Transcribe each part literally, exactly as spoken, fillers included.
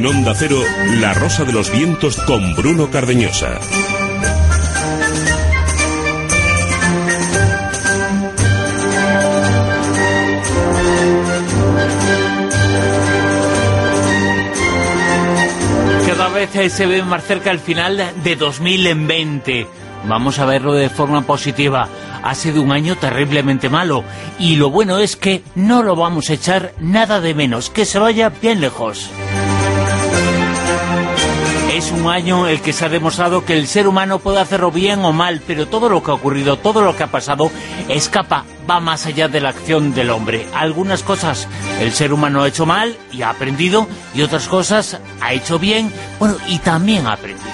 En Onda Cero, La Rosa de los Vientos con Bruno Cardeñosa. Cada vez se ve más cerca el final de dos mil veinte. Vamos a verlo de forma positiva. Ha sido un año terriblemente malo y lo bueno es que no lo vamos a echar nada de menos, que se vaya bien lejos. Es un año en el que se ha demostrado que el ser humano puede hacerlo bien o mal, pero todo lo que ha ocurrido, todo lo que ha pasado, escapa, va más allá de la acción del hombre. Algunas cosas el ser humano ha hecho mal y ha aprendido, y otras cosas ha hecho bien, bueno, y también ha aprendido.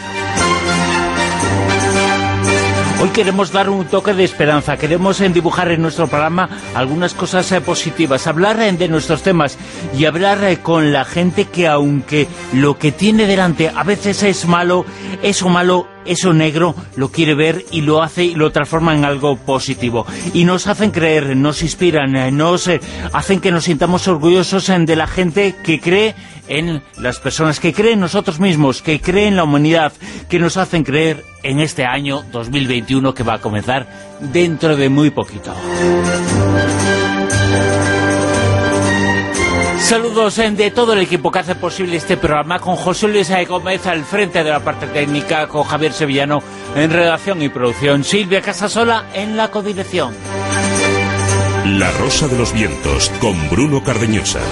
Hoy queremos dar un toque de esperanza, queremos en dibujar en nuestro programa algunas cosas eh, positivas, hablar eh, de nuestros temas y hablar eh, con la gente que, aunque lo que tiene delante a veces es malo, eso malo, eso negro, lo quiere ver y lo hace y lo transforma en algo positivo. Y nos hacen creer, nos inspiran, eh, nos eh, hacen que nos sintamos orgullosos eh, de la gente que cree en las personas, que creen en nosotros mismos, que creen en la humanidad, que nos hacen creer en este año dos mil veintiuno que va a comenzar dentro de muy poquito. Saludos de todo el equipo que hace posible este programa, con José Luis Gómez al frente de la parte técnica, con Javier Sevillano en redacción y producción, Silvia Casasola en la codirección. La Rosa de los Vientos con Bruno Cardeñosa.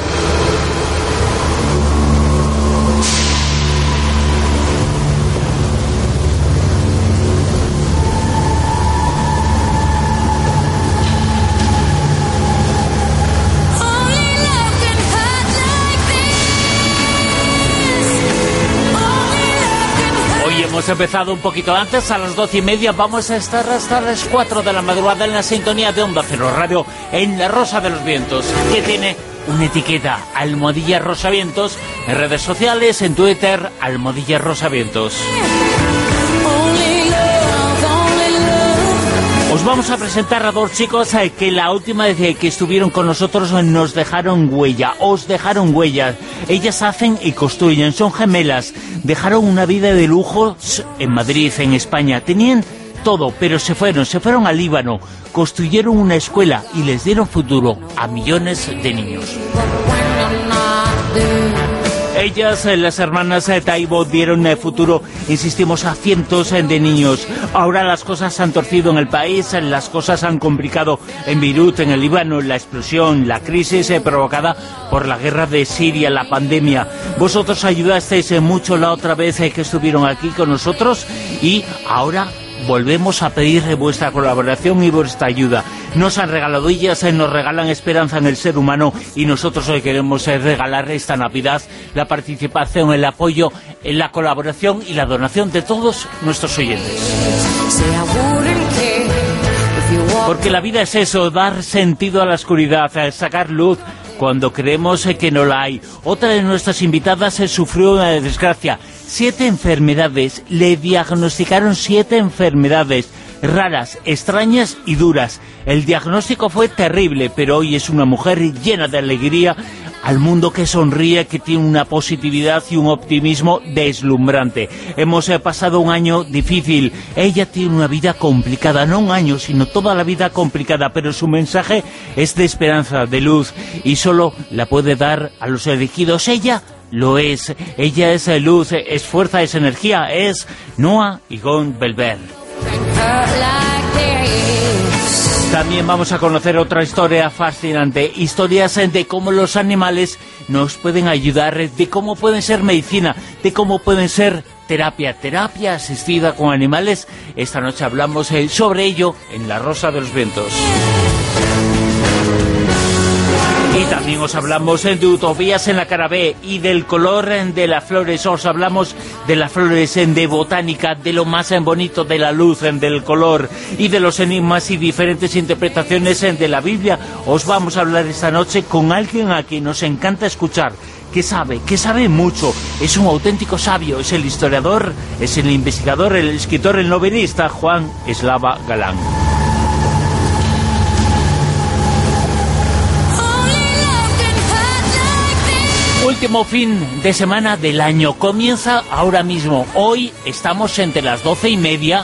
Hemos empezado un poquito antes, a las doce y media, vamos a estar hasta las cuatro de la madrugada en la sintonía de Onda Cero Radio, en La Rosa de los Vientos, que tiene una etiqueta, Almohadilla Rosavientos, en redes sociales, en Twitter, Almohadilla Rosavientos. Os vamos a presentar a dos chicos eh, que la última vez que estuvieron con nosotros nos dejaron huella, os dejaron huellas. Ellas hacen y construyen, son gemelas, dejaron una vida de lujo en Madrid, en España. Tenían todo, pero se fueron, se fueron al Líbano, construyeron una escuela y les dieron futuro a millones de niños. Ellas, las hermanas Taibo, dieron el futuro, insistimos, a cientos de niños. Ahora las cosas se han torcido en el país, las cosas se han complicado en Beirut, en el Líbano, la explosión, la crisis provocada por la guerra de Siria, la pandemia. Vosotros ayudasteis mucho la otra vez que estuvieron aquí con nosotros y ahora volvemos a pedir vuestra colaboración y vuestra ayuda. Nos han regalado ellas, nos regalan esperanza en el ser humano y nosotros hoy queremos regalar esta Navidad la participación, el apoyo, la colaboración y la donación de todos nuestros oyentes. Porque la vida es eso, dar sentido a la oscuridad, sacar luz cuando creemos que no la hay. Otra de nuestras invitadas sufrió una desgracia. Siete enfermedades, le diagnosticaron siete enfermedades raras, extrañas y duras. El diagnóstico fue terrible, pero hoy es una mujer llena de alegría, al mundo que sonríe, que tiene una positividad y un optimismo deslumbrante. Hemos eh, pasado un año difícil, ella tiene una vida complicada, no un año, sino toda la vida complicada, pero su mensaje es de esperanza, de luz, y solo la puede dar a los elegidos. Ella lo es, ella es luz, es fuerza, es energía, es Noa Igón Belver. También vamos a conocer otra historia fascinante, historias de cómo los animales nos pueden ayudar, de cómo pueden ser medicina, de cómo pueden ser terapia, terapia asistida con animales. Esta noche hablamos sobre ello en La Rosa de los Vientos. Y también os hablamos de utopías en la cara B y del color de las flores. Os hablamos de las flores, de botánica, de lo más bonito, de la luz, del color y de los enigmas y diferentes interpretaciones de la Biblia. Os vamos a hablar esta noche con alguien a quien nos encanta escuchar, que sabe, que sabe mucho, es un auténtico sabio, es el historiador, es el investigador, el escritor, el novelista Juan Eslava Galán. último fin de semana del año comienza ahora mismo. Hoy estamos entre las doce y media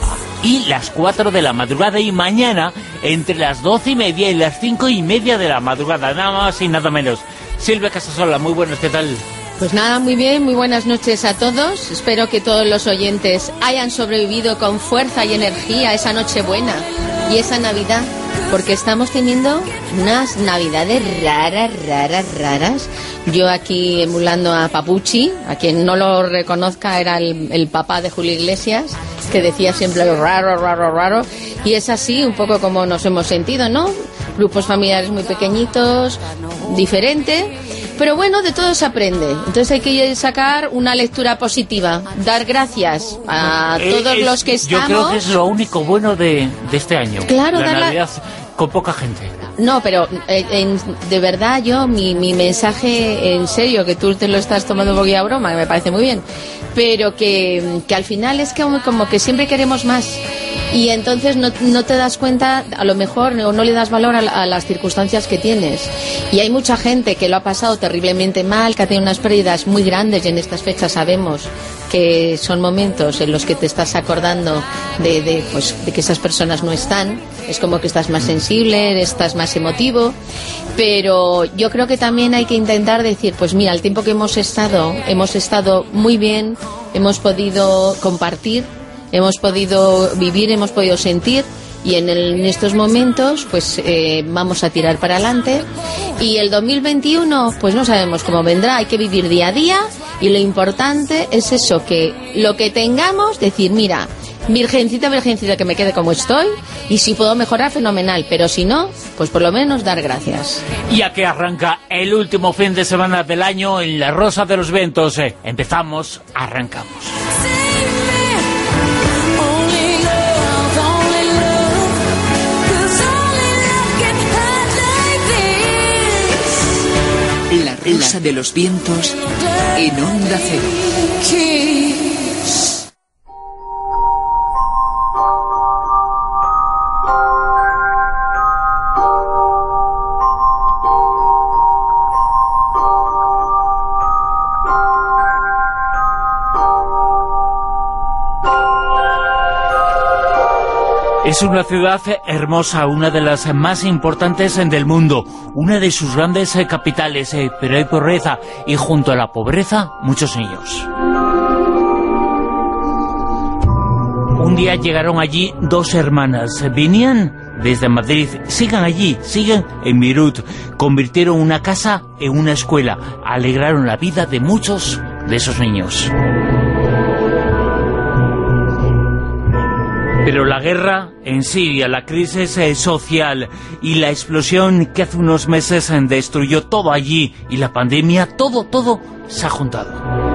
y las cuatro de la madrugada, y mañana entre las doce y media y las cinco y media de la madrugada, nada más y nada menos. Silvia Casasola, muy buenas, ¿qué tal? Pues nada, muy bien, muy buenas noches a todos. Espero que todos los oyentes hayan sobrevivido con fuerza y energía esa Nochebuena y esa Navidad, porque estamos teniendo unas Navidades raras, raras, raras. Yo aquí emulando a Papuchi, a quien no lo reconozca, era el, el papá de Julio Iglesias, que decía siempre raro, raro, raro, y es así un poco como nos hemos sentido, ¿no? Grupos familiares muy pequeñitos, diferente, pero bueno, de todo se aprende. Entonces hay que sacar una lectura positiva, dar gracias a todos es, los que estamos. Yo creo que es lo único bueno de, de este año. Claro, la dar la... Navidad con poca gente. No, pero eh, en, de verdad yo, mi, mi mensaje en serio, que tú te lo estás tomando un poquito a broma, que me parece muy bien, pero que, que al final es que como que siempre queremos más, y entonces no, no te das cuenta, a lo mejor, o no le das valor a, a las circunstancias que tienes. Y hay mucha gente que lo ha pasado terriblemente mal, que ha tenido unas pérdidas muy grandes, y en estas fechas sabemos que son momentos en los que te estás acordando de, de, pues, de que esas personas no están. Es como que estás más sensible, estás más emotivo, pero yo creo que también hay que intentar decir, pues mira, el tiempo que hemos estado, hemos estado muy bien, hemos podido compartir, hemos podido vivir, hemos podido sentir, y en, el, en estos momentos pues eh, vamos a tirar para adelante. Y el dos mil veintiuno pues no sabemos cómo vendrá, hay que vivir día a día, y lo importante es eso, que lo que tengamos, decir, mira, virgencita, virgencita, que me quede como estoy, y si puedo mejorar, fenomenal, pero si no, pues por lo menos dar gracias. Ya que arranca el último fin de semana del año en la Rosa de los Vientos, eh, empezamos, arrancamos. La Rosa de los Vientos en Onda Cero. Es una ciudad hermosa, una de las más importantes del mundo, una de sus grandes capitales, pero hay pobreza, y junto a la pobreza, muchos niños. Un día llegaron allí dos hermanas, venían desde Madrid, siguen allí, siguen en Beirut, convirtieron una casa en una escuela, alegraron la vida de muchos de esos niños. Pero la guerra en Siria, la crisis eh, social y la explosión que hace unos meses eh, destruyó todo allí, y la pandemia, todo, todo se ha juntado.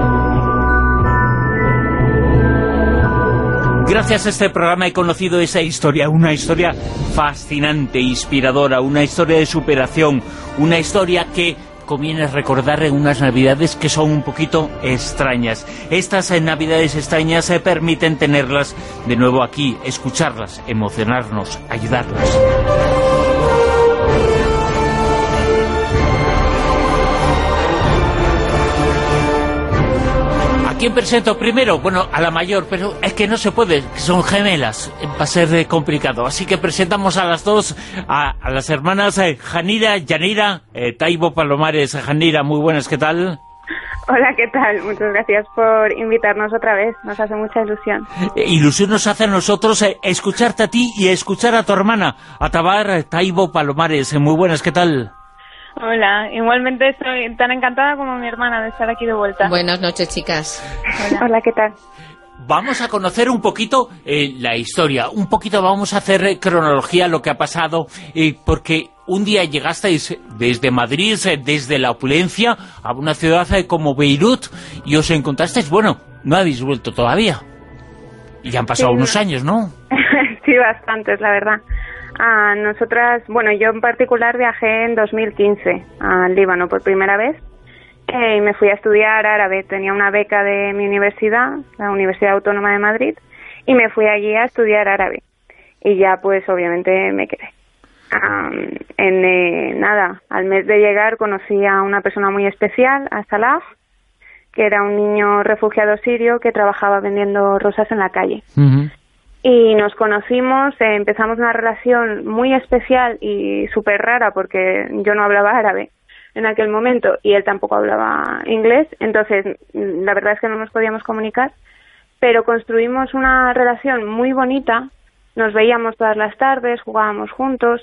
Gracias a este programa he conocido esa historia, una historia fascinante, inspiradora, una historia de superación, una historia que conviene recordar en unas navidades que son un poquito extrañas. Estas eh, navidades extrañas se eh, permiten tenerlas de nuevo aquí, escucharlas, emocionarnos, ayudarlas. ¿A quién presento primero? Bueno, a la mayor, pero es que no se puede, son gemelas, va a ser eh, complicado. Así que presentamos a las dos, a, a las hermanas eh, Janira, Yanira, eh, Taibo Palomares. Janira, muy buenas, ¿qué tal? Hola, ¿qué tal? Muchas gracias por invitarnos otra vez, nos hace mucha ilusión. Eh, ilusión nos hace a nosotros eh, escucharte a ti y escuchar a tu hermana, a Tabar eh, Taibo Palomares. Eh, muy buenas, ¿qué tal? Hola, igualmente estoy tan encantada como mi hermana de estar aquí de vuelta. Buenas noches, chicas. Hola, Hola ¿qué tal? Vamos a conocer un poquito eh, la historia, un poquito vamos a hacer eh, cronología, lo que ha pasado, eh, porque un día llegasteis desde Madrid, eh, desde la opulencia, a una ciudad eh, como Beirut, y os encontrasteis, bueno, no habéis vuelto todavía, y ya han pasado sí, unos años, ¿no? Sí, bastantes, la verdad. A nosotras, bueno, yo en particular viajé en dos mil quince al Líbano por primera vez eh, y me fui a estudiar árabe. Tenía una beca de mi universidad, la Universidad Autónoma de Madrid, y me fui allí a estudiar árabe. Y ya pues obviamente me quedé. Um, en eh, nada, al mes de llegar conocí a una persona muy especial, a Salah, que era un niño refugiado sirio que trabajaba vendiendo rosas en la calle. Uh-huh. Y nos conocimos, eh, empezamos una relación muy especial y súper rara porque yo no hablaba árabe en aquel momento y él tampoco hablaba inglés, entonces la verdad es que no nos podíamos comunicar, pero construimos una relación muy bonita, nos veíamos todas las tardes, jugábamos juntos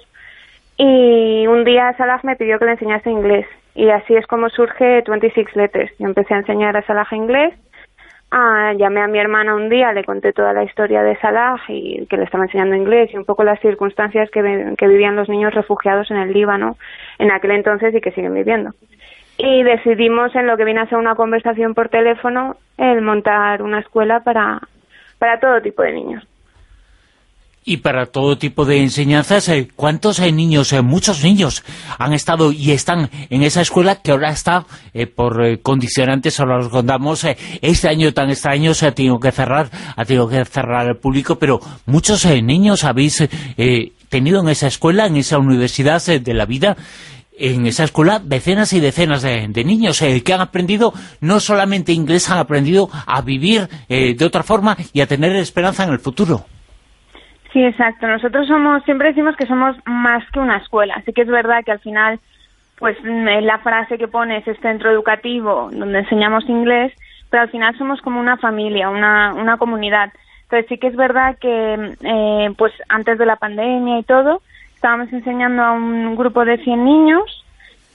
y un día Salah me pidió que le enseñase inglés y así es como surge veintiséis Letters. Yo empecé a enseñar a Salah inglés. Ah, llamé a mi hermana un día, le conté toda la historia de Salah y que le estaba enseñando inglés y un poco las circunstancias que, que vivían los niños refugiados en el Líbano en aquel entonces y que siguen viviendo. Y decidimos, en lo que viene a ser una conversación por teléfono, el montar una escuela para, para todo tipo de niños. Y para todo tipo de enseñanzas, ¿cuántos hay niños, eh, muchos niños han estado y están en esa escuela que ahora está, eh, por eh, condicionantes, ahora los contamos, eh, este año tan extraño se ha tenido que cerrar, ha tenido que cerrar al público, pero muchos eh, niños habéis eh, tenido en esa escuela, en esa universidad eh, de la vida, en esa escuela decenas y decenas de, de niños eh, que han aprendido no solamente inglés, han aprendido a vivir eh, de otra forma y a tener esperanza en el futuro. Sí, exacto. Nosotros somos, siempre decimos que somos más que una escuela. Así que es verdad que al final, pues la frase que pone es centro educativo, donde enseñamos inglés, pero al final somos como una familia, una, una comunidad. Entonces sí que es verdad que, eh, pues antes de la pandemia y todo, estábamos enseñando a un grupo de cien niños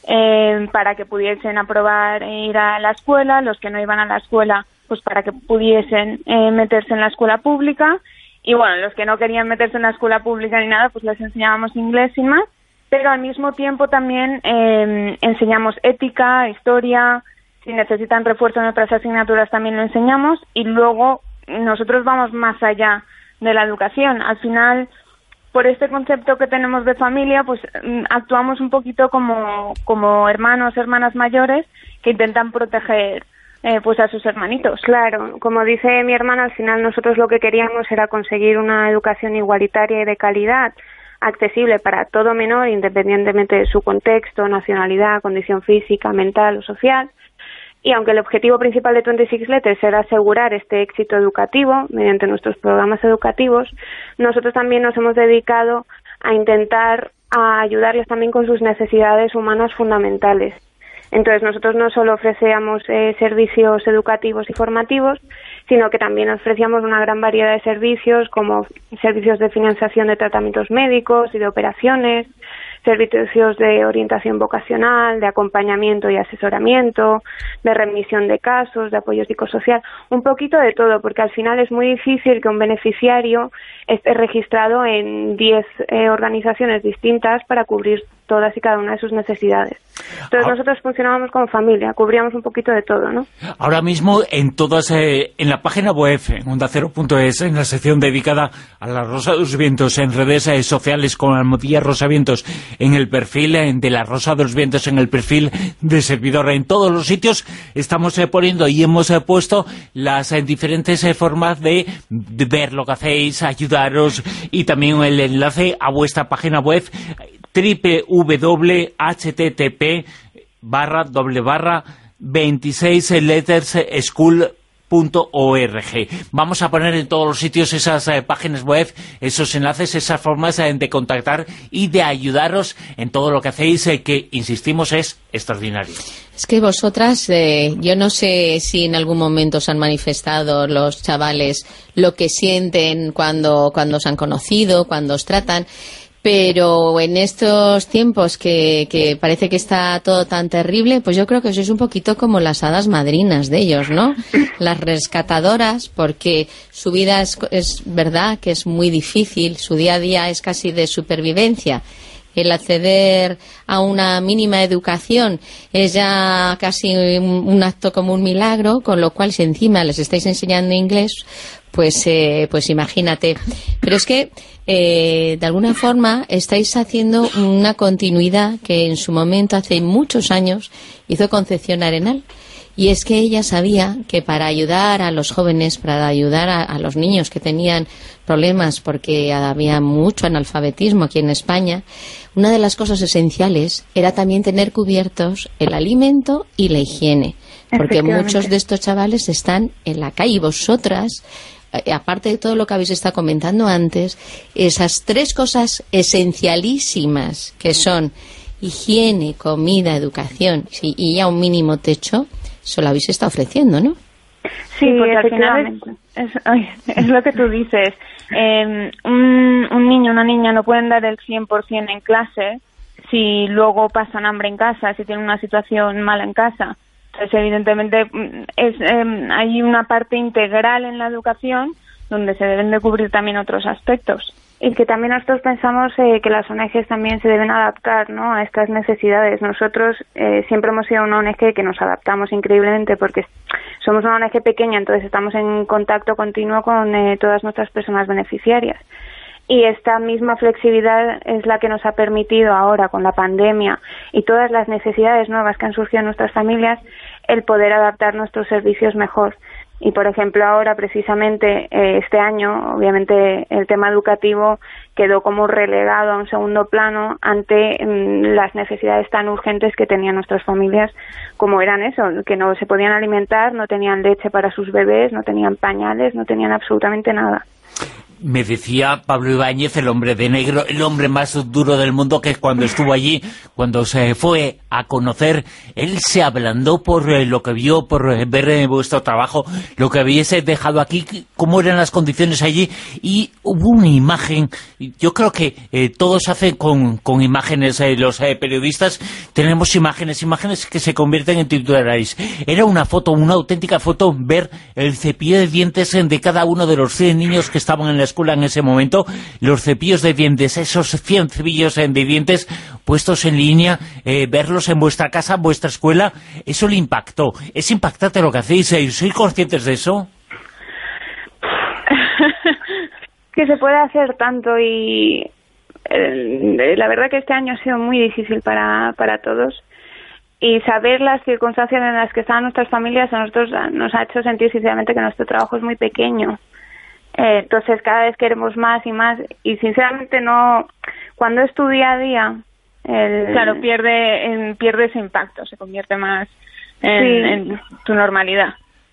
eh, para que pudiesen aprobar e ir a la escuela, los que no iban a la escuela, pues para que pudiesen eh, meterse en la escuela pública. Y bueno, los que no querían meterse en la escuela pública ni nada, pues les enseñábamos inglés sin más, pero al mismo tiempo también eh, enseñamos ética, historia, si necesitan refuerzo en otras asignaturas también lo enseñamos, y luego nosotros vamos más allá de la educación. Al final, por este concepto que tenemos de familia, pues actuamos un poquito como, como hermanos, hermanas mayores que intentan proteger Eh, pues a sus hermanitos. Claro, como dice mi hermana, al final nosotros lo que queríamos era conseguir una educación igualitaria y de calidad, accesible para todo menor, independientemente de su contexto, nacionalidad, condición física, mental o social. Y aunque el objetivo principal de veintiséis Letters era asegurar este éxito educativo mediante nuestros programas educativos, nosotros también nos hemos dedicado a intentar a ayudarles también con sus necesidades humanas fundamentales. Entonces nosotros no solo ofrecíamos eh, servicios educativos y formativos, sino que también ofrecíamos una gran variedad de servicios como servicios de financiación de tratamientos médicos y de operaciones, servicios de orientación vocacional, de acompañamiento y asesoramiento, de remisión de casos, de apoyo psicosocial, un poquito de todo, porque al final es muy difícil que un beneficiario esté registrado en diez eh, organizaciones distintas para cubrir todas y cada una de sus necesidades. Entonces ah. nosotros funcionábamos como familia, cubríamos un poquito de todo, ¿no? Ahora mismo en todas, eh, en la página web, en onda cero punto es, en la sección dedicada a la Rosa de los Vientos, en redes eh, sociales con Almodía Rosavientos, en el perfil eh, de la Rosa de los Vientos, en el perfil de servidor, en todos los sitios estamos eh, poniendo y hemos eh, puesto las eh, diferentes eh, formas de, de ver lo que hacéis, ayudaros, y también el enlace a vuestra página web www h t t p barra doble barra veintiséis letters school punto org. Vamos a poner en todos los sitios esas eh, páginas web, esos enlaces, esas formas eh, de contactar y de ayudaros en todo lo que hacéis, eh, que, insistimos, es extraordinario. Es que vosotras, eh, yo no sé si en algún momento os han manifestado los chavales lo que sienten cuando, cuando os han conocido, cuando os tratan, pero en estos tiempos que, que parece que está todo tan terrible, pues yo creo que sois un poquito como las hadas madrinas de ellos, ¿no? Las rescatadoras, porque su vida es, es verdad que es muy difícil, su día a día es casi de supervivencia. El acceder a una mínima educación es ya casi un, un acto como un milagro, con lo cual si encima les estáis enseñando inglés, pues eh, pues imagínate. Pero es que eh, de alguna forma estáis haciendo una continuidad que en su momento, hace muchos años, hizo Concepción Arenal. Y es que ella sabía que para ayudar a los jóvenes, para ayudar a, a los niños que tenían problemas, porque había mucho analfabetismo aquí en España, una de las cosas esenciales era también tener cubiertos el alimento y la higiene, porque muchos de estos chavales están en la calle y vosotras, aparte de todo lo que habéis estado comentando antes, esas tres cosas esencialísimas que son higiene, comida, educación, sí, y ya un mínimo techo, eso lo habéis estado ofreciendo, ¿no? Sí, porque al final es, es, ay, es lo que tú dices. Eh, un, un niño, una niña no pueden dar el cien por ciento en clase si luego pasan hambre en casa, si tienen una situación mala en casa. Entonces, evidentemente, es, eh, hay una parte integral en la educación donde se deben de cubrir también otros aspectos. Y que también nosotros pensamos eh, que las O N Ges también se deben adaptar, ¿no?, a estas necesidades. Nosotros eh, siempre hemos sido una O N Ge que nos adaptamos increíblemente porque somos una O N Ge pequeña, entonces estamos en contacto continuo con eh, todas nuestras personas beneficiarias. Y esta misma flexibilidad es la que nos ha permitido ahora, con la pandemia y todas las necesidades nuevas que han surgido en nuestras familias, el poder adaptar nuestros servicios mejor. Y, por ejemplo, ahora, precisamente, eh, este año, obviamente, el tema educativo quedó como relegado a un segundo plano ante mm, las necesidades tan urgentes que tenían nuestras familias, como eran eso, que no se podían alimentar, no tenían leche para sus bebés, no tenían pañales, no tenían absolutamente nada. Me decía Pablo Ibáñez, el hombre de negro, el hombre más duro del mundo, que cuando estuvo allí, cuando se fue a conocer, él se ablandó por eh, lo que vio, por eh, ver eh, vuestro trabajo, lo que habéis dejado aquí, cómo eran las condiciones allí, y hubo una imagen. Yo creo que eh, todos hacen con, con imágenes, eh, los eh, periodistas tenemos imágenes, imágenes que se convierten en titulares. Era una foto, una auténtica foto, ver el cepillo de dientes de cada uno de los cien niños que estaban en la escuela en ese momento, los cepillos de dientes, esos cien cepillos de dientes puestos en línea, eh, verlos en vuestra casa, en vuestra escuela, eso le impactó. ¿Es impactante lo que hacéis? ¿Eh? ¿Sois conscientes de eso? Que se puede hacer tanto y eh, la verdad que este año ha sido muy difícil para, para todos, y saber las circunstancias en las que estaban nuestras familias a nosotros nos ha hecho sentir sinceramente que nuestro trabajo es muy pequeño. Eh, entonces cada vez queremos más y más, y sinceramente no, cuando es tu día a día el... claro, pierde en, pierde ese impacto, se convierte más en, sí. en tu normalidad,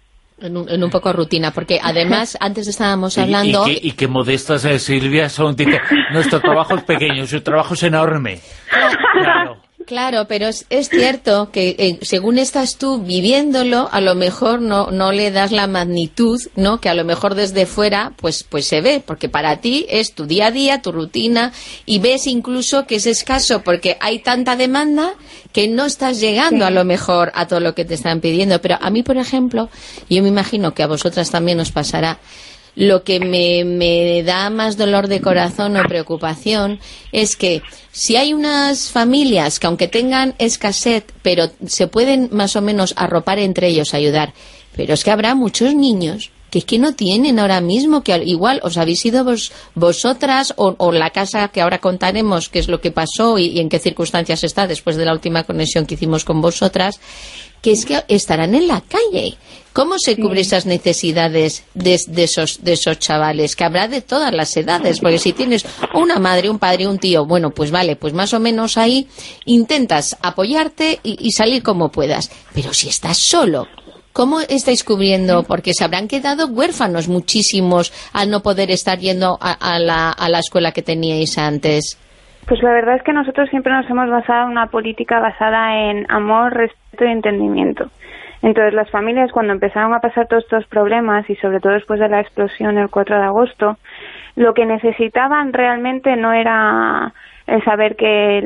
en un, en un poco rutina, porque además antes estábamos hablando y, y, que, y que modestas, eh, Silvia, son tipo, nuestro trabajo es pequeño, su trabajo es enorme. Claro. Claro, pero es, es cierto que eh, según estás tú viviéndolo, a lo mejor no no le das la magnitud, ¿no?, que a lo mejor desde fuera pues pues se ve, porque para ti es tu día a día, tu rutina, y ves incluso que es escaso porque hay tanta demanda que no estás llegando sí. a lo mejor a todo lo que te están pidiendo. Pero a mí, por ejemplo, yo me imagino que a vosotras también os pasará, lo que me, me da más dolor de corazón o preocupación es que si hay unas familias que aunque tengan escasez, pero se pueden más o menos arropar entre ellos, ayudar, pero es que habrá muchos niños que es que no tienen ahora mismo, que igual os habéis ido vos, vosotras o, o la casa, que ahora contaremos qué es lo que pasó y, y en qué circunstancias está después de la última conexión que hicimos con vosotras, que es que estarán en la calle. ¿Cómo se cubre esas necesidades de, de, esos, de esos chavales? Que habrá de todas las edades, porque si tienes una madre, un padre, un tío, bueno, pues vale, pues más o menos ahí intentas apoyarte y, y salir como puedas. Pero si estás solo, ¿cómo estáis cubriendo? Porque se habrán quedado huérfanos muchísimos al no poder estar yendo a, a, la, a la escuela que teníais antes. Pues la verdad es que nosotros siempre nos hemos basado en una política basada en amor, respeto y entendimiento. Entonces las familias, cuando empezaron a pasar todos estos problemas, y sobre todo después de la explosión el cuatro de agosto, lo que necesitaban realmente no era el saber que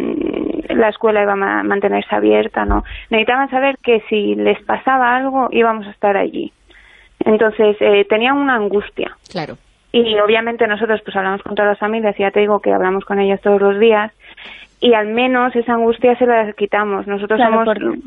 el, la escuela iba a mantenerse abierta, no. Necesitaban saber que si les pasaba algo íbamos a estar allí. Entonces eh, tenían una angustia. Claro. Y obviamente nosotros pues hablamos con todas las familias, y ya te digo que hablamos con ellas todos los días, y al menos esa angustia se la quitamos. Nosotros claro, somos... Por...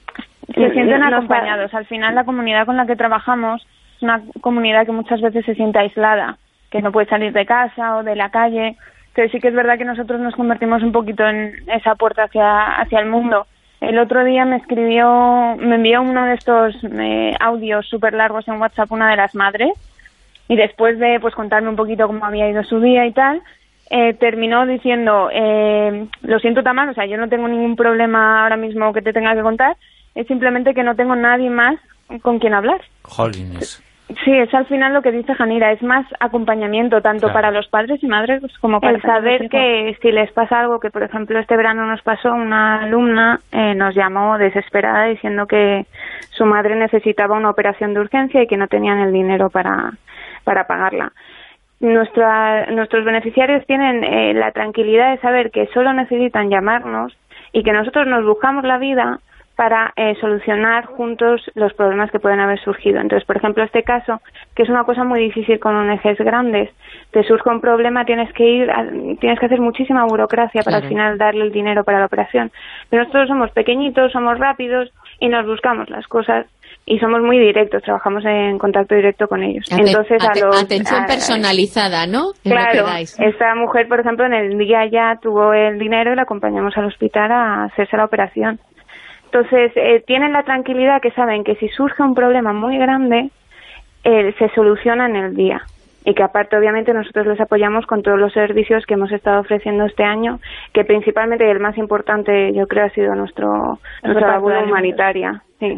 se sienten acompañados. Al final la comunidad con la que trabajamos es una comunidad que muchas veces se siente aislada, que no puede salir de casa o de la calle. Entonces sí que es verdad que nosotros nos convertimos un poquito en esa puerta hacia, hacia el mundo. el otro día me escribió, me envió uno de estos eh, audios súper largos en WhatsApp una de las madres, y después de pues contarme un poquito cómo había ido su día y tal, eh, terminó diciendo, eh, lo siento Tamara, o sea, yo no tengo ningún problema ahora mismo que te tenga que contar, es simplemente que no tengo nadie más con quien hablar. Jolines. Sí, es al final lo que dice Janira, es más acompañamiento tanto claro. para los padres y madres como para el saber que si les pasa algo, que por ejemplo este verano nos pasó, una alumna eh, nos llamó desesperada diciendo que su madre necesitaba una operación de urgencia y que no tenían el dinero para, para pagarla. Nuestra, nuestros beneficiarios tienen eh, la tranquilidad de saber que solo necesitan llamarnos y que nosotros nos buscamos la vida para eh, solucionar juntos los problemas que pueden haber surgido. Entonces, por ejemplo, este caso, que es una cosa muy difícil con O N Ges grandes, te surge un problema, tienes que ir, a, tienes que hacer muchísima burocracia para claro. al final darle el dinero para la operación. Pero nosotros somos pequeñitos, somos rápidos y nos buscamos las cosas y somos muy directos, trabajamos en contacto directo con ellos. Aten Entonces, a los, atención a, personalizada, ¿no? Claro, esta mujer, por ejemplo, en el día ya tuvo el dinero y la acompañamos al hospital a hacerse la operación. Entonces, eh, tienen la tranquilidad que saben que si surge un problema muy grande, eh, se soluciona en el día. Y que aparte, obviamente, nosotros les apoyamos con todos los servicios que hemos estado ofreciendo este año, que principalmente, y el más importante, yo creo, ha sido nuestro nuestra labor humanitaria. Sí.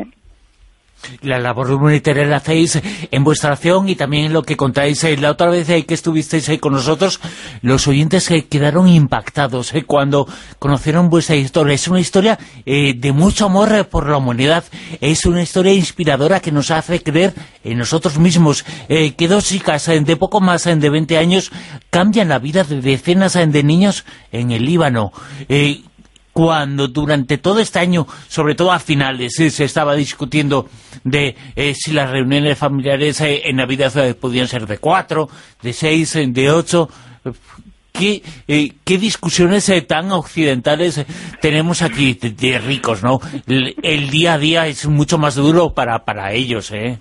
La labor humanitaria la hacéis en vuestra acción y también lo que contáis. Eh, la otra vez eh, que estuvisteis ahí con nosotros, los oyentes eh, quedaron impactados eh, cuando conocieron vuestra historia. Es una historia eh, de mucho amor eh, por la humanidad. Es una historia inspiradora que nos hace creer en nosotros mismos. Eh, que dos chicas eh, de poco más eh, de veinte años cambian la vida de decenas eh, de niños en el Líbano. Eh, cuando durante todo este año, sobre todo a finales, eh, se estaba discutiendo de eh, si las reuniones familiares eh, en Navidad eh, podían ser de cuatro, de seis, eh, de ocho. ¿Qué, eh, qué discusiones eh, tan occidentales eh, tenemos aquí de, de ricos, ¿no? El, el día a día es mucho más duro para, para ellos, ¿eh?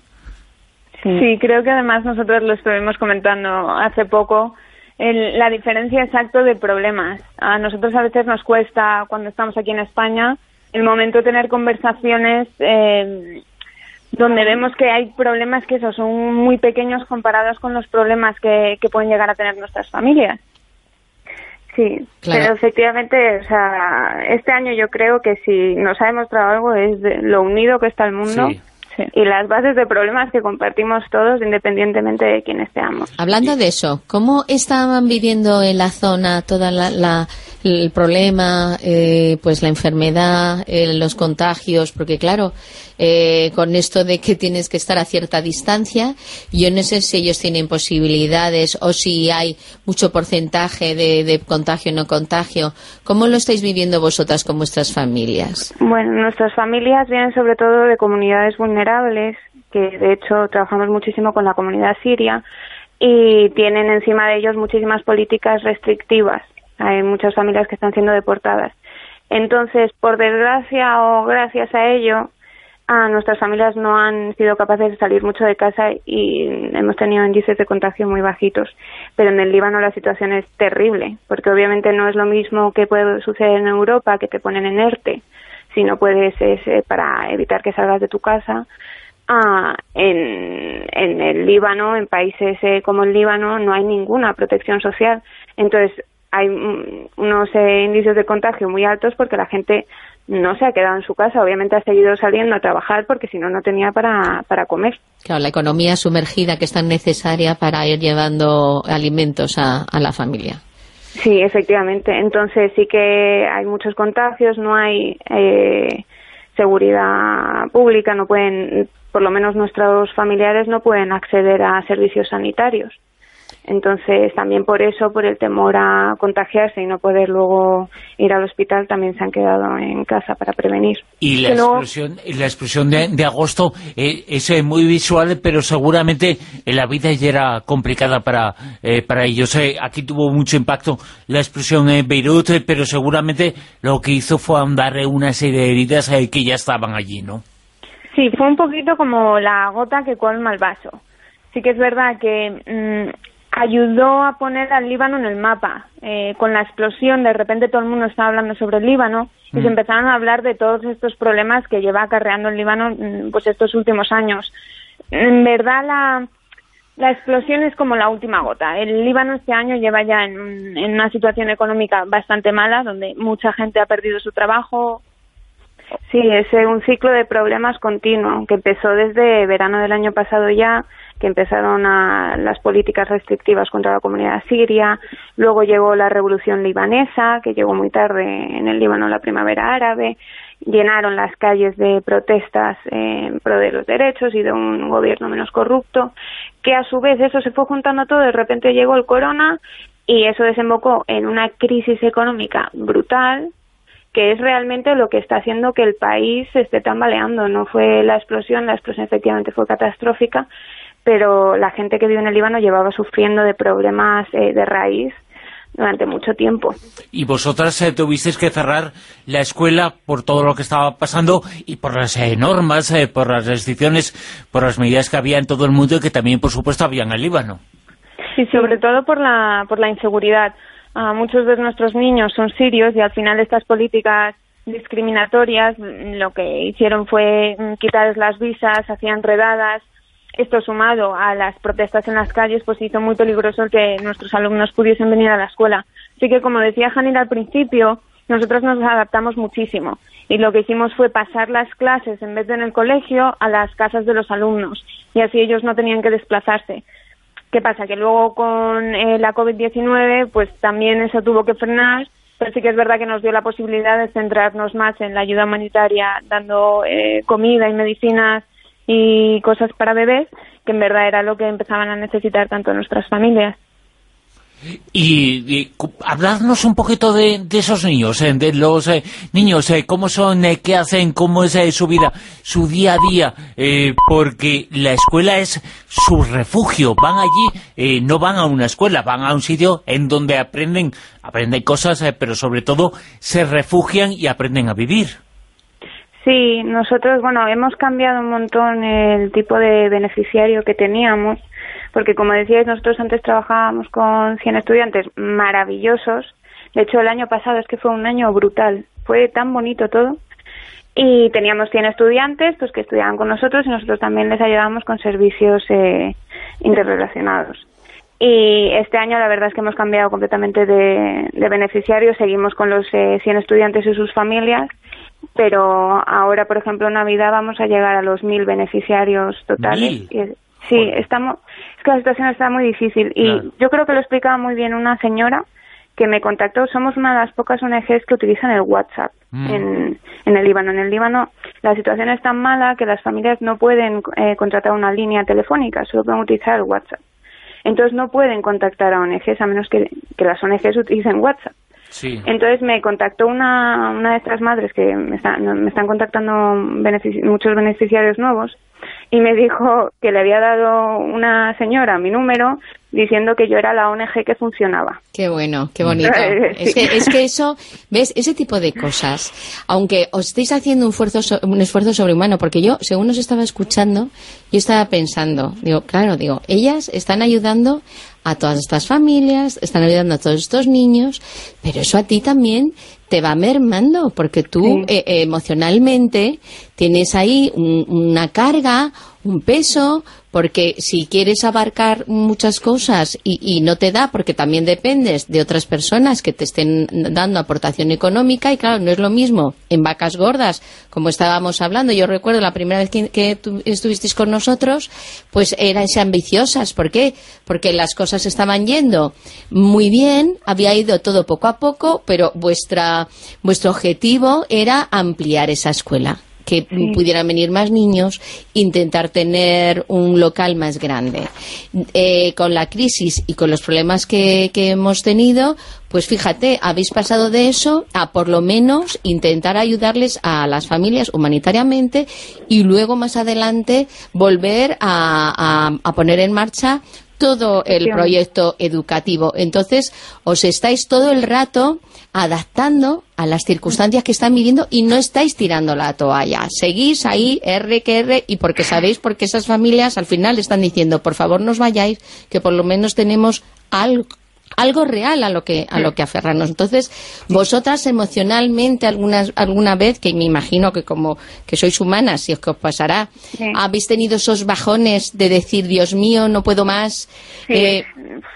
Sí, creo que además nosotros lo estuvimos comentando hace poco, El, la diferencia exacta de problemas. A nosotros a veces nos cuesta, cuando estamos aquí en España, el momento de tener conversaciones eh, donde vemos que hay problemas que esos son muy pequeños comparados con los problemas que, que pueden llegar a tener nuestras familias. Sí, claro. Pero efectivamente, o sea, este año yo creo que si nos ha demostrado algo es de lo unido que está el mundo. Sí. Sí. Y las bases de problemas que compartimos todos, independientemente de quién seamos. Hablando de eso, ¿cómo estaban viviendo en la zona toda la, la el problema, eh, pues la enfermedad, eh, los contagios? Porque claro, eh, con esto de que tienes que estar a cierta distancia, yo no sé si ellos tienen posibilidades o si hay mucho porcentaje de, de contagio o no contagio. ¿Cómo lo estáis viviendo vosotras con vuestras familias? Bueno, nuestras familias vienen sobre todo de comunidades vulnerables, que de hecho trabajamos muchísimo con la comunidad siria y tienen encima de ellos muchísimas políticas restrictivas. Hay muchas familias que están siendo deportadas. Entonces, por desgracia o gracias a ello, a nuestras familias no han sido capaces de salir mucho de casa y hemos tenido índices de contagio muy bajitos. Pero en el Líbano la situación es terrible, porque obviamente no es lo mismo que puede suceder en Europa, que te ponen en ERTE, si no puedes, es eh, para evitar que salgas de tu casa. Ah, en, en el Líbano, en países eh, como el Líbano, no hay ninguna protección social. Entonces, hay mm, unos eh, índices de contagio muy altos porque la gente no se ha quedado en su casa. Obviamente ha seguido saliendo a trabajar porque si no, no tenía para, para comer. Claro, la economía sumergida que es tan necesaria para ir llevando alimentos a, a la familia. Sí, efectivamente. Entonces sí que hay muchos contagios, no hay eh, seguridad pública, no pueden, por lo menos nuestros familiares no pueden acceder a servicios sanitarios. Entonces también por eso, por el temor a contagiarse y no poder luego ir al hospital, también se han quedado en casa para prevenir. Y la luego... explosión, la explosión de, de agosto eh, es eh, muy visual, pero seguramente eh, la vida ya era complicada para, eh, para ellos. Eh, aquí tuvo mucho impacto la explosión en Beirut, eh, pero seguramente lo que hizo fue ahondar eh, una serie de heridas eh, que ya estaban allí, ¿no? Sí, fue un poquito como la gota que colma el vaso. Sí que es verdad que... Mmm, ayudó a poner al Líbano en el mapa. Eh, con la explosión, de repente todo el mundo estaba hablando sobre el Líbano y mm. se empezaron a hablar de todos estos problemas que lleva acarreando el Líbano pues estos últimos años. En verdad, la, la explosión es como la última gota. El Líbano este año lleva ya en, en una situación económica bastante mala, donde mucha gente ha perdido su trabajo. Sí, es un ciclo de problemas continuo, que empezó desde verano del año pasado ya, que empezaron a, las políticas restrictivas contra la comunidad siria, luego llegó la revolución libanesa, que llegó muy tarde en el Líbano, la primavera árabe, llenaron las calles de protestas en pro de los derechos y de un gobierno menos corrupto, que a su vez eso se fue juntando todo, de repente llegó el corona y eso desembocó en una crisis económica brutal, que es realmente lo que está haciendo que el país se esté tambaleando. No fue la explosión, la explosión efectivamente fue catastrófica, pero la gente que vive en el Líbano llevaba sufriendo de problemas eh, de raíz durante mucho tiempo. Y vosotras eh, tuvisteis que cerrar la escuela por todo lo que estaba pasando y por las eh, normas, eh, por las restricciones, por las medidas que había en todo el mundo y que también, por supuesto, había en el Líbano. Sí, sobre todo por la, por la inseguridad. Uh, muchos de nuestros niños son sirios y al final estas políticas discriminatorias lo que hicieron fue quitarles las visas, hacían redadas. Esto sumado a las protestas en las calles pues hizo muy peligroso el que nuestros alumnos pudiesen venir a la escuela. Así que, como decía Janira al principio, nosotros nos adaptamos muchísimo y lo que hicimos fue pasar las clases en vez de en el colegio a las casas de los alumnos y así ellos no tenían que desplazarse. ¿Qué pasa? Que luego con eh, la COVID diecinueve pues también eso tuvo que frenar, pero sí que es verdad que nos dio la posibilidad de centrarnos más en la ayuda humanitaria, dando eh, comida y medicinas y cosas para bebés, que en verdad era lo que empezaban a necesitar tanto nuestras familias. Y, y hablarnos un poquito de, de esos niños, eh, de los eh, niños, eh, cómo son, eh, qué hacen, cómo es eh, su vida, su día a día, eh, porque la escuela es su refugio. Van allí, eh, no van a una escuela, van a un sitio en donde aprenden, aprenden cosas, eh, pero sobre todo se refugian y aprenden a vivir. Sí, nosotros, bueno, hemos cambiado un montón el tipo de beneficiario que teníamos, porque como decíais, nosotros antes trabajábamos con cien estudiantes maravillosos. De hecho, el año pasado es que fue un año brutal, fue tan bonito todo. Y teníamos cien estudiantes pues que estudiaban con nosotros y nosotros también les ayudábamos con servicios eh, interrelacionados. Y este año la verdad es que hemos cambiado completamente de, de beneficiarios, seguimos con los eh, cien estudiantes y sus familias, pero ahora, por ejemplo, en Navidad vamos a llegar a los mil beneficiarios totales. Y, sí, Joder. estamos, es que la situación está muy difícil y claro. Yo creo que lo explicaba muy bien una señora que me contactó. Somos una de las pocas O N Ges que utilizan el WhatsApp mm. en, en el Líbano. En el Líbano la situación es tan mala que las familias no pueden eh, contratar una línea telefónica, solo pueden utilizar el WhatsApp. Entonces no pueden contactar a O N Ges a menos que, que las O N Ges utilicen WhatsApp. Sí. Entonces me contactó una, una de estas madres que me, está, me están contactando benefici- muchos beneficiarios nuevos y me dijo que le había dado una señora mi número diciendo que yo era la O N G que funcionaba. Qué bueno, qué bonito. Sí. Es que, es que eso, ¿ves? Ese tipo de cosas, aunque os estéis haciendo un esfuerzo, un esfuerzo sobrehumano, porque yo, según os estaba escuchando, yo estaba pensando, digo, claro, digo, ellas están ayudando a todas estas familias, están ayudando a todos estos niños, pero eso a ti también te va mermando, porque tú sí. eh, emocionalmente tienes ahí un, una carga, un peso, porque si quieres abarcar muchas cosas y, y no te da, porque también dependes de otras personas que te estén dando aportación económica, y claro, no es lo mismo en vacas gordas, como estábamos hablando. Yo recuerdo la primera vez que, que tú estuvisteis con nosotros, pues eran ambiciosas. ¿Por qué? Porque las cosas estaban yendo muy bien, había ido todo poco a poco, pero vuestra vuestro objetivo era ampliar esa escuela, que sí. pudieran venir más niños, intentar tener un local más grande. Eh, con la crisis y con los problemas que, que hemos tenido, pues fíjate, habéis pasado de eso a por lo menos intentar ayudarles a las familias humanitariamente y luego más adelante volver a, a, a poner en marcha todo el proyecto educativo. Entonces, os estáis todo el rato adaptando a las circunstancias que están viviendo y no estáis tirando la toalla. Seguís ahí, R que R, y porque sabéis, porque esas familias al final están diciendo, por favor, no os vayáis, que por lo menos tenemos algo, algo real a lo que a lo que aferrarnos. Entonces, vosotras emocionalmente algunas alguna vez, que me imagino que como que sois humanas y os que os pasará, sí. ¿habéis tenido esos bajones de decir, Dios mío, no puedo más? Sí. Eh,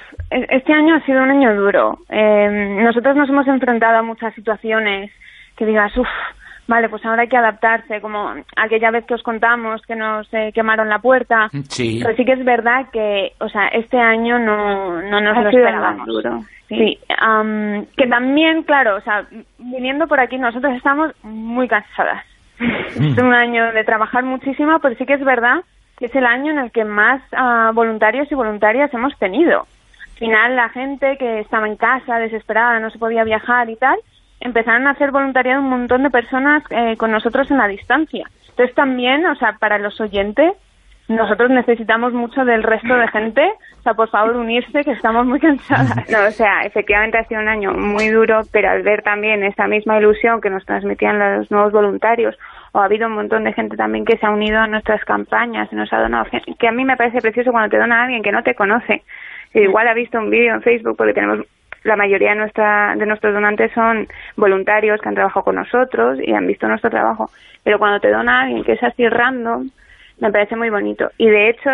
este año ha sido un año duro. Eh, nosotros nos hemos enfrentado a muchas situaciones que digas, uff, vale, pues ahora hay que adaptarse, como aquella vez que os contamos que nos eh, quemaron la puerta. Sí. Pero sí que es verdad que, o sea, este año no, no nos ha lo esperábamos. Duro. Sí, sí um, que también, claro, o sea, viniendo por aquí nosotros estamos muy cansadas. Es un año de trabajar muchísimo, pero sí que es verdad que es el año en el que más uh, voluntarios y voluntarias hemos tenido. Al final, la gente que estaba en casa, desesperada, no se podía viajar y tal, empezaron a hacer voluntariado un montón de personas eh, con nosotros en la distancia. Entonces también, o sea, para los oyentes, nosotros necesitamos mucho del resto de gente. O sea, por favor, unirse, que estamos muy cansadas. No, o sea, efectivamente ha sido un año muy duro, pero al ver también esa misma ilusión que nos transmitían los nuevos voluntarios, o ha habido un montón de gente también que se ha unido a nuestras campañas, nos ha donado, que a mí me parece precioso cuando te dona a alguien que no te conoce. Igual ha visto un vídeo en Facebook, porque tenemos la mayoría de, nuestra, de nuestros donantes son voluntarios que han trabajado con nosotros y han visto nuestro trabajo. Pero cuando te dona alguien que es así random, me parece muy bonito. Y de hecho,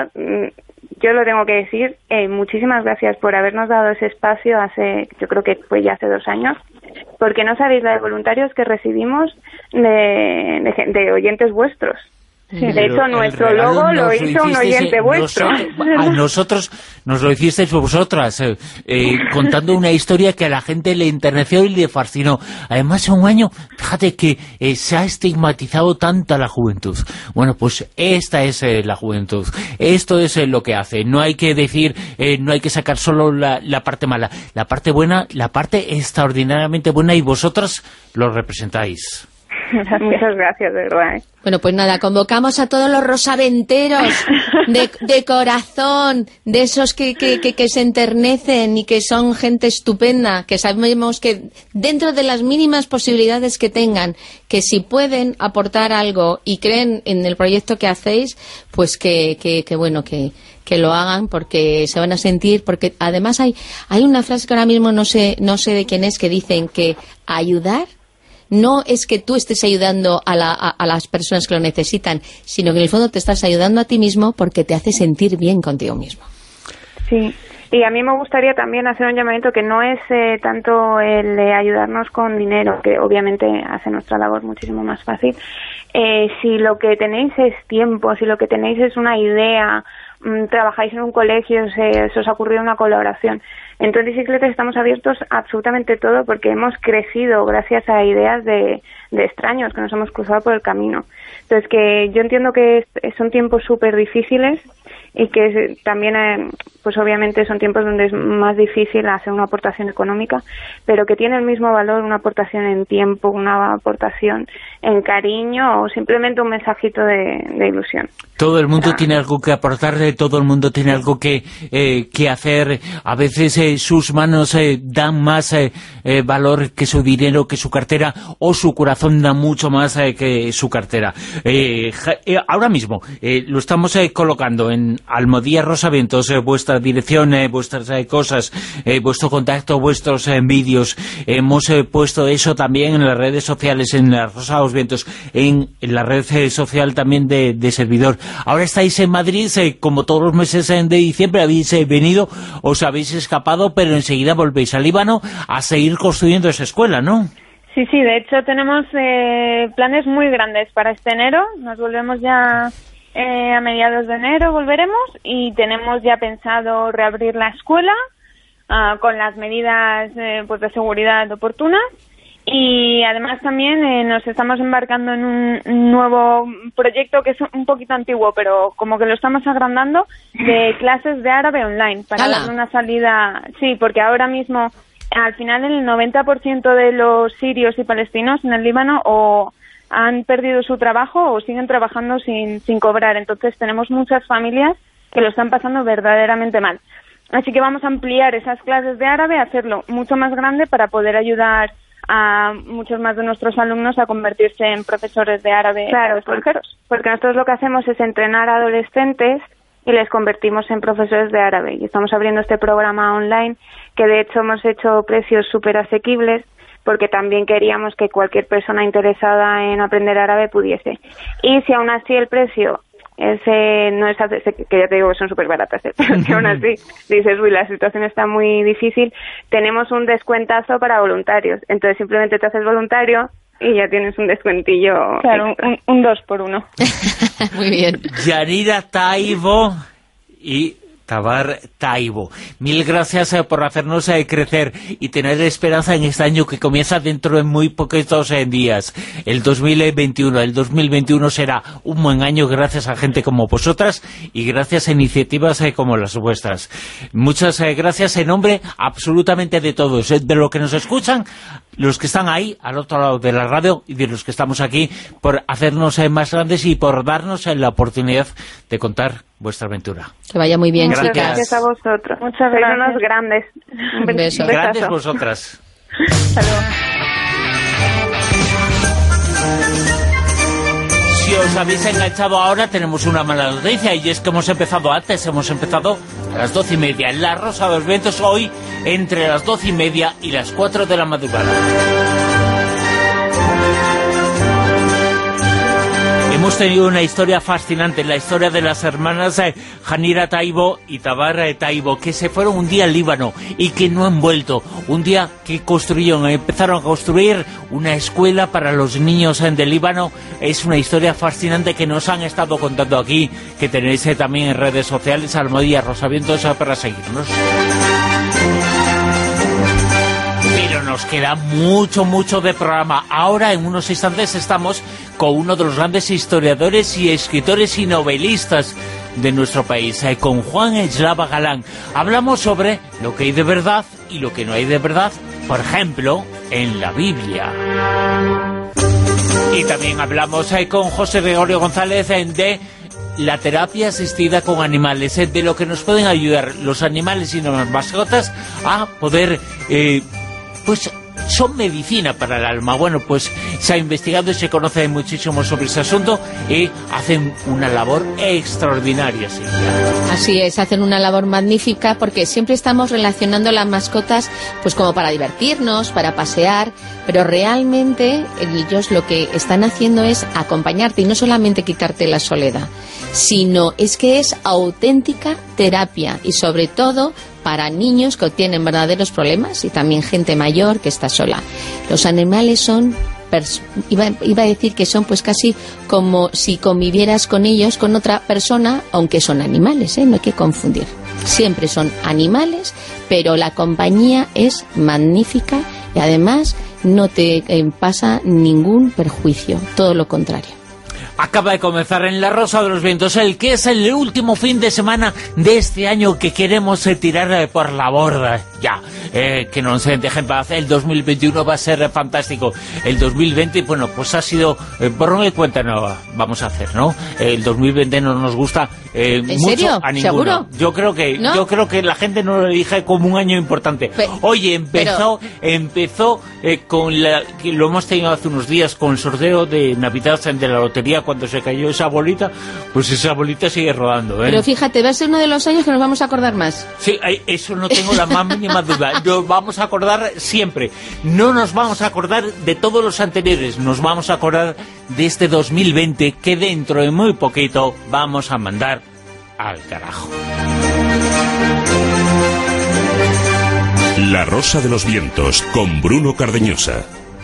yo lo tengo que decir, eh, muchísimas gracias por habernos dado ese espacio hace, yo creo que fue ya hace dos años, porque no sabéis la de voluntarios que recibimos de, de, de oyentes vuestros. Sí, de hecho, nuestro logo lo hizo un oyente vuestro. Nosotros, a nosotros nos lo hicisteis vosotras, eh, eh, contando una historia que a la gente le enterneció y le fascinó. Además, un año, fíjate que eh, se ha estigmatizado tanto a la juventud. Bueno, pues esta es eh, la juventud. Esto es eh, lo que hace. No hay que decir, eh, no hay que sacar solo la, la parte mala. La parte buena, la parte extraordinariamente buena, y vosotras lo representáis. Gracias. Muchas gracias, de verdad. ¿eh? Bueno, pues nada, convocamos a todos los rosaventeros de, de corazón, de esos que, que, que, que se enternecen y que son gente estupenda, que sabemos que dentro de las mínimas posibilidades que tengan, que si pueden aportar algo y creen en el proyecto que hacéis, pues que, que, que bueno, que... que lo hagan, porque se van a sentir, porque además hay hay una frase que ahora mismo no sé no sé de quién es, que dicen que ayudar no es que tú estés ayudando a, la, a, a las personas que lo necesitan, sino que en el fondo te estás ayudando a ti mismo porque te hace sentir bien contigo mismo. Sí, y a mí me gustaría también hacer un llamamiento que no es eh, tanto el de ayudarnos con dinero, que obviamente hace nuestra labor muchísimo más fácil. Eh, si lo que tenéis es tiempo, si lo que tenéis es una idea, mmm, trabajáis en un colegio, se, se os ha ocurrido una colaboración. En Twenty Bicicletas estamos abiertos a absolutamente todo, porque hemos crecido gracias a ideas de, de extraños que nos hemos cruzado por el camino. Entonces, que yo entiendo que es, son tiempos súper difíciles y que es, también, eh, pues obviamente son tiempos donde es más difícil hacer una aportación económica, pero que tiene el mismo valor una aportación en tiempo, una aportación en cariño o simplemente un mensajito de, de ilusión. Todo el mundo ah. tiene algo que aportar, todo el mundo tiene algo que, eh, que hacer. A veces eh, sus manos eh, dan más eh, eh, valor que su dinero, que su cartera, o su corazón da mucho más eh, que su cartera. Eh, eh, ahora mismo eh, lo estamos eh, colocando en Almodía Rosavientos, eh, vuestra dirección, eh, vuestras eh, cosas, eh, vuestro contacto, vuestros eh, vídeos. Hemos eh, puesto eso también en las redes sociales, en la Rosa de los Vientos, en, en la red eh, social también de, de Servidor. Ahora estáis en Madrid, eh, como todos los meses eh, de diciembre, habéis eh, venido, os habéis escapado, pero enseguida volvéis al Líbano a seguir construyendo esa escuela, ¿no? Sí, sí, de hecho tenemos eh, planes muy grandes para este enero. Nos volvemos ya eh, a mediados de enero, volveremos, y tenemos ya pensado reabrir la escuela uh, con las medidas eh, pues de seguridad oportunas. Y además también eh, nos estamos embarcando en un nuevo proyecto que es un poquito antiguo, pero como que lo estamos agrandando, de clases de árabe online, para darle una salida. Sí, porque ahora mismo, al final, el noventa por ciento de los sirios y palestinos en el Líbano o han perdido su trabajo o siguen trabajando sin, sin cobrar. Entonces tenemos muchas familias que lo están pasando verdaderamente mal. Así que vamos a ampliar esas clases de árabe, hacerlo mucho más grande para poder ayudar a muchos más de nuestros alumnos a convertirse en profesores de árabe. Claro, extranjeros. Porque nosotros lo que hacemos es entrenar a adolescentes y les convertimos en profesores de árabe. Y estamos abriendo este programa online, que de hecho hemos hecho precios súper asequibles, porque también queríamos que cualquier persona interesada en aprender árabe pudiese. Y si aún así el precio ese no es, que ya te digo que son súper baratas, ¿eh? Pero si aún así dices, uy, la situación está muy difícil, tenemos un descuentazo para voluntarios. Entonces simplemente te haces voluntario y ya tienes un descuentillo. Claro, un, un dos por uno. Muy bien. Yanira Taibo y Tabar Taibo, mil gracias eh, por hacernos eh, crecer y tener esperanza en este año que comienza dentro de muy poquitos eh, días, el dos mil veintiuno. El dos mil veintiuno será un buen año gracias a gente como vosotras y gracias a iniciativas eh, como las vuestras. Muchas eh, gracias en nombre absolutamente de todos, eh, de los que nos escuchan, los que están ahí al otro lado de la radio y de los que estamos aquí, por hacernos eh, más grandes y por darnos eh, la oportunidad de contar vuestra aventura. Que vaya muy bien, Muchas chicas. gracias a vosotros. Muchas Sois gracias. unos grandes. Un beso. besazo. Grandes vosotras. Hasta luego. Si os habéis enganchado ahora, tenemos una mala noticia, y es que hemos empezado antes, hemos empezado a las doce y media. En La Rosa de los Vientos, hoy, entre las doce y media y las cuatro de la madrugada. Hemos tenido una historia fascinante, la historia de las hermanas eh, Yanira Taibo y Tabar eh, Taibo, que se fueron un día al Líbano y que no han vuelto. Un día que construyeron, empezaron a construir una escuela para los niños eh, del Líbano. Es una historia fascinante que nos han estado contando aquí, que tenéis eh, también en redes sociales, Almohadilla Rosavientos, eh, para seguirnos. Pero nos queda mucho, mucho de programa. Ahora, en unos instantes, estamos con uno de los grandes historiadores y escritores y novelistas de nuestro país, eh, con Juan Eslava Galán. Hablamos sobre lo que hay de verdad y lo que no hay de verdad, por ejemplo, en la Biblia. Y también hablamos eh, con José Gregorio González eh, de la terapia asistida con animales, eh, de lo que nos pueden ayudar los animales y las mascotas a poder... Eh, pues son medicina para el alma. Bueno, pues se ha investigado y se conoce muchísimo sobre ese asunto y hacen una labor extraordinaria, sí. Así es, hacen una labor magnífica porque siempre estamos relacionando las mascotas pues como para divertirnos, para pasear, pero realmente ellos lo que están haciendo es acompañarte y no solamente quitarte la soledad, sino es que es auténtica terapia y sobre todo para niños que tienen verdaderos problemas y también gente mayor que está sola. Los animales son, iba, iba a decir que son pues casi como si convivieras con ellos, con otra persona, aunque son animales, ¿eh? No hay que confundir. Siempre son animales, pero la compañía es magnífica y además no te eh, pasa ningún perjuicio, todo lo contrario. Acaba de comenzar en La Rosa de los Vientos, el que es el último fin de semana de este año que queremos eh, tirar eh, por la borda. Ya, eh, que no nos dejen en paz. El dos mil veintiuno va a ser eh, fantástico. El dos mil veinte, bueno, pues ha sido... Eh, borrón y cuenta nueva vamos a hacer, ¿no? El dos mil veinte no nos gusta eh, ¿En mucho serio? a ninguno. ¿Seguro? Yo creo que ¿No? yo creo que la gente no lo elige como un año importante. Pe Oye, empezó, pero... empezó eh, con la... que lo hemos tenido hace unos días con el sorteo de Navidad de la lotería. Cuando se cayó esa bolita, pues esa bolita sigue rodando, ¿eh? Pero fíjate, va a ser uno de los años que nos vamos a acordar más. Sí, eso no tengo la más mínima duda. Nos vamos a acordar siempre. No nos vamos a acordar de todos los anteriores. Nos vamos a acordar de este dos mil veinte que dentro de muy poquito vamos a mandar al carajo. La Rosa de los Vientos con Bruno Cardeñosa.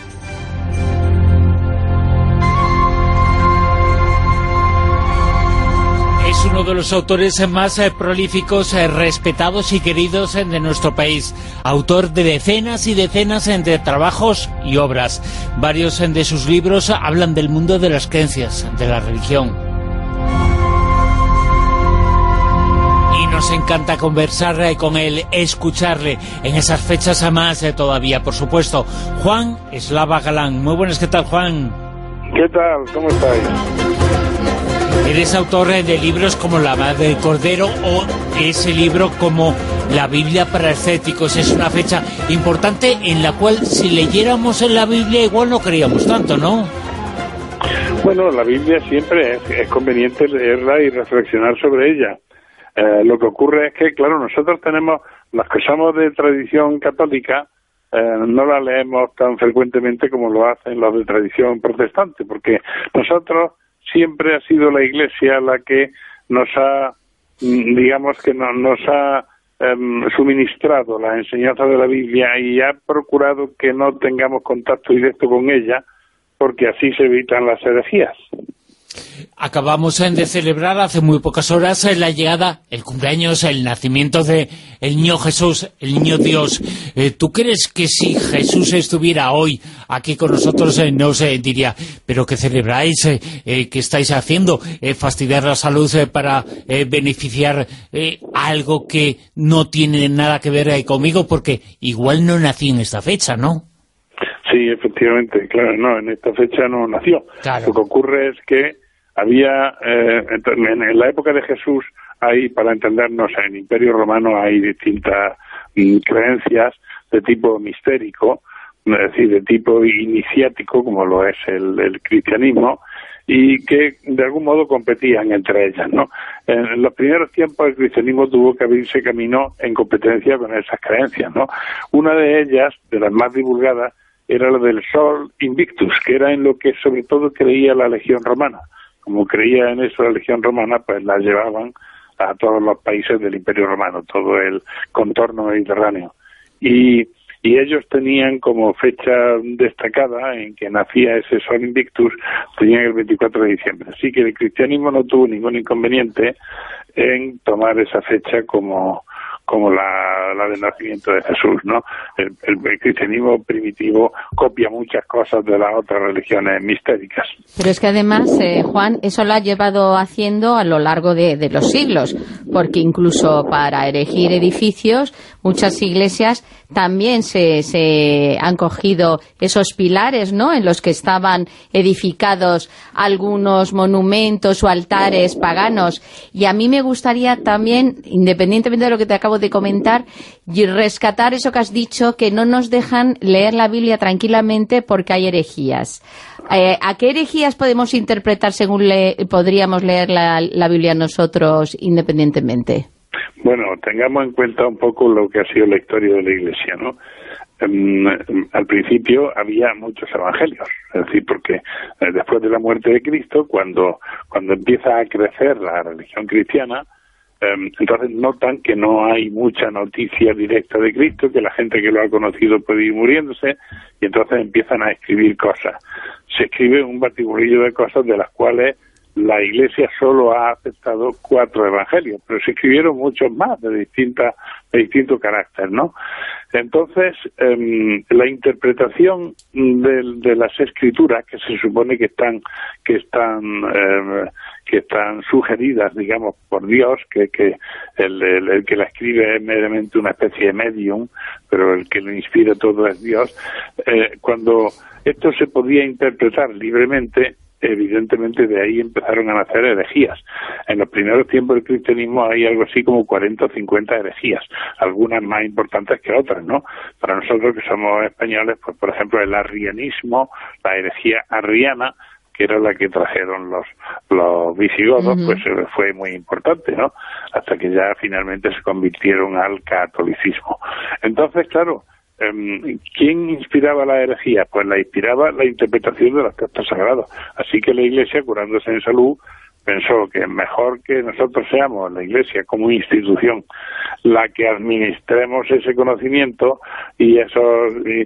Es uno de los autores más eh, prolíficos, eh, respetados y queridos eh, de nuestro país. Autor de decenas y decenas eh, de trabajos y obras. Varios eh, de sus libros eh, hablan del mundo de las creencias, de la religión. Y nos encanta conversar eh, con él, escucharle en esas fechas a más eh, todavía, por supuesto. Juan Eslava Galán. Muy buenas, ¿qué tal, Juan? ¿Qué tal? ¿Cómo estáis? Eres autor de libros como La Madre del Cordero o ese libro como La Biblia para escépticos. Es una fecha importante en la cual si leyéramos en la Biblia igual no creíamos tanto, ¿no? Bueno, la Biblia siempre es, es conveniente leerla y reflexionar sobre ella. Eh, lo que ocurre es que, claro, nosotros tenemos, los que somos de tradición católica, eh, no la leemos tan frecuentemente como lo hacen los de tradición protestante, porque nosotros siempre ha sido la Iglesia la que nos ha, digamos que no, nos ha eh, suministrado la enseñanza de la Biblia y ha procurado que no tengamos contacto directo con ella, porque así se evitan las herejías. Acabamos de celebrar hace muy pocas horas la llegada, el cumpleaños, el nacimiento de el niño Jesús, el niño Dios. Eh, ¿Tú crees que si Jesús estuviera hoy aquí con nosotros eh, nos eh, diría, pero qué celebráis, eh, eh, qué estáis haciendo, eh, fastidiar la salud eh, para eh, beneficiar eh, algo que no tiene nada que ver eh, conmigo, porque igual no nací en esta fecha, ¿no? Sí, efectivamente, claro, no, en esta fecha no nació. Claro. Lo que ocurre es que había, eh, en la época de Jesús, hay, para entendernos, en el Imperio Romano hay distintas mm, creencias de tipo mistérico, es decir, de tipo iniciático, como lo es el, el cristianismo, y que de algún modo competían entre ellas, ¿no? En los primeros tiempos el cristianismo tuvo que abrirse camino en competencia con esas creencias, ¿no? Una de ellas, de las más divulgadas, era lo del Sol Invictus, que era en lo que sobre todo creía la Legión Romana. Como creía en eso la Legión Romana, pues la llevaban a todos los países del Imperio Romano, todo el contorno mediterráneo. Y, y ellos tenían como fecha destacada en que nacía ese Sol Invictus, tenían el veinticuatro de diciembre. Así que el cristianismo no tuvo ningún inconveniente en tomar esa fecha como... como la, la del nacimiento de Jesús, ¿no? El, el, el cristianismo primitivo copia muchas cosas de las otras religiones mistéricas. Pero es que además, eh, Juan, eso lo ha llevado haciendo a lo largo de, de los siglos, porque incluso para erigir edificios, muchas iglesias también se, se han cogido esos pilares, ¿no?, en los que estaban edificados algunos monumentos o altares paganos. Y a mí me gustaría también, independientemente de lo que te acabo de comentar, y rescatar eso que has dicho, que no nos dejan leer la Biblia tranquilamente porque hay herejías. Eh, ¿A qué herejías podemos interpretar según le, podríamos leer la, la Biblia nosotros independientemente? Bueno, tengamos en cuenta un poco lo que ha sido la historia de la Iglesia, ¿no? Um, al principio había muchos evangelios, es decir, porque eh, después de la muerte de Cristo, cuando, cuando empieza a crecer la religión cristiana, um, entonces notan que no hay mucha noticia directa de Cristo, que la gente que lo ha conocido puede ir muriéndose, y entonces empiezan a escribir cosas. Se escribe un batiburrillo de cosas de las cuales la Iglesia solo ha aceptado cuatro evangelios, pero se escribieron muchos más de distintas de distinto carácter, ¿no? Entonces, eh, la interpretación de, de las escrituras, que se supone que están que están eh, que están sugeridas, digamos, por Dios, que, que el, el, el que la escribe es meramente una especie de medium, pero el que lo inspira todo es Dios. Eh, cuando esto se podía interpretar libremente, evidentemente de ahí empezaron a nacer herejías. En los primeros tiempos del cristianismo hay algo así como cuarenta o cincuenta herejías, algunas más importantes que otras, ¿no? Para nosotros que somos españoles, pues por ejemplo el arrianismo, la herejía arriana, que era la que trajeron los los visigodos, uh-huh. pues fue muy importante, ¿no? Hasta que ya finalmente se convirtieron al catolicismo. Entonces, claro, ¿quién inspiraba la herejía? Pues la inspiraba la interpretación de los textos sagrados. Así que la Iglesia, curándose en salud, pensó que es mejor que nosotros seamos, la Iglesia como institución, la que administremos ese conocimiento y esos, y,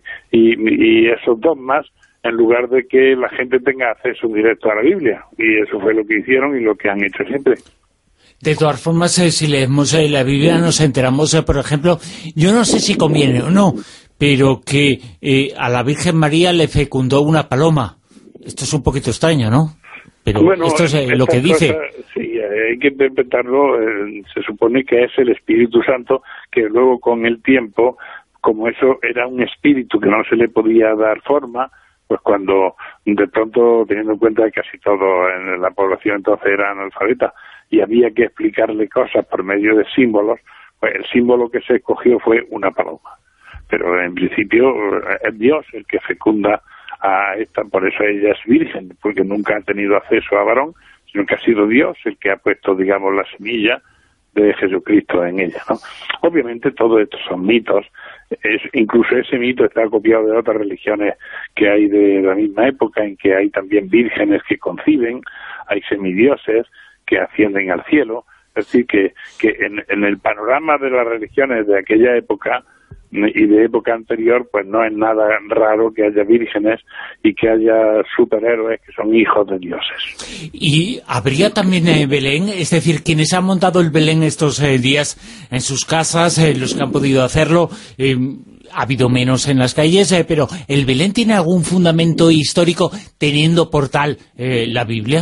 y, y esos dogmas, en lugar de que la gente tenga acceso directo a la Biblia. Y eso fue lo que hicieron y lo que han hecho siempre. De todas formas, eh, si leemos eh, la Biblia nos enteramos, eh, por ejemplo, yo no sé si conviene o no, pero que eh, a la Virgen María le fecundó una paloma. Esto es un poquito extraño, ¿no? Pero bueno, esto es eh, lo que dice. Cosas, sí, hay que interpretarlo, eh, se supone que es el Espíritu Santo, que luego con el tiempo, como eso era un espíritu que no se le podía dar forma, pues cuando de pronto, teniendo en cuenta que casi todo en la población entonces era analfabeta y había que explicarle cosas por medio de símbolos, pues el símbolo que se escogió fue una paloma. Pero en principio es Dios el que fecunda a esta, por eso ella es virgen, porque nunca ha tenido acceso a varón, sino que ha sido Dios el que ha puesto, digamos, la semilla de Jesucristo en ella, ¿no? Obviamente todo esto son mitos, es, incluso ese mito está copiado de otras religiones que hay de la misma época, en que hay también vírgenes que conciben, hay semidioses que ascienden al cielo, es decir, que, que en, en el panorama de las religiones de aquella época y de época anterior, pues no es nada raro que haya vírgenes y que haya superhéroes que son hijos de dioses. ¿Y habría también eh, Belén? Es decir, quienes han montado el Belén estos eh, días en sus casas, eh, los que han podido hacerlo, eh, ha habido menos en las calles, eh, pero ¿el Belén tiene algún fundamento histórico teniendo por tal eh, la Biblia?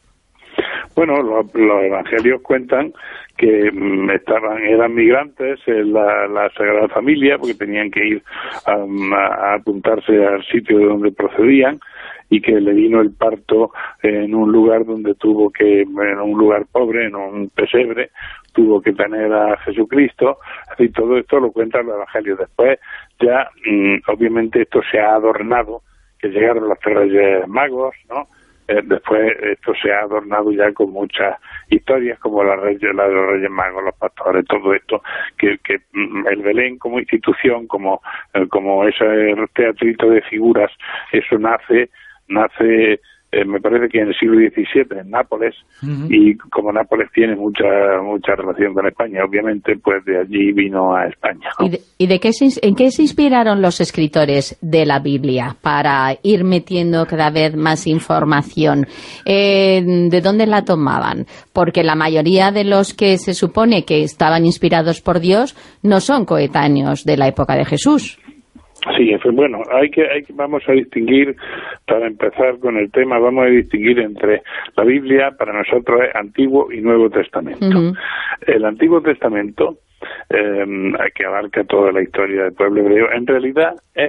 Bueno, lo, los evangelios cuentan que mm, estaban eran migrantes en la, la Sagrada Familia, porque tenían que ir um, a, a apuntarse al sitio de donde procedían, y que le vino el parto en un lugar donde tuvo que, en un lugar pobre, en un pesebre, tuvo que tener a Jesucristo, y todo esto lo cuentan los evangelios. Después ya, mm, obviamente esto se ha adornado, que llegaron los tres Reyes Magos, ¿no? Eh, después esto se ha adornado ya con muchas historias como la, reyes, la de los Reyes Magos, los pastores, todo esto, que, que el Belén como institución, como, como ese teatrito de figuras, eso nace, nace eh, me parece que en el siglo diecisiete en Nápoles, uh-huh. Y como Nápoles tiene mucha mucha relación con España, obviamente, pues de allí vino a España, ¿no? ¿Y, de, y de qué se, en qué se inspiraron los escritores de la Biblia para ir metiendo cada vez más información? Eh, ¿De dónde la tomaban? Porque la mayoría de los que se supone que estaban inspirados por Dios no son coetáneos de la época de Jesús. Sí, bueno, hay que, hay que, vamos a distinguir, para empezar con el tema, vamos a distinguir entre la Biblia, para nosotros es Antiguo y Nuevo Testamento. Uh-huh. El Antiguo Testamento, eh, que abarca toda la historia del pueblo hebreo, en realidad es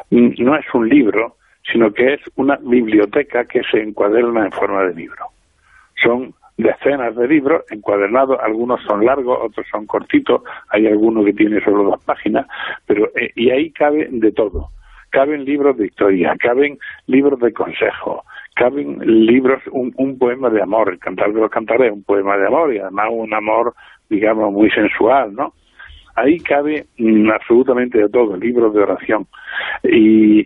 no es un libro, sino que es una biblioteca que se encuaderna en forma de libro. Son decenas de libros encuadernados, algunos son largos, otros son cortitos, hay alguno que tiene solo dos páginas, pero eh, y ahí cabe de todo. Caben libros de historia, caben libros de consejo, caben libros, un, un poema de amor, el Cantar de los Cantares es un poema de amor, y además un amor, digamos, muy sensual, ¿no? Ahí cabe mm, absolutamente de todo, libros de oración, y,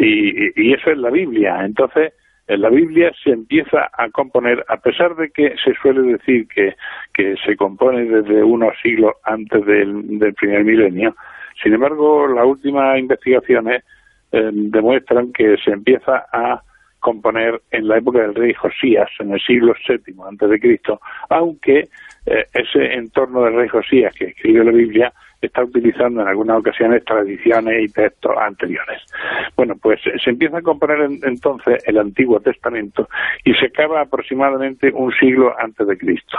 y, y eso es la Biblia. Entonces, en la Biblia se empieza a componer, a pesar de que se suele decir que, que se compone desde unos siglos antes del, del primer milenio. Sin embargo, las últimas investigaciones eh, demuestran que se empieza a componer en la época del rey Josías, en el siglo séptimo antes de Cristo, aunque eh, ese entorno del rey Josías que escribe la Biblia está utilizando en algunas ocasiones tradiciones y textos anteriores. Bueno, pues se empieza a componer en, entonces el Antiguo Testamento y se acaba aproximadamente un siglo antes de Cristo.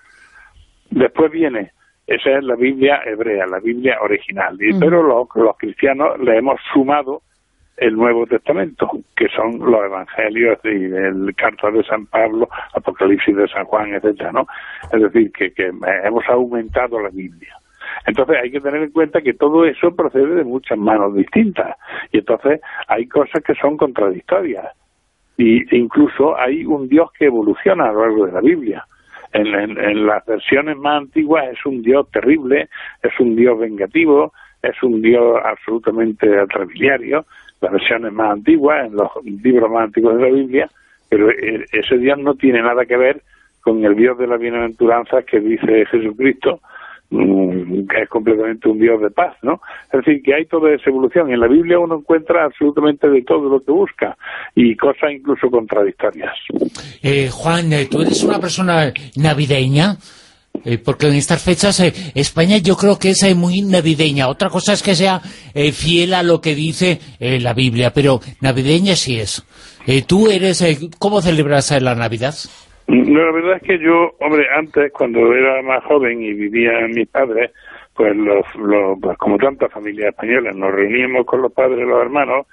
Después viene, esa es la Biblia hebrea, la Biblia original, y, mm. pero los, los cristianos le hemos sumado el Nuevo Testamento, que son los Evangelios y el Carta de San Pablo, Apocalipsis de San Juan, etcétera, ¿no? Es decir, que, que hemos aumentado la Biblia. Entonces hay que tener en cuenta que todo eso procede de muchas manos distintas, y entonces hay cosas que son contradictorias, y incluso hay un Dios que evoluciona a lo largo de la Biblia. En, en, en las versiones más antiguas es un Dios terrible, es un Dios vengativo, es un Dios absolutamente atrabiliario, las versiones más antiguas, en los libros más antiguos de la Biblia, pero ese Dios no tiene nada que ver con el Dios de la bienaventuranza que dice Jesucristo, que es completamente un Dios de paz, ¿no? Es decir, que hay toda esa evolución. En la Biblia uno encuentra absolutamente de todo lo que busca, y cosas incluso contradictorias. Eh, Juan, ¿tú eres una persona navideña? Eh, porque en estas fechas eh, España yo creo que es eh, muy navideña. Otra cosa es que sea eh, fiel a lo que dice eh, la Biblia, pero navideña sí es. Eh, ¿Tú eres, eh, cómo celebras eh, la Navidad? No, la verdad es que yo, hombre, antes, cuando era más joven y vivían mis padres, pues, los, los, pues como tantas familias españolas, nos reuníamos con los padres y los hermanos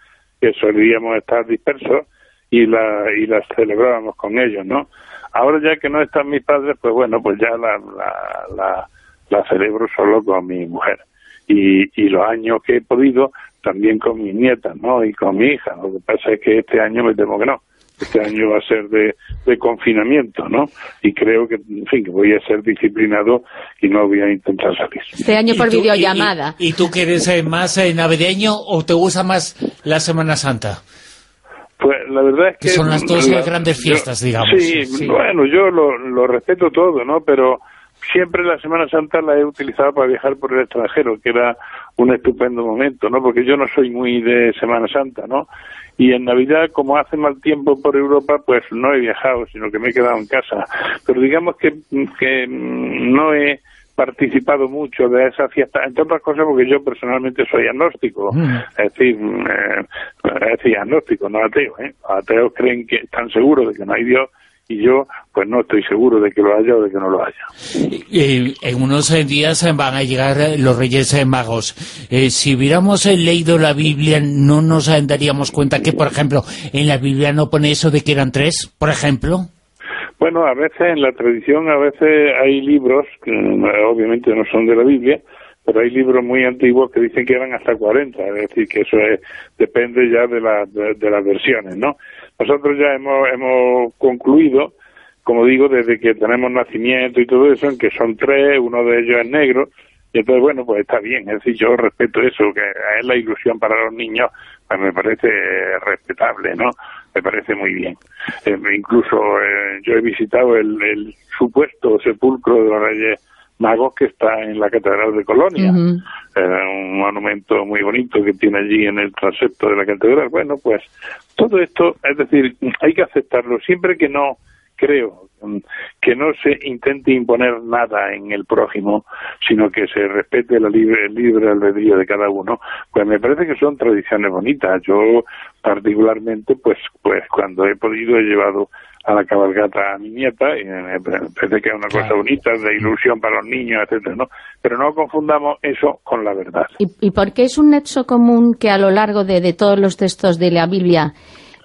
que solíamos estar dispersos y la y las celebrábamos con ellos, ¿no? Ahora ya que no están mis padres, pues bueno, pues ya la la, la, la celebro solo con mi mujer. Y, y los años que he podido, también con mis nietas, ¿no? Y con mi hija. Lo que pasa es que este año me temo que no. Este año va a ser de, de confinamiento, ¿no? Y creo que, en fin, que voy a ser disciplinado y no voy a intentar salir. Este año por videollamada. ¿Y, y, ¿Y tú que eres eh, más eh, navideño o te gusta más la Semana Santa? Pues la verdad es que... Que son las dos la, grandes fiestas, yo, digamos. Sí, sí, bueno, yo lo, lo respeto todo, ¿no? Pero siempre la Semana Santa la he utilizado para viajar por el extranjero, que era un estupendo momento, ¿no? Porque yo no soy muy de Semana Santa, ¿no? Y en Navidad, como hace mal tiempo por Europa, pues no he viajado, sino que me he quedado en casa. Pero digamos que, que no he participado mucho de esa fiesta, entre otras cosas porque yo personalmente soy agnóstico, mm. es decir, eh, es decir, agnóstico, no ateo, ¿eh? Ateos creen que están seguros de que no hay Dios, y yo pues no estoy seguro de que lo haya o de que no lo haya. Eh, en unos días van a llegar los Reyes Magos. Eh, si hubiéramos leído la Biblia, ¿no nos daríamos cuenta que, por ejemplo, en la Biblia no pone eso de que eran tres, por ejemplo? Bueno, a veces en la tradición, a veces hay libros, que obviamente no son de la Biblia, pero hay libros muy antiguos que dicen que eran hasta cuarenta, es decir, que eso es, depende ya de, la, de, de las versiones, ¿no? Nosotros ya hemos, hemos concluido, como digo, desde que tenemos nacimiento y todo eso, en que son tres, uno de ellos es negro, y entonces, bueno, pues está bien, es decir, yo respeto eso, que es la ilusión para los niños, pues me parece respetable, ¿no? Me parece muy bien. Eh, incluso eh, yo he visitado el, el supuesto sepulcro de los Reyes Magos que está en la Catedral de Colonia, uh-huh. eh, un monumento muy bonito que tiene allí en el transepto de la catedral. Bueno, pues todo esto, es decir, hay que aceptarlo, siempre que no, creo, que no se intente imponer nada en el prójimo, sino que se respete la libre, el libre albedrío de cada uno, pues me parece que son tradiciones bonitas. Yo particularmente, pues, pues cuando he podido he llevado a la cabalgata a mi nieta, y me parece que es una cosa bonita, de ilusión para los niños, etcétera, ¿no? Pero no confundamos eso con la verdad. ¿Y, y por qué es un nexo común que a lo largo de, de todos los textos de la Biblia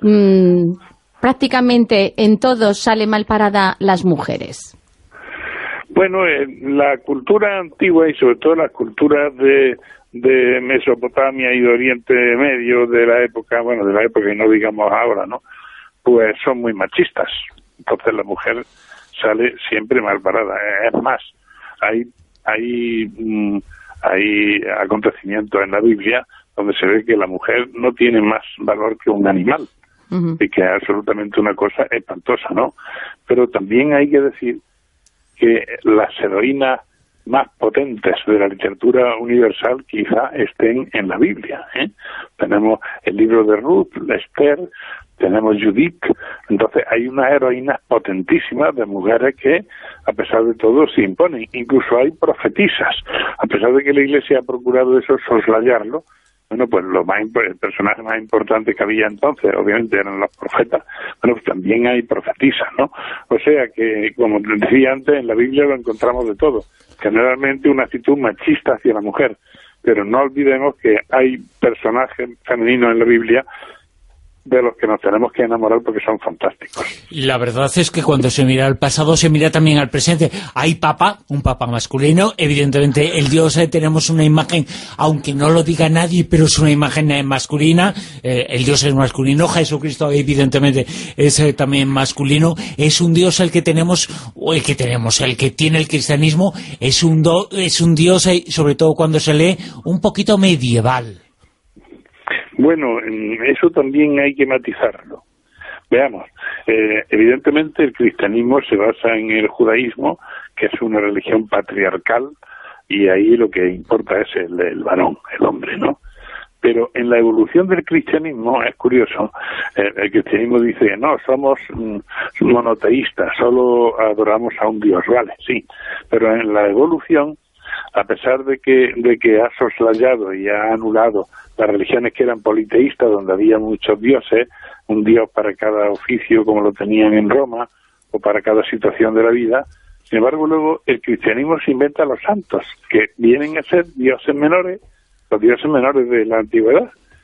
mmm, prácticamente en todos sale mal parada las mujeres? Bueno, eh, la cultura antigua y sobre todo las culturas de, de Mesopotamia y de Oriente Medio de la época, bueno, de la época y no digamos ahora, ¿no? Pues son muy machistas. Entonces la mujer sale siempre mal parada. Es más, hay hay mm, hay acontecimientos en la Biblia donde se ve que la mujer no tiene más valor que un animal. Uh-huh. Y que es absolutamente una cosa espantosa, ¿no? Pero también hay que decir que las heroínas más potentes de la literatura universal quizá estén en la Biblia, ¿eh? Tenemos el libro de Ruth, Esther, tenemos Judith. Entonces hay unas heroínas potentísimas de mujeres que a pesar de todo se imponen. Incluso hay profetisas, a pesar de que la Iglesia ha procurado eso, soslayarlo. Bueno, pues lo más el personaje más importante que había entonces, obviamente, eran los profetas. Bueno, pues también hay profetisas, ¿no? O sea que, como decía antes, en la Biblia lo encontramos de todo. Generalmente una actitud machista hacia la mujer. Pero no olvidemos que hay personajes femeninos en la Biblia de los que nos tenemos que enamorar porque son fantásticos. La verdad es que cuando se mira al pasado se mira también al presente. Hay papa, un papa masculino, evidentemente el Dios, eh, tenemos una imagen, aunque no lo diga nadie, pero es una imagen eh, masculina, eh, el Dios es masculino, Jesucristo evidentemente es eh, también masculino, es un Dios el que tenemos, o el que tenemos, el que tiene el cristianismo, es un, do, es un Dios, eh, sobre todo cuando se lee, un poquito medieval. Bueno, eso también hay que matizarlo. Veamos, eh, evidentemente el cristianismo se basa en el judaísmo, que es una religión patriarcal, y ahí lo que importa es el, el varón, el hombre, ¿no? Pero en la evolución del cristianismo, es curioso, eh, el cristianismo dice, no, somos mm, monoteístas, solo adoramos a un Dios, vale, sí, pero en la evolución, a pesar de que de que ha soslayado y ha anulado las religiones que eran politeístas, donde había muchos dioses, un dios para cada oficio como lo tenían en Roma, o para cada situación de la vida, sin embargo luego el cristianismo se inventa los santos, que vienen a ser dioses menores, los dioses menores de la antigüedad,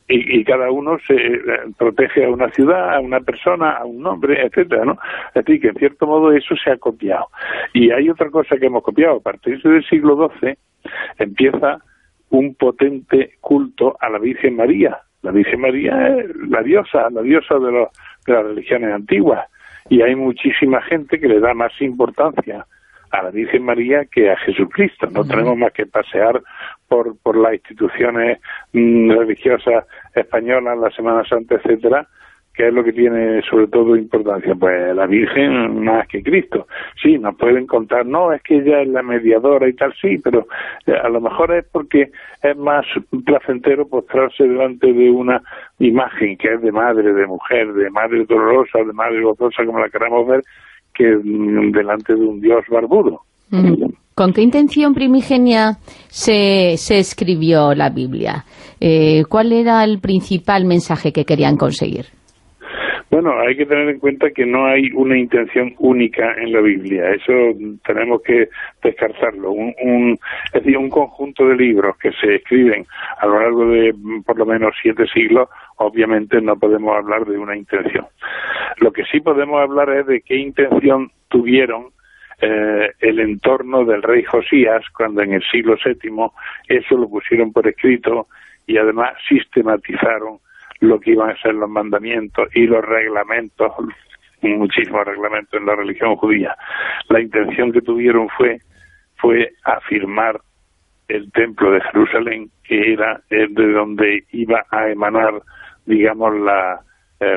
y, y cada uno se eh, protege a una ciudad, a una persona, a un nombre, etcétera, ¿no? Es decir, que en cierto modo eso se ha copiado. Y hay otra cosa que hemos copiado. A partir del siglo doce empieza un potente culto a la Virgen María. La Virgen María es la diosa, la diosa de, los, de las religiones antiguas. Y hay muchísima gente que le da más importancia a la Virgen María que a Jesucristo. No uh-huh. tenemos más que pasear por, por las instituciones mmm, religiosas españolas, la Semana Santa, etcétera, que es lo que tiene sobre todo importancia. Pues la Virgen más que Cristo. Sí, nos pueden contar, no, es que ella es la mediadora y tal, sí, pero eh, a lo mejor es porque es más placentero postrarse delante de una imagen que es de madre, de mujer, de madre dolorosa, de madre gozosa, como la queramos ver, que delante de un dios barbudo. ¿Con qué intención primigenia se, se escribió la Biblia? Eh, ¿Cuál era el principal mensaje que querían conseguir? Bueno, hay que tener en cuenta que no hay una intención única en la Biblia. Eso tenemos que descartarlo. Un, un, es decir, un conjunto de libros que se escriben a lo largo de por lo menos siete siglos, obviamente no podemos hablar de una intención. Lo que sí podemos hablar es de qué intención tuvieron eh, el entorno del rey Josías cuando en el siglo séptimo eso lo pusieron por escrito y además sistematizaron lo que iban a ser los mandamientos y los reglamentos, muchísimos reglamentos en la religión judía. La intención que tuvieron fue fue afirmar el templo de Jerusalén, que era de donde iba a emanar, digamos, la eh,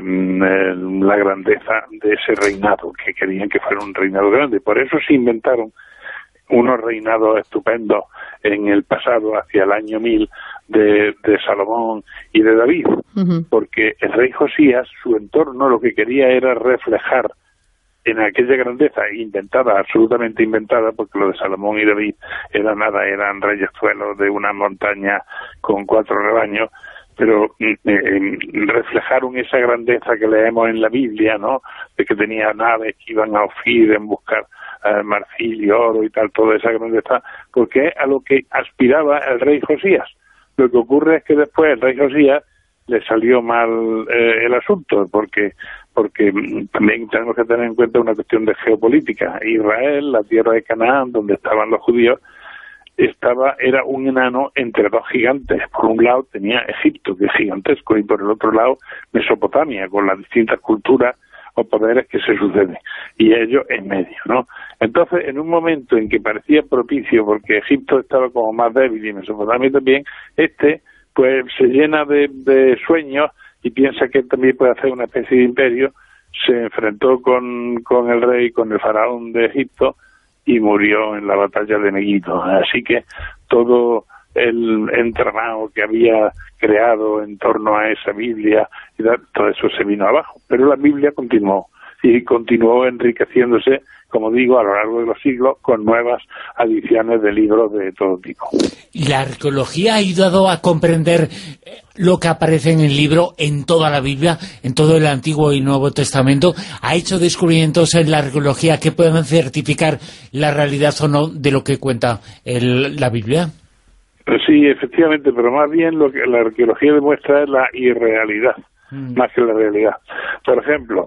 la grandeza de ese reinado, que querían que fuera un reinado grande. Por eso se inventaron unos reinados estupendos en el pasado, hacia el año mil, de, de Salomón y de David, uh-huh. porque el rey Josías, su entorno, lo que quería era reflejar en aquella grandeza inventada, absolutamente inventada, porque lo de Salomón y David era nada, eran reyezuelos de una montaña con cuatro rebaños, pero eh, eh, reflejaron esa grandeza que leemos en la Biblia, ¿no?, de que tenía naves que iban a Ofir en buscar eh, marfil y oro y tal, toda esa grandeza, porque es a lo que aspiraba el rey Josías. Lo que ocurre es que después el rey Josías le salió mal eh, el asunto, porque porque también tenemos que tener en cuenta una cuestión de geopolítica. Israel, la tierra de Canaán, donde estaban los judíos, estaba era un enano entre dos gigantes. Por un lado tenía Egipto, que es gigantesco, y por el otro lado Mesopotamia, con las distintas culturas o poderes que se suceden, y ellos en medio, ¿no? Entonces, en un momento en que parecía propicio, porque Egipto estaba como más débil y Mesopotamia también, este pues se llena de, de sueños y piensa que él también puede hacer una especie de imperio. Se enfrentó con, con el rey, con el faraón de Egipto, y murió en la batalla de Megiddo. Así que todo el entramado que había creado en torno a esa Biblia, y todo eso se vino abajo. Pero la Biblia continuó, y continuó enriqueciéndose, como digo, a lo largo de los siglos, con nuevas adiciones de libros de todo tipo. ¿Y la arqueología ha ayudado a comprender lo que aparece en el libro, en toda la Biblia, en todo el Antiguo y Nuevo Testamento? ¿Ha hecho descubrimientos en la arqueología que puedan certificar la realidad o no de lo que cuenta el, la Biblia? Sí, efectivamente, pero más bien lo que la arqueología demuestra es la irrealidad, mm. más que la realidad. Por ejemplo,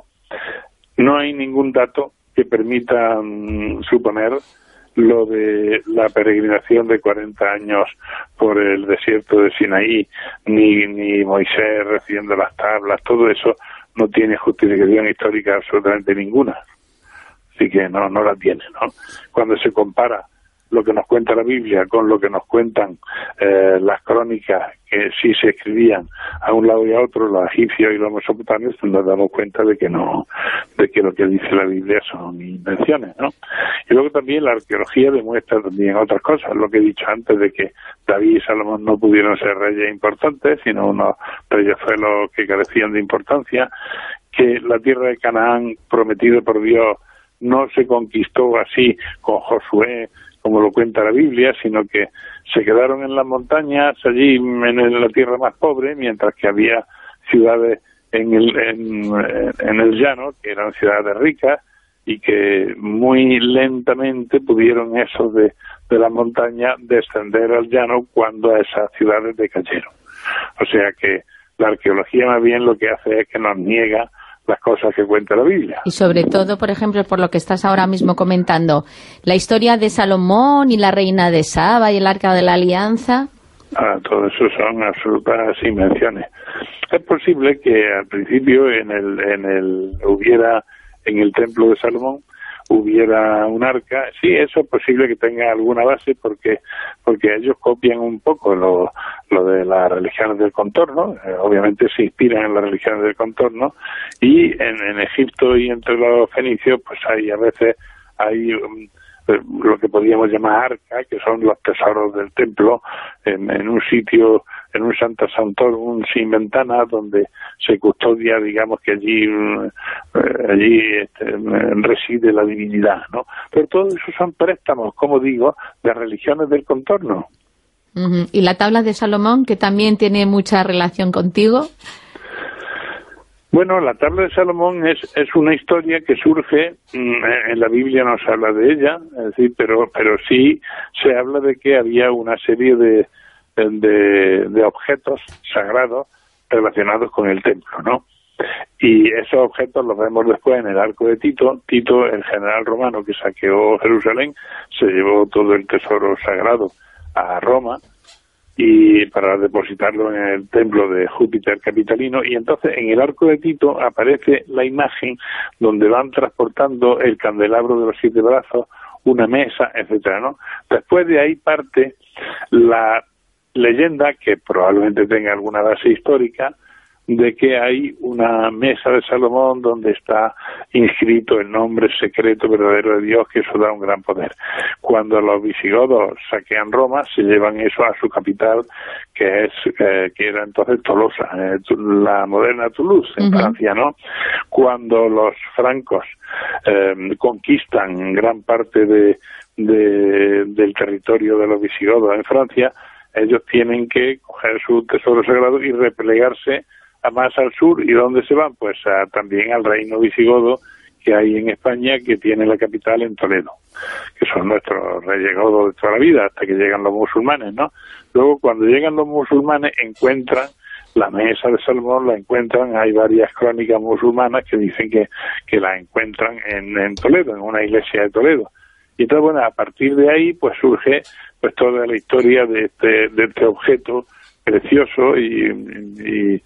no hay ningún dato que permita um, suponer lo de la peregrinación de cuarenta años por el desierto de Sinaí, ni, ni Moisés recibiendo las tablas. Todo eso no tiene justificación histórica absolutamente ninguna. Así que no, no la tiene, ¿no? Cuando se compara lo que nos cuenta la Biblia con lo que nos cuentan eh, las crónicas que sí se escribían a un lado y a otro, los egipcios y los mesopotamios, nos damos cuenta de que no, de que lo que dice la Biblia son invenciones, ¿no? Y luego también la arqueología demuestra también otras cosas, lo que he dicho antes de que David y Salomón no pudieron ser reyes importantes, sino unos reyezuelos que carecían de importancia, que la tierra de Canaán, prometida por Dios, no se conquistó así con Josué, como lo cuenta la Biblia, sino que se quedaron en las montañas, allí en la tierra más pobre, mientras que había ciudades en el, en, en el llano, que eran ciudades ricas, y que muy lentamente pudieron esos de, de la montaña descender al llano cuando esas ciudades decayeron. O sea que la arqueología más bien lo que hace es que nos niega las cosas que cuenta la Biblia. Y sobre todo, por ejemplo, por lo que estás ahora mismo comentando, la historia de Salomón y la reina de Saba y el Arca de la Alianza. Ah, todo eso son absolutas invenciones. Es posible que al principio en el, en el hubiera en el templo de Salomón hubiera un arca. Sí, eso es posible que tenga alguna base porque porque ellos copian un poco lo, lo de las religiones del contorno, eh, obviamente se inspiran en las religiones del contorno, y en, en Egipto y entre los fenicios pues hay a veces hay um, lo que podríamos llamar arca, que son los tesoros del templo, en, en un sitio, en un Santa Santorum sin ventanas, donde se custodia, digamos que allí eh, allí este, reside la divinidad, ¿no? Pero todo eso son préstamos, como digo, de religiones del contorno. Uh-huh. ¿Y la tabla de Salomón, que también tiene mucha relación contigo? Bueno, la tabla de Salomón es es una historia que surge, en la Biblia no se habla de ella, es decir, pero pero sí se habla de que había una serie de de, de objetos sagrados relacionados con el templo, ¿no? Y esos objetos los vemos después en el arco de Tito. Tito, el general romano que saqueó Jerusalén, se llevó todo el tesoro sagrado a Roma, y para depositarlo en el templo de Júpiter capitalino, y entonces en el arco de Tito aparece la imagen donde van transportando el candelabro de los siete brazos, una mesa, etcétera, ¿no? Después de ahí parte la leyenda, que probablemente tenga alguna base histórica, de que hay una mesa de Salomón donde está inscrito el nombre secreto verdadero de Dios, que eso da un gran poder. Cuando los visigodos saquean Roma, se llevan eso a su capital, que es eh, que era entonces Tolosa, eh, la moderna Toulouse, en uh-huh. Francia, ¿no? Cuando los francos eh, conquistan gran parte de, de del territorio de los visigodos en Francia, ellos tienen que coger su tesoro sagrado y replegarse a más al sur. ¿Y dónde se van? Pues a, también al reino visigodo que hay en España, que tiene la capital en Toledo, que son nuestros reyes godos de toda la vida, hasta que llegan los musulmanes, ¿no? Luego, cuando llegan los musulmanes, encuentran la mesa de Salomón, la encuentran, hay varias crónicas musulmanas que dicen que, que la encuentran en, en Toledo, en una iglesia de Toledo. Y entonces, bueno, a partir de ahí, pues surge pues toda la historia de este, de este objeto precioso, y, y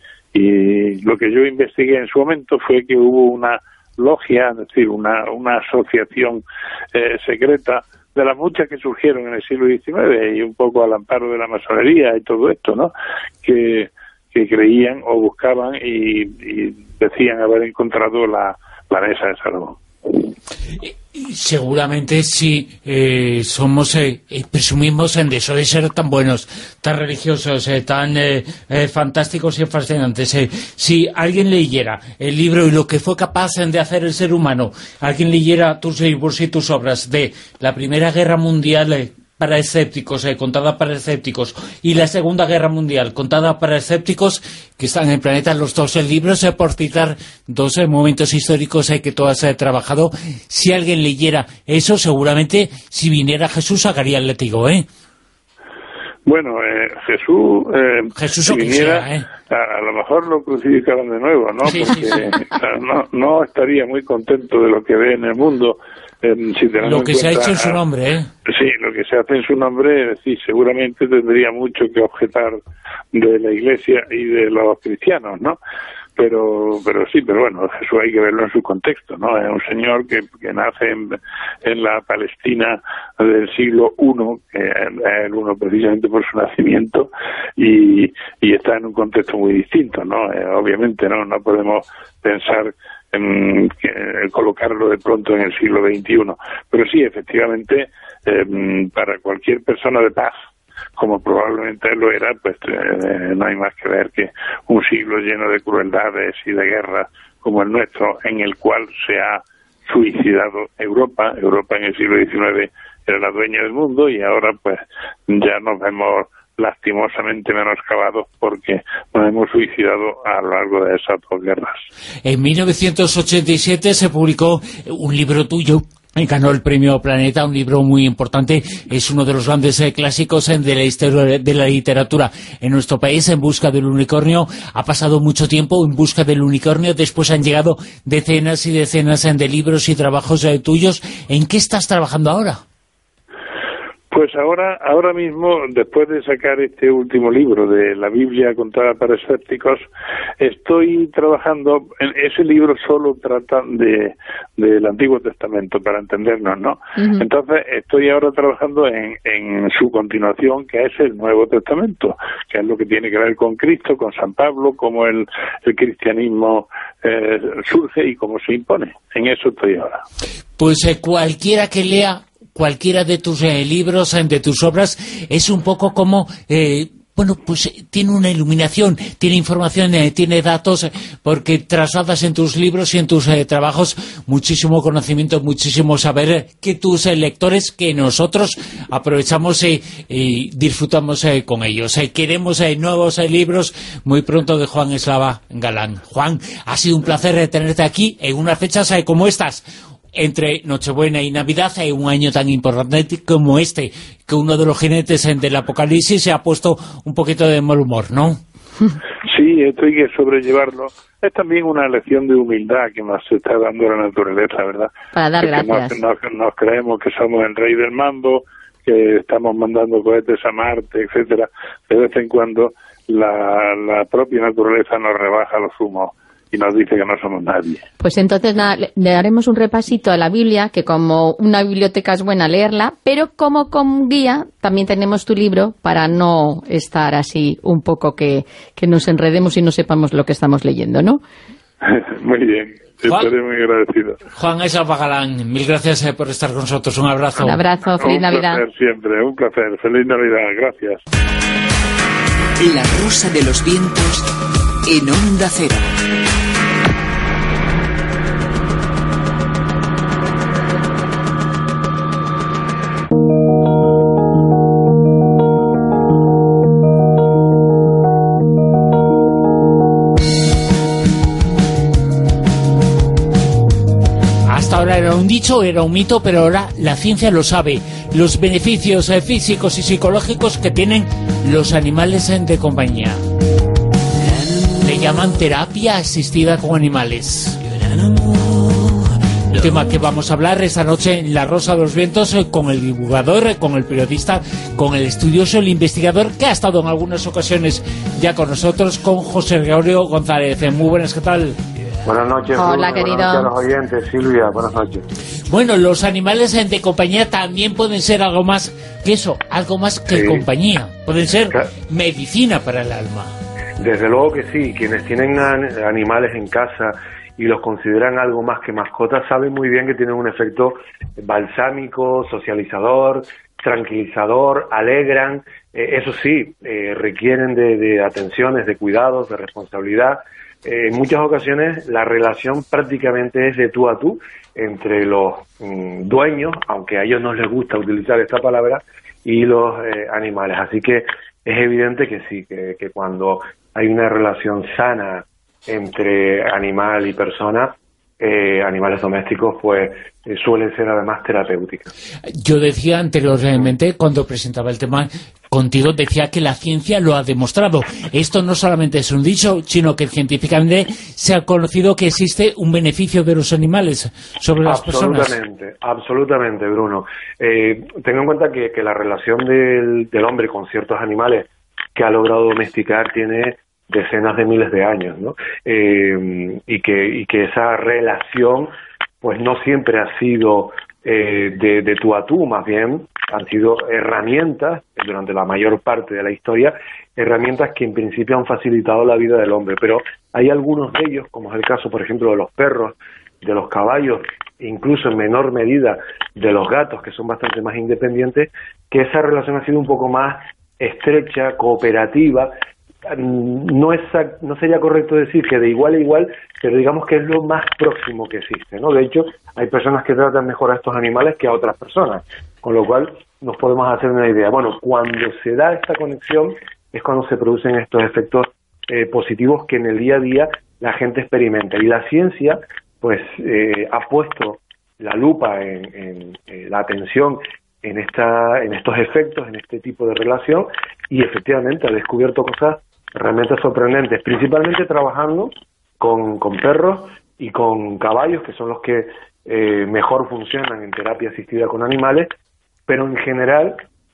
Y lo que yo investigué en su momento fue que hubo una logia, es decir, una, una asociación eh, secreta, de las muchas que surgieron en el siglo diecinueve, y un poco al amparo de la masonería y todo esto, ¿no? Que, que creían o buscaban y, y decían haber encontrado la, la mesa de Salomón. Seguramente si eh, somos eh, presumimos en eso de ser tan buenos, tan religiosos, eh, tan eh, eh, fantásticos y fascinantes. Eh, si alguien leyera el libro y lo que fue capaz de hacer el ser humano, alguien leyera tus libros y tus obras de la Primera Guerra Mundial, eh, para escépticos, eh, contada para escépticos, y la Segunda Guerra Mundial, contada para escépticos, que están en el planeta los dos en libros, eh, por citar dos eh, momentos históricos eh, que tú has eh, trabajado. Si alguien leyera eso, seguramente, si viniera Jesús, sacaría el látigo, ¿eh? Bueno, eh, Jesús, eh, Jesús si viniera, sea, ¿eh? a, a lo mejor lo crucificaron de nuevo, ¿no? Sí, Porque sí, sí. Claro, no, no estaría muy contento de lo que ve en el mundo. Eh, si lo que se ha hecho en su nombre, ¿eh? Sí, lo que se hace en su nombre, sí, seguramente tendría mucho que objetar de la Iglesia y de los cristianos, ¿no? Pero pero sí, pero bueno, eso hay que verlo en su contexto, ¿no? Es un señor que, que nace en, en la Palestina del siglo primero, que es el uno precisamente por su nacimiento, y, y está en un contexto muy distinto, ¿no? Eh, obviamente, ¿no? No podemos pensar en, en colocarlo de pronto en el siglo veintiuno, pero sí, efectivamente, eh, para cualquier persona de paz, como probablemente lo era, pues eh, no hay más que ver que un siglo lleno de crueldades y de guerras como el nuestro, en el cual se ha suicidado Europa. Europa en el siglo diecinueve era la dueña del mundo, y ahora pues ya nos vemos lastimosamente menoscabados porque nos hemos suicidado a lo largo de esas dos guerras. En mil novecientos ochenta y siete se publicó un libro tuyo ganó el premio Planeta, un libro muy importante, es uno de los grandes eh, clásicos eh, de la historia de la literatura en nuestro país. En busca del unicornio, ha pasado mucho tiempo en busca del unicornio, después han llegado decenas y decenas eh, de libros y trabajos eh, tuyos. ¿En qué estás trabajando ahora? Pues ahora, ahora mismo, después de sacar este último libro de la Biblia contada para escépticos, estoy trabajando, en ese libro solo trata de del Antiguo Testamento, para entendernos, ¿no? Uh-huh. Entonces, estoy ahora trabajando en, en su continuación, que es el Nuevo Testamento, que es lo que tiene que ver con Cristo, con San Pablo, cómo el, el cristianismo eh, surge y cómo se impone. En eso estoy ahora. Pues eh, cualquiera que lea cualquiera de tus eh, libros, eh, de tus obras, es un poco como, eh, bueno, pues eh, tiene una iluminación, tiene información, eh, tiene datos, eh, porque trasladas en tus libros y en tus eh, trabajos muchísimo conocimiento, muchísimo saber eh, que tus eh, lectores, que nosotros aprovechamos eh, y disfrutamos eh, con ellos. Eh, queremos eh, nuevos eh, libros muy pronto de Juan Eslava Galán. Juan, ha sido un placer eh, tenerte aquí en unas fechas eh, como estas. Entre Nochebuena y Navidad hay un año tan importante como este, que uno de los jinetes del Apocalipsis se ha puesto un poquito de mal humor, ¿no? Sí, esto hay que sobrellevarlo. Es también una lección de humildad que nos está dando la naturaleza, ¿verdad? Para dar es gracias. Nos, nos, nos creemos que somos el rey del mambo, que estamos mandando cohetes a Marte, etcétera. De vez en cuando la, la propia naturaleza nos rebaja los humos y nos dice que no somos nadie. Pues entonces nada, le daremos un repasito a la Biblia, que como una biblioteca es buena leerla, pero como con guía también tenemos tu libro para no estar así un poco que, que nos enredemos y no sepamos lo que estamos leyendo, ¿no? Muy bien, estaré muy agradecido. Juan Eslava Galán, mil gracias eh, por estar con nosotros, un abrazo. Un abrazo, feliz un Navidad. Un placer siempre, un placer, feliz Navidad, gracias. La Rosa de los Vientos en Onda Cero. Ahora era un dicho, era un mito, pero ahora la ciencia lo sabe. Los beneficios eh, físicos y psicológicos que tienen los animales en de compañía. Le llaman terapia asistida con animales. El tema que vamos a hablar esta noche en La Rosa de los Vientos eh, con el divulgador, eh, con el periodista, con el estudioso, el investigador, que ha estado en algunas ocasiones ya con nosotros, con José Gregorio González. Eh, muy buenas, ¿qué tal? Buenas noches, Hola, Bruno. querido. Buenas noches a los oyentes. Silvia, buenas noches. Bueno, los animales de compañía también pueden ser algo más que eso, algo más que Sí. compañía. Pueden ser Claro. medicina para el alma. Desde luego que sí. Quienes tienen an- animales en casa y los consideran algo más que mascotas saben muy bien que tienen un efecto balsámico, socializador, tranquilizador, alegran. Eh, eso sí, eh, requieren de, de atenciones, de cuidados, de responsabilidad. Eh, en muchas ocasiones la relación prácticamente es de tú a tú entre los mm, dueños, aunque a ellos no les gusta utilizar esta palabra, y los eh, animales. Así que es evidente que sí, que, que cuando hay una relación sana entre animal y persona, eh, animales domésticos, pues eh, suelen ser además terapéuticas. Yo decía anteriormente, cuando presentaba el tema contigo, decía que la ciencia lo ha demostrado. Esto no solamente es un dicho, sino que científicamente se ha conocido que existe un beneficio de los animales sobre las personas. Absolutamente, absolutamente, Bruno. Eh, ten en cuenta que, que la relación del, del hombre con ciertos animales que ha logrado domesticar tiene decenas de miles de años, ¿no? Eh, y que y que esa relación pues no siempre ha sido eh, de, de tú a tú, más bien han sido herramientas durante la mayor parte de la historia, herramientas que en principio han facilitado la vida del hombre, pero hay algunos de ellos, como es el caso por ejemplo de los perros, de los caballos, incluso en menor medida de los gatos, que son bastante más independientes, que esa relación ha sido un poco más estrecha, cooperativa. No es, no sería correcto decir que de igual a igual, pero digamos que es lo más próximo que existe, ¿no? De hecho, hay personas que tratan mejor a estos animales que a otras personas, con lo cual nos podemos hacer una idea. Bueno, cuando se da esta conexión es cuando se producen estos efectos eh, positivos que en el día a día la gente experimenta. Y la ciencia, pues, eh, ha puesto la lupa, en, en, en la atención en esta en estos efectos, en este tipo de relación, y efectivamente ha descubierto cosas realmente sorprendentes, principalmente trabajando con, con perros y con caballos, que son los que eh, mejor funcionan en terapia asistida con animales, pero en general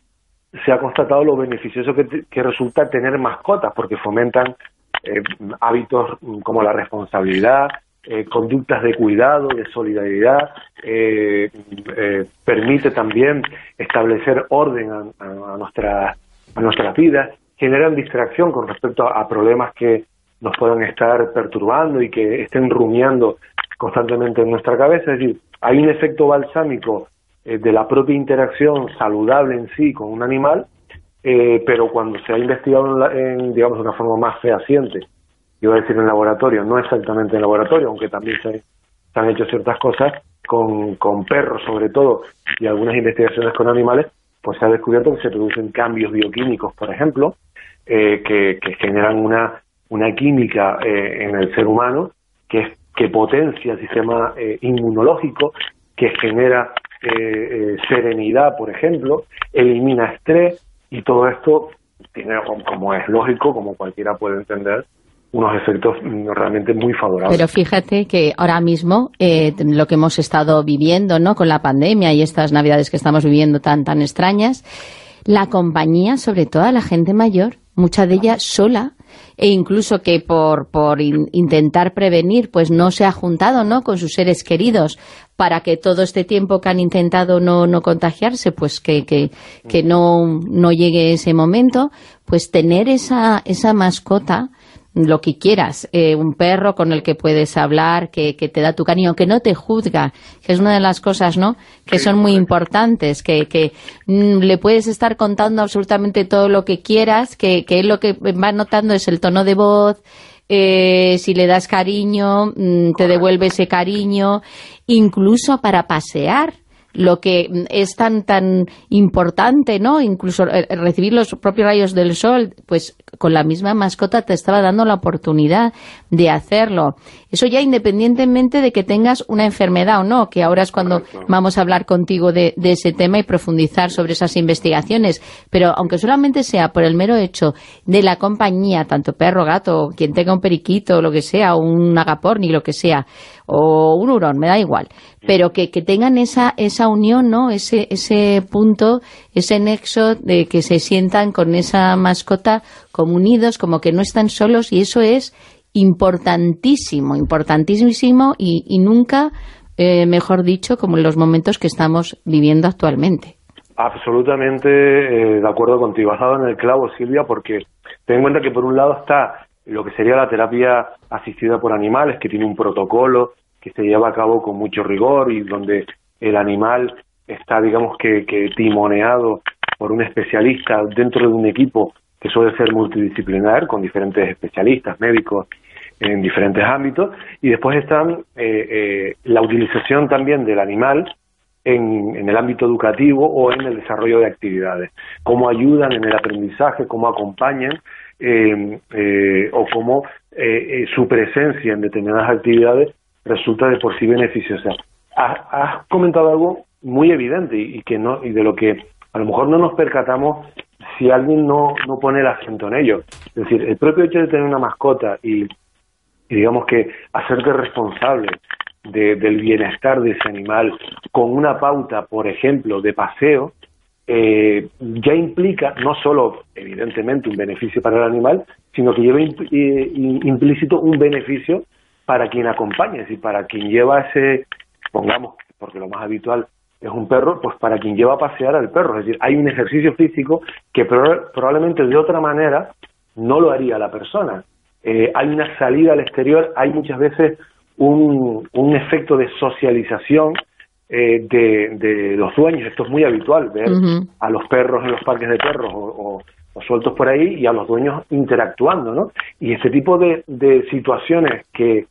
se ha constatado lo beneficioso que, que resulta tener mascotas, porque fomentan eh, hábitos como la responsabilidad, Eh, conductas de cuidado, de solidaridad, eh, eh, permite también establecer orden a, a, a, nuestra, a nuestras vidas, generan distracción con respecto a, a problemas que nos puedan estar perturbando y que estén rumiando constantemente en nuestra cabeza. Es decir, hay un efecto balsámico eh, de la propia interacción saludable en sí con un animal, eh, pero cuando se ha investigado en, la, en, digamos, de una forma más fehaciente, iba a decir en laboratorio, no exactamente en laboratorio, aunque también se, se han hecho ciertas cosas con, con perros sobre todo, y algunas investigaciones con animales, pues se ha descubierto que se producen cambios bioquímicos, por ejemplo, eh, que, que generan una, una química eh, en el ser humano que, que potencia el sistema eh, inmunológico, que genera eh, eh, serenidad, por ejemplo, elimina estrés, y todo esto tiene, como es lógico, como cualquiera puede entender, unos efectos realmente muy favorables. Pero fíjate que ahora mismo eh, lo que hemos estado viviendo, ¿no?, con la pandemia y estas navidades que estamos viviendo tan tan extrañas, la compañía, sobre todo a la gente mayor, mucha de ella sola, e incluso que por por in, intentar prevenir, pues no se ha juntado, ¿no?, con sus seres queridos, para que todo este tiempo que han intentado no, no contagiarse, pues que, que, que no, no llegue ese momento, pues tener esa, esa mascota, lo que quieras, eh, un perro con el que puedes hablar, que, que te da tu cariño, que no te juzga, que es una de las cosas, ¿no?, que son muy importantes, que, que mm, le puedes estar contando absolutamente todo lo que quieras, que, que él lo que va notando es el tono de voz, eh, si le das cariño, mm, te devuelve ese cariño, incluso para pasear. Lo que es tan tan importante, ¿no?, incluso recibir los propios rayos del sol, pues con la misma mascota te estaba dando la oportunidad de hacerlo. Eso ya independientemente de que tengas una enfermedad o no, que ahora es cuando vamos a hablar contigo de, de ese tema y profundizar sobre esas investigaciones. Pero aunque solamente sea por el mero hecho de la compañía, tanto perro, gato, quien tenga un periquito, lo que sea, o un agaporni, lo que sea, o un hurón, me da igual, pero que, que tengan esa esa unión, ¿no?, ese ese punto, ese nexo de que se sientan con esa mascota como unidos, como que no están solos, y eso es importantísimo, importantísimo y, y nunca, eh, mejor dicho, como en los momentos que estamos viviendo actualmente. Absolutamente eh, de acuerdo contigo, has dado en el clavo, Silvia, porque ten en cuenta que por un lado está lo que sería la terapia asistida por animales, que tiene un protocolo que se lleva a cabo con mucho rigor y donde el animal está, digamos, que, que timoneado por un especialista dentro de un equipo que suele ser multidisciplinar, con diferentes especialistas, médicos en diferentes ámbitos, y después están eh, eh, la utilización también del animal en, en el ámbito educativo o en el desarrollo de actividades, cómo ayudan en el aprendizaje, cómo acompañan, eh, eh, o cómo eh, eh, su presencia en determinadas actividades resulta de por sí beneficiosa. Has, has comentado algo muy evidente y, y que no y de lo que a lo mejor no nos percatamos si alguien no, no pone el acento en ello. Es decir, el propio hecho de tener una mascota y, y digamos que hacerte responsable de, del bienestar de ese animal con una pauta, por ejemplo, de paseo, eh, ya implica no solo, evidentemente, un beneficio para el animal, sino que lleva imp, eh, implícito un beneficio para quien acompaña, es decir, para quien lleva ese, pongamos, porque lo más habitual es un perro, pues para quien lleva a pasear al perro. Es decir, hay un ejercicio físico que pro probablemente de otra manera no lo haría la persona. Eh, hay una salida al exterior, hay muchas veces un, un efecto de socialización eh, de, de los dueños. Esto es muy habitual, ver uh-huh. a los perros en los parques de perros o, o, o sueltos por ahí y a los dueños interactuando, ¿no? Y ese tipo de, de situaciones que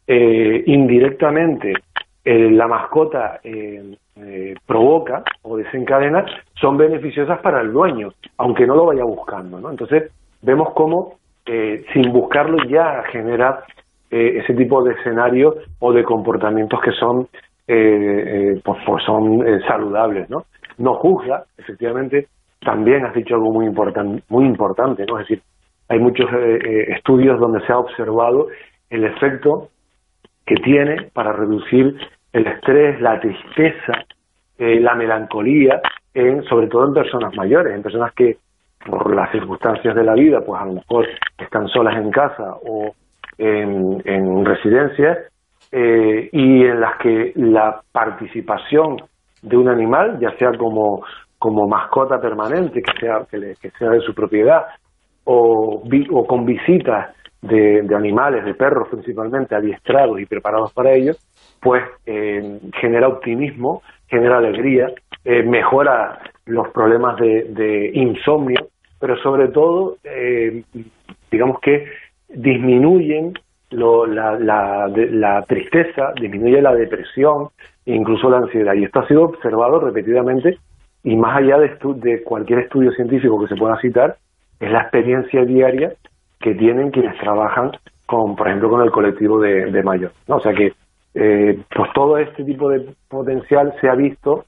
eh, indirectamente eh, la mascota eh, eh, provoca o desencadena son beneficiosas para el dueño, aunque no lo vaya buscando, ¿no? Entonces vemos cómo eh, sin buscarlo ya genera eh, ese tipo de escenarios o de comportamientos que son eh, eh, pues, pues son eh, saludables, ¿no? No juzga, efectivamente, también has dicho algo muy importante, muy importante, ¿no? Es decir, hay muchos eh, eh, estudios donde se ha observado el efecto que tiene para reducir el estrés, la tristeza, eh, la melancolía, en, sobre todo en personas mayores, en personas que por las circunstancias de la vida, pues a lo mejor están solas en casa o en, en residencias, eh, y en las que la participación de un animal, ya sea como, como mascota permanente, que sea, que, le, que sea de su propiedad, o, vi, o con visitas de, de animales, de perros principalmente, adiestrados y preparados para ello, pues eh, genera optimismo, genera alegría, eh, mejora los problemas de, de insomnio, pero sobre todo, eh, digamos que disminuyen lo, la, la, de, la tristeza, disminuye la depresión e incluso la ansiedad. Y esto ha sido observado repetidamente, y más allá de, estu de cualquier estudio científico que se pueda citar, es la experiencia diaria que tienen quienes trabajan, con, por ejemplo, con el colectivo de, de mayores, ¿no? O sea que eh, pues todo este tipo de potencial se ha visto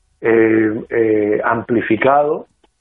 eh, eh, amplificado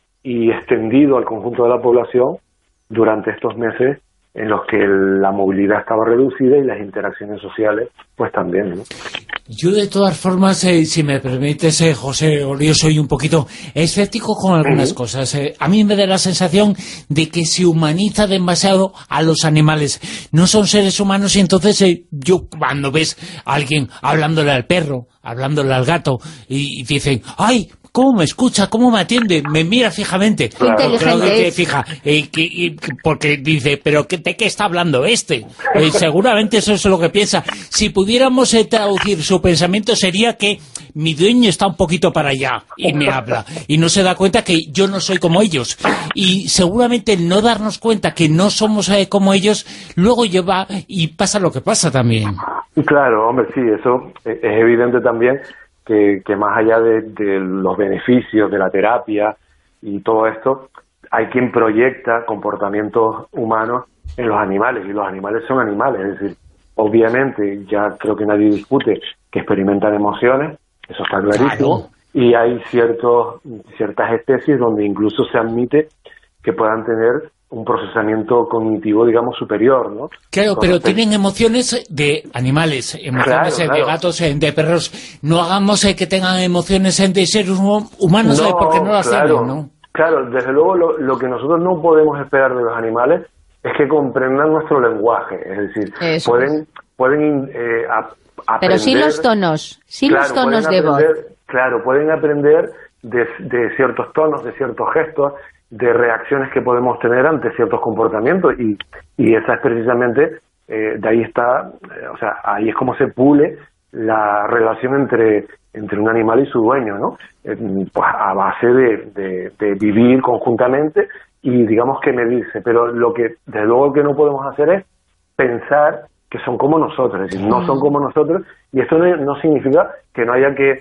y extendido al conjunto de la población durante estos meses en los que la movilidad estaba reducida y las interacciones sociales pues también, ¿no? Yo de todas formas, eh, si me permites, eh, José Olío, soy un poquito escéptico con algunas uh-huh. cosas. Eh, a mí me da la sensación de que se humaniza demasiado a los animales. No son seres humanos y entonces eh, yo cuando ves a alguien hablándole al perro, hablándole al gato y, y dicen, ¡ay! ¿Cómo me escucha? ¿Cómo me atiende? Me mira fijamente. Claro. Claro que fija, eh, que, y, porque dice, ¿pero qué, de qué está hablando este? Eh, seguramente eso es lo que piensa. Si pudiéramos eh, traducir su pensamiento sería que mi dueño está un poquito para allá y me habla. Y no se da cuenta que yo no soy como ellos. Y seguramente el no darnos cuenta que no somos eh, como ellos, luego lleva y pasa lo que pasa también. Claro, hombre, sí, eso es evidente también. Que, que más allá de, de los beneficios de la terapia y todo esto, hay quien proyecta comportamientos humanos en los animales, y los animales son animales, es decir, obviamente, ya creo que nadie discute que experimentan emociones, eso está clarísimo, claro. Y hay ciertos ciertas especies donde incluso se admite que puedan tener un procesamiento cognitivo, digamos, superior, ¿no? Claro, Entonces, pero tienen emociones de animales, emociones claro, de claro. gatos, de perros. No hagamos eh, que tengan emociones de seres humanos, no, porque no las claro, tienen, ¿no? Claro, desde luego lo, lo que nosotros no podemos esperar de los animales es que comprendan nuestro lenguaje, es decir, Eso pueden es. pueden eh, a, aprender... Pero sí los tonos, sí claro, los tonos de aprender, voz. Claro, pueden aprender de, de ciertos tonos, de ciertos gestos, de reacciones que podemos tener ante ciertos comportamientos, y, y esa es precisamente, eh, de ahí está, eh, o sea, ahí es como se pule la relación entre, entre un animal y su dueño, ¿no? Eh, pues a base de, de, de vivir conjuntamente y digamos que medirse, pero lo que desde luego que no podemos hacer es pensar que son como nosotros, es decir, no son como nosotros, y esto no, no significa que no haya que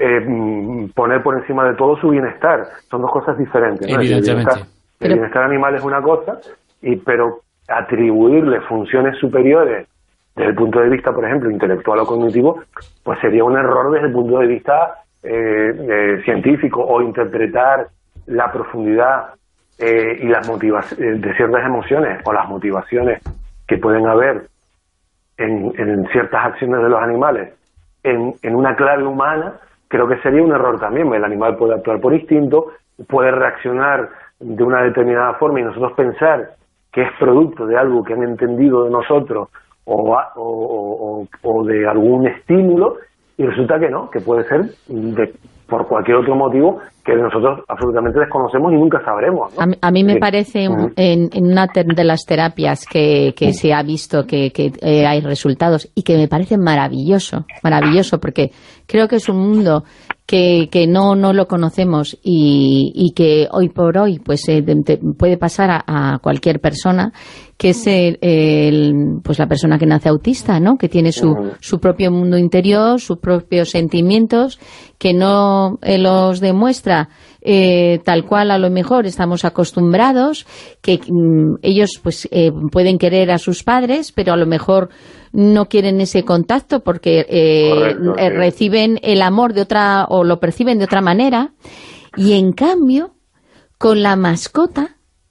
eh, poner por encima de todo su bienestar, son dos cosas diferentes, ¿no? Evidentemente. El bienestar, el bienestar animal es una cosa, y pero atribuirle funciones superiores desde el punto de vista, por ejemplo, intelectual o cognitivo, pues sería un error desde el punto de vista eh, eh, científico, o interpretar la profundidad eh, y las motivaciones de ciertas emociones o las motivaciones que pueden haber En, en ciertas acciones de los animales en, en una clave humana, creo que sería un error también. El animal puede actuar por instinto, puede reaccionar de una determinada forma y nosotros pensar que es producto de algo que han entendido de nosotros o, o, o, o de algún estímulo, y resulta que no, que puede ser de, por cualquier otro motivo que nosotros absolutamente desconocemos y nunca sabremos, ¿no? A mí, a mí me sí. parece uh-huh. en, en una de las terapias que, que uh-huh. se ha visto que, que eh, hay resultados, y que me parece maravilloso, maravilloso, porque creo que es un mundo que, que no, no lo conocemos, y, y que hoy por hoy pues eh, te, puede pasar a, a cualquier persona, que es el, el, pues la persona que nace autista, ¿no? Que tiene su, uh-huh. su propio mundo interior, sus propios sentimientos, que no eh, los demuestra Eh, tal cual a lo mejor estamos acostumbrados, que mm, ellos pues eh, pueden querer a sus padres, pero a lo mejor no quieren ese contacto porque eh, Correcto, eh, sí. reciben el amor de otra, o lo perciben de otra manera, y en cambio, con la mascota,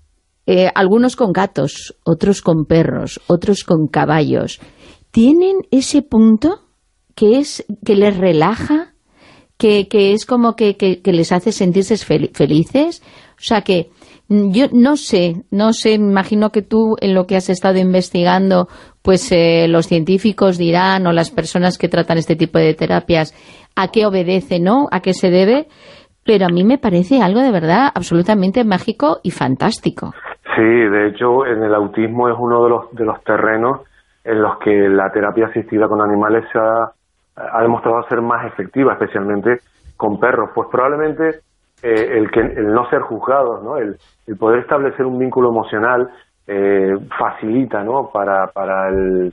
eh, algunos con gatos, otros con perros, otros con caballos, tienen ese punto que es que les relaja, que, que es como que, que, que les hace sentirse fel- felices. O sea que yo no sé, no sé, me imagino que tú en lo que has estado investigando, pues eh, los científicos dirán, o las personas que tratan este tipo de terapias, a qué obedece, ¿no? A qué se debe, pero a mí me parece algo de verdad absolutamente mágico y fantástico. Sí, de hecho, en el autismo es uno de los, de los terrenos en los que la terapia asistida con animales se ha, ha demostrado ser más efectiva, especialmente con perros. Pues probablemente eh, el que el no ser juzgados, ¿no? El, el poder establecer un vínculo emocional eh, facilita, ¿no? Para, para el,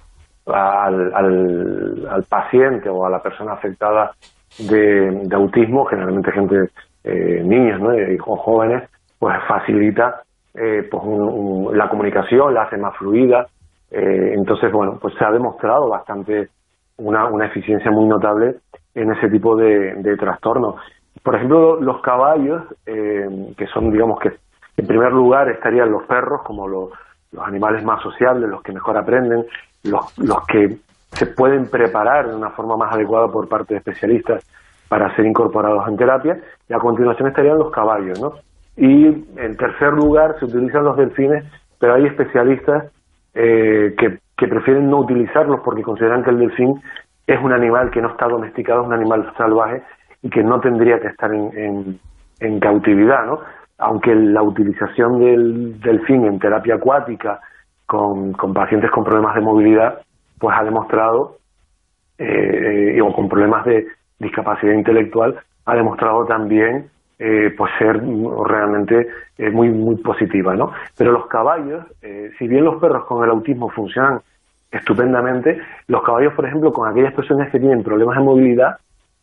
al, al, al paciente o a la persona afectada de, de autismo, generalmente gente, eh, niños, ¿no? O jóvenes, pues facilita eh, pues un, un, la comunicación, la hace más fluida. Eh, entonces, bueno, pues se ha demostrado bastante una, una eficiencia muy notable en ese tipo de, de trastornos. Por ejemplo, los caballos, eh, que son, digamos que en primer lugar estarían los perros como los, los animales más sociables, los que mejor aprenden, los, los que se pueden preparar de una forma más adecuada por parte de especialistas para ser incorporados en terapia, y a continuación estarían los caballos, ¿no? Y en tercer lugar se utilizan los delfines, pero hay especialistas eh, que, que prefieren no utilizarlos porque consideran que el delfín es un animal que no está domesticado, es un animal salvaje y que no tendría que estar en, en, en cautividad, ¿no? Aunque la utilización del delfín en terapia acuática con, con pacientes con problemas de movilidad, pues ha demostrado, eh, o con problemas de discapacidad intelectual, ha demostrado también eh, pues ser realmente eh, muy muy positiva, ¿no? Pero los caballos, eh, si bien los perros con el autismo funcionan estupendamente, los caballos, por ejemplo, con aquellas personas que tienen problemas de movilidad,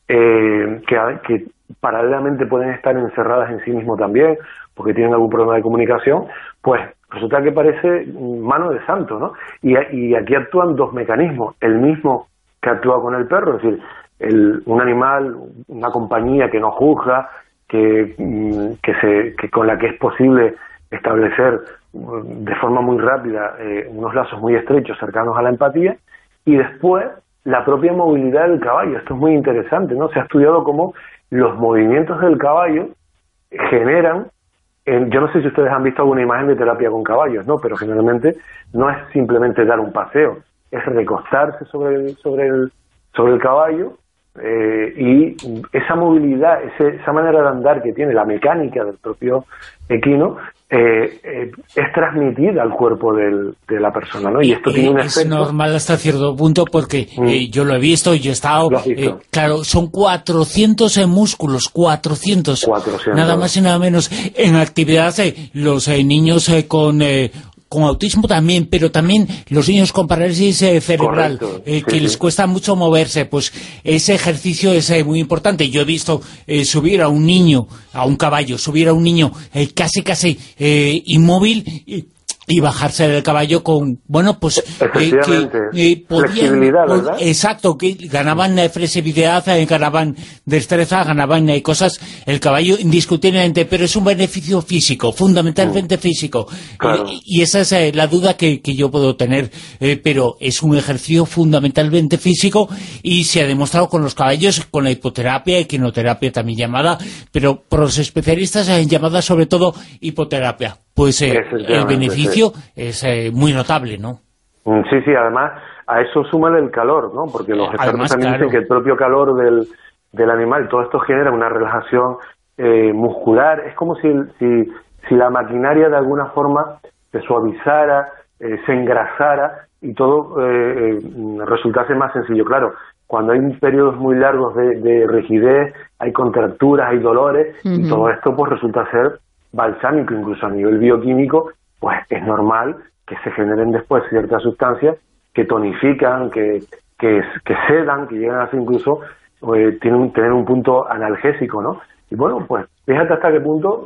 eh, que, que paralelamente pueden estar encerradas en sí mismos también, porque tienen algún problema de comunicación, pues resulta que parece mano de santo, ¿no? Y, y aquí actúan dos mecanismos, el mismo que actúa con el perro, es decir, el, un animal, una compañía que no juzga, que, que, se, que con la que es posible establecer de forma muy rápida eh, unos lazos muy estrechos cercanos a la empatía, y después la propia movilidad del caballo. Esto es muy interesante, ¿no? Se ha estudiado cómo los movimientos del caballo generan, en, yo no sé si ustedes han visto alguna imagen de terapia con caballos, ¿no? Pero generalmente no es simplemente dar un paseo, es recostarse sobre el, sobre el, sobre el caballo, eh, y esa movilidad, ese, esa manera de andar que tiene, la mecánica del propio equino, eh, eh, es transmitida al cuerpo del, de la persona, ¿no? Y esto eh, tiene un efecto... Es normal hasta cierto punto porque mm. eh, yo lo he visto, yo he estado... Eh, claro, son cuatrocientos eh, músculos, cuatrocientos, cuatrocientos, nada más y nada menos. En actividad, eh, los eh, niños eh, con... Eh, con autismo también, pero también los niños con parálisis eh, cerebral, eh, que sí, les sí. cuesta mucho moverse, pues ese ejercicio es eh, muy importante. Yo he visto eh, subir a un niño, a un caballo, subir a un niño eh, casi casi eh, inmóvil y, y bajarse del caballo con, bueno, pues... Eh, que, eh, podían, flexibilidad, ¿verdad? Exacto, que ganaban eh, flexibilidad, eh, ganaban destreza, ganaban eh, cosas, el caballo indiscutiblemente, pero es un beneficio físico, fundamentalmente mm. físico. Claro. Eh, y esa es eh, la duda que, que yo puedo tener, eh, pero es un ejercicio fundamentalmente físico y se ha demostrado con los caballos, con la hipoterapia, equinoterapia también llamada, pero por los especialistas eh, llamada sobre todo hipoterapia. Pues eh, el beneficio sí. es eh, muy notable, ¿no? Sí, sí, además a eso súmale el calor, ¿no? Porque los expertos además, también claro. dicen que el propio calor del, del animal, todo esto genera una relajación eh, muscular. Es como si, si, si la maquinaria de alguna forma se suavizara, eh, se engrasara y todo eh, resultase más sencillo. Claro, cuando hay periodos muy largos de, de rigidez, hay contracturas, hay dolores, uh-huh. y todo esto pues resulta ser balsámico, incluso a nivel bioquímico, pues es normal que se generen después ciertas sustancias que tonifican, que, que, que sedan, que llegan a ser incluso, eh, tienen tener un punto analgésico, ¿no? Y bueno, pues fíjate hasta qué punto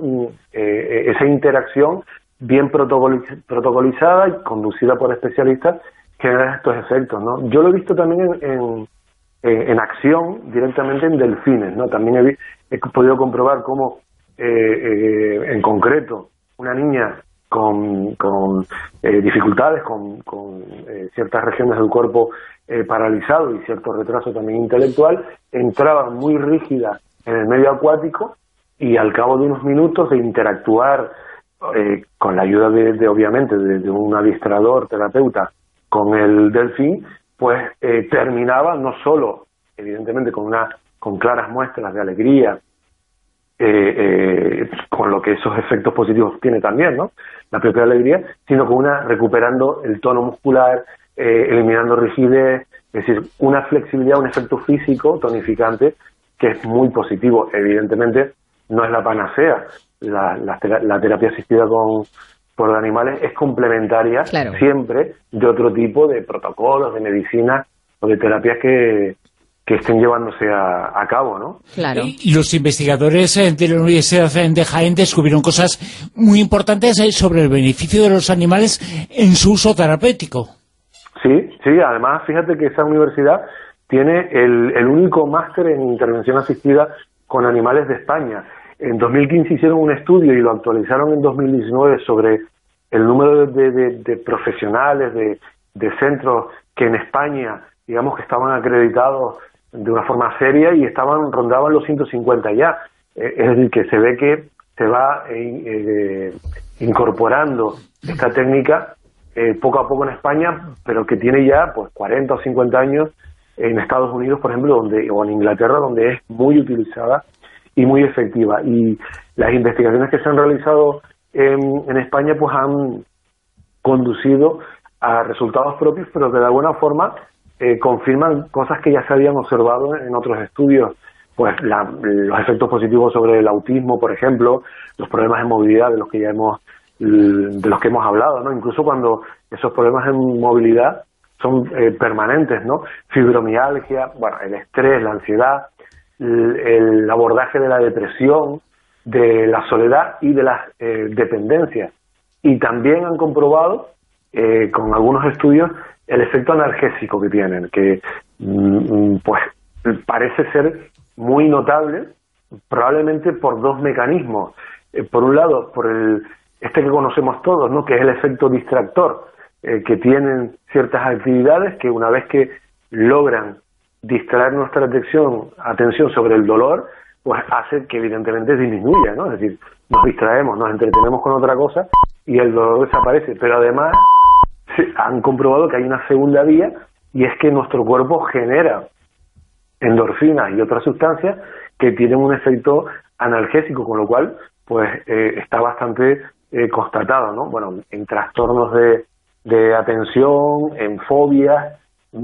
eh, esa interacción bien protocoliz- protocolizada y conducida por especialistas genera estos efectos, ¿no? Yo lo he visto también en, en, en acción directamente en delfines, ¿no? También he, he podido comprobar cómo, eh, eh, en concreto, una niña con, con eh, dificultades, con, con eh, ciertas regiones del cuerpo eh, paralizado y cierto retraso también intelectual, entraba muy rígida en el medio acuático y al cabo de unos minutos de interactuar eh, con la ayuda de, de obviamente, de, de un adiestrador, terapeuta, con el delfín, pues eh, terminaba no solo, evidentemente, con una con claras muestras de alegría, eh, eh, con lo que esos efectos positivos tiene también, ¿no? La propia alegría, sino con una recuperando el tono muscular, eh, eliminando rigidez, es decir, una flexibilidad, un efecto físico tonificante que es muy positivo. Evidentemente, no es la panacea. La, la, la terapia asistida con por animales es complementaria, claro, siempre de otro tipo de protocolos, de medicina o de terapias que, que estén llevándose a, a cabo, ¿no? Claro. Y los investigadores de la Universidad de Jaén descubrieron cosas muy importantes sobre el beneficio de los animales en su uso terapéutico. Sí, sí, además fíjate que esa universidad tiene el, el único máster en intervención asistida con animales de España. En dos mil quince hicieron un estudio y lo actualizaron en dos mil diecinueve sobre el número de, de, de profesionales, de, de centros que en España, digamos, que estaban acreditados de una forma seria y estaban rondaban los ciento cincuenta ya. Eh, es decir, que se ve que se va eh, eh, incorporando esta técnica eh, poco a poco en España, pero que tiene ya pues cuarenta o cincuenta años en Estados Unidos, por ejemplo, donde o en Inglaterra, donde es muy utilizada y muy efectiva. Y las investigaciones que se han realizado en, en España pues han conducido a resultados propios, pero que de alguna forma eh, confirman cosas que ya se habían observado en otros estudios, pues la, los efectos positivos sobre el autismo, por ejemplo, los problemas de movilidad de los que ya hemos de los que hemos hablado, ¿no? Incluso cuando esos problemas de movilidad son eh, permanentes, ¿no? Fibromialgia, bueno, el estrés, la ansiedad, el, el abordaje de la depresión, de la soledad y de las eh, dependencias. Y también han comprobado, eh, con algunos estudios, el efecto analgésico que tienen, que mm, pues parece ser muy notable, probablemente por dos mecanismos. Eh, por un lado, por el este que conocemos todos, ¿no? Que es el efecto distractor, eh, que tienen ciertas actividades que una vez que logran distraer nuestra atención, atención sobre el dolor, pues hace que evidentemente disminuya, ¿no? Es decir, nos distraemos, nos entretenemos con otra cosa y el dolor desaparece. Pero además se han comprobado que hay una segunda vía, y es que nuestro cuerpo genera endorfinas y otras sustancias que tienen un efecto analgésico, con lo cual pues eh, está bastante eh, constatado, ¿no? Bueno, en trastornos de, de atención, en fobias,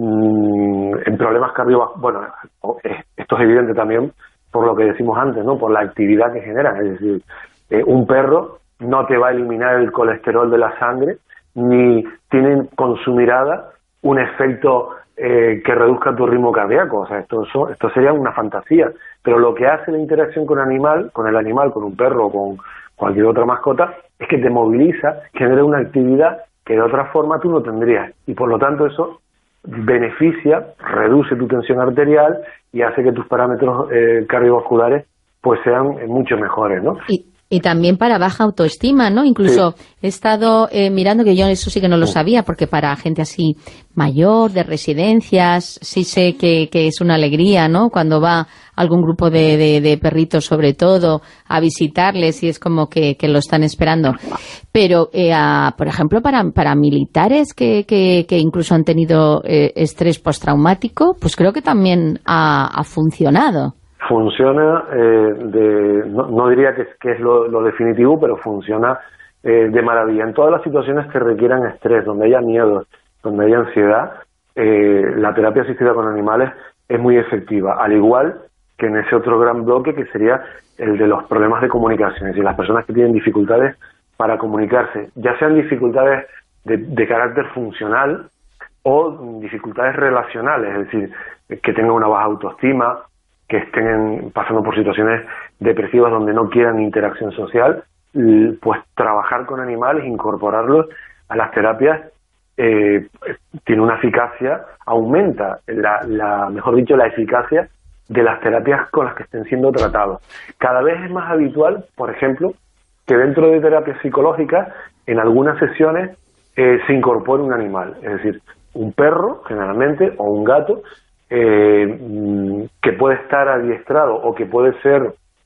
mmm, en problemas cardiovasculares. Bueno, esto es evidente también por lo que decimos antes, ¿no? Por la actividad que generan. Es decir, eh, un perro no te va a eliminar el colesterol de la sangre, ni tienen con su mirada un efecto eh, que reduzca tu ritmo cardíaco. O sea, esto, eso, esto sería una fantasía. Pero lo que hace la interacción con animal, con el animal, con un perro o con cualquier otra mascota, es que te moviliza, genera una actividad que de otra forma tú no tendrías. Y por lo tanto eso beneficia, reduce tu tensión arterial y hace que tus parámetros eh, cardiovasculares pues sean eh, mucho mejores, ¿no? Y, y también para baja autoestima, ¿no? Incluso sí. He estado eh, mirando, que yo eso sí que no lo sabía, porque para gente así mayor, de residencias, sí sé que, que es una alegría, ¿no? Cuando va algún grupo de, de, de perritos, sobre todo, a visitarles, y es como que, que lo están esperando. Pero, eh, a, por ejemplo, para, para militares que, que, que incluso han tenido eh, estrés postraumático, pues creo que también ha, ha funcionado. Funciona, eh, de, no, no diría que, que es lo, lo definitivo, pero funciona eh, de maravilla. En todas las situaciones que requieran estrés, donde haya miedo, donde haya ansiedad, eh, la terapia asistida con animales es muy efectiva, al igual que en ese otro gran bloque que sería el de los problemas de comunicación, es decir, las personas que tienen dificultades para comunicarse, ya sean dificultades de, de carácter funcional o dificultades relacionales, es decir, que tengan una baja autoestima, que estén pasando por situaciones depresivas donde no quieran interacción social, pues trabajar con animales, incorporarlos a las terapias eh, tiene una eficacia, aumenta, la, la, mejor dicho, la eficacia de las terapias con las que estén siendo tratados. Cada vez es más habitual, por ejemplo, que dentro de terapias psicológicas, en algunas sesiones, eh, se incorpore un animal, es decir, un perro, generalmente, o un gato, eh, que puede estar adiestrado o que puede ser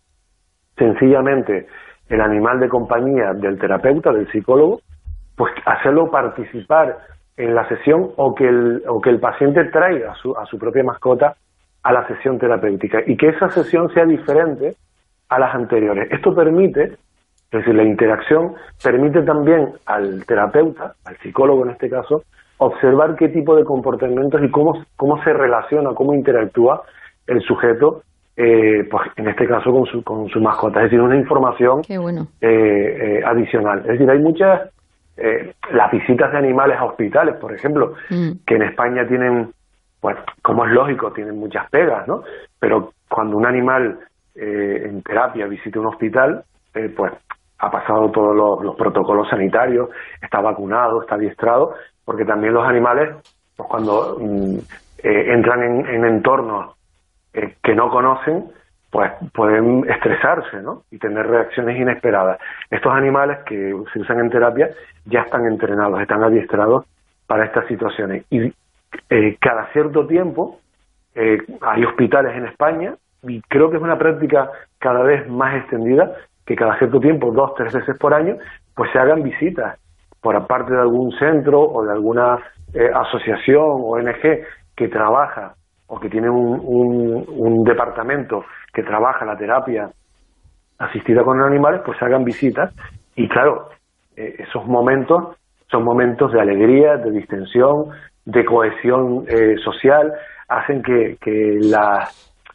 sencillamente el animal de compañía del terapeuta, del psicólogo, pues hacerlo participar en la sesión o que el, o que el paciente traiga a su, a su propia mascota a la sesión terapéutica y que esa sesión sea diferente a las anteriores. Esto permite, es decir, la interacción permite también al terapeuta, al psicólogo en este caso, observar qué tipo de comportamientos y cómo, cómo se relaciona, cómo interactúa el sujeto, eh, pues en este caso con su, con su mascota. Es decir, una información Qué bueno. eh, eh, adicional. Es decir, hay muchas, eh, las visitas de animales a hospitales, por ejemplo, mm. que en España tienen, bueno, como es lógico, tienen muchas pegas, ¿no? Pero cuando un animal eh, en terapia visita un hospital, eh, pues ha pasado todos los, los protocolos sanitarios, está vacunado, está adiestrado, porque también los animales, pues cuando mm, eh, entran en, en entornos eh, que no conocen, pues pueden estresarse, ¿no? Y tener reacciones inesperadas. Estos animales que se usan en terapia ya están entrenados, están adiestrados para estas situaciones. Y eh, cada cierto tiempo eh, hay hospitales en España, y creo que es una práctica cada vez más extendida, que cada cierto tiempo, dos, tres veces por año, pues se hagan visitas por parte de algún centro o de alguna eh, asociación o O N Ge que trabaja o que tiene un, un, un departamento que trabaja la terapia asistida con animales, pues se hagan visitas. Y claro, eh, esos momentos son momentos de alegría, de distensión, de cohesión eh, social, hacen que, que la,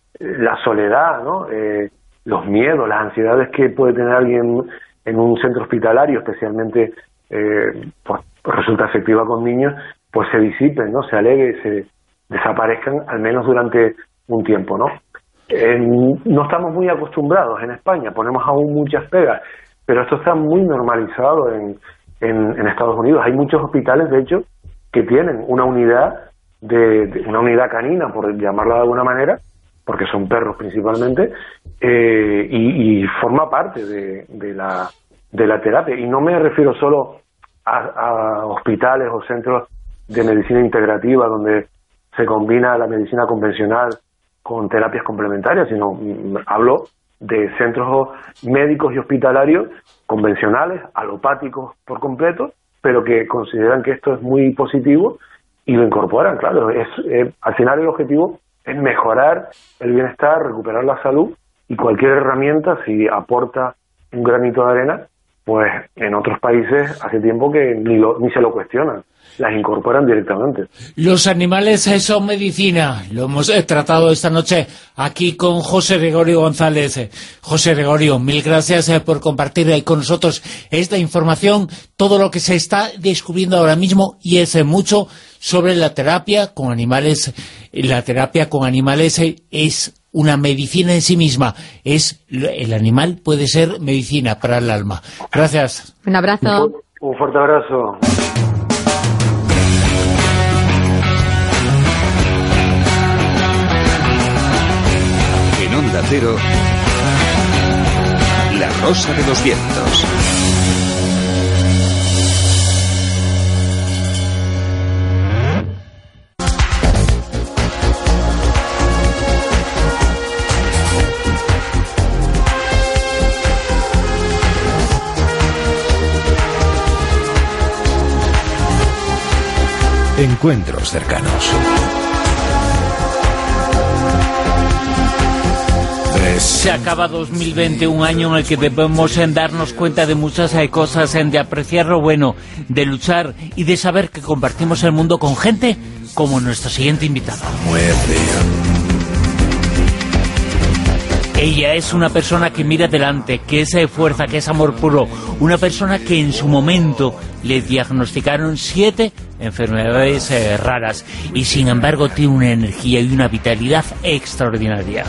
la soledad, ¿no? Eh, los miedos, las ansiedades que puede tener alguien en un centro hospitalario, especialmente eh, pues resulta efectiva con niños, pues se disipen, ¿no? Se alegue, se desaparezcan, al menos durante un tiempo, ¿no? Eh, no estamos muy acostumbrados en España, ponemos aún muchas pegas, pero esto está muy normalizado en, en, en Estados Unidos. Hay muchos hospitales, de hecho, que tienen una unidad de, de una unidad canina, por llamarla de alguna manera, porque son perros principalmente, eh, y, y forma parte de, de la de la terapia. Y no me refiero solo a, a hospitales o centros de medicina integrativa donde se combina la medicina convencional con terapias complementarias, sino mm, hablo de centros médicos y hospitalarios convencionales, alopáticos por completo, pero que consideran que esto es muy positivo y lo incorporan. Claro, es eh, al final el objetivo es mejorar el bienestar, recuperar la salud, y cualquier herramienta, si aporta un granito de arena, pues en otros países hace tiempo que ni, lo, ni se lo cuestionan, las incorporan directamente. Los animales son medicina, lo hemos eh, tratado esta noche aquí con José Gregorio González. José Gregorio, mil gracias eh, por compartir ahí con nosotros esta información, todo lo que se está descubriendo ahora mismo, y es eh, mucho sobre la terapia con animales. La terapia con animales eh, es una medicina en sí misma, es el animal puede ser medicina para el alma. Gracias. Un abrazo. Un, un fuerte abrazo. En Onda Cero, La Rosa de los Vientos. Encuentros cercanos. Se acaba dos mil veinte, un año en el que debemos en darnos cuenta de muchas eh, cosas, en de apreciar lo bueno, de luchar y de saber que compartimos el mundo con gente como nuestra siguiente invitada. Ella es una persona que mira adelante, que es eh, fuerza, que es amor puro. Una persona que en su momento le diagnosticaron siete enfermedades eh, raras y sin embargo tiene una energía y una vitalidad extraordinaria.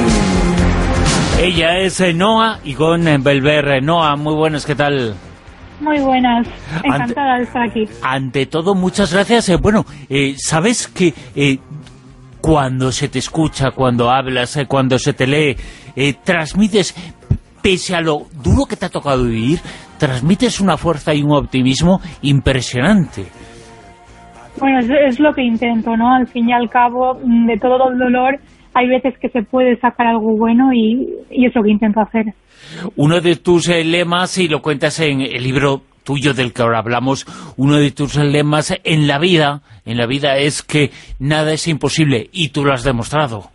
Ella es eh, Noa Igón Belver. Noa, muy buenas, ¿qué tal? Muy buenas, encantada ante, de estar aquí. Ante todo, muchas gracias. Eh, bueno, eh, sabes que eh, cuando se te escucha, cuando hablas, eh, cuando se te lee, eh, transmites, pese a lo duro que te ha tocado vivir, transmites una fuerza y un optimismo impresionante. Bueno, es, es lo que intento, ¿no? Al fin y al cabo, de todo el dolor, hay veces que se puede sacar algo bueno y, y es lo que intento hacer. Uno de tus eh, lemas, y lo cuentas en el libro tuyo del que ahora hablamos, uno de tus lemas en la vida, en la vida es que nada es imposible, y tú lo has demostrado.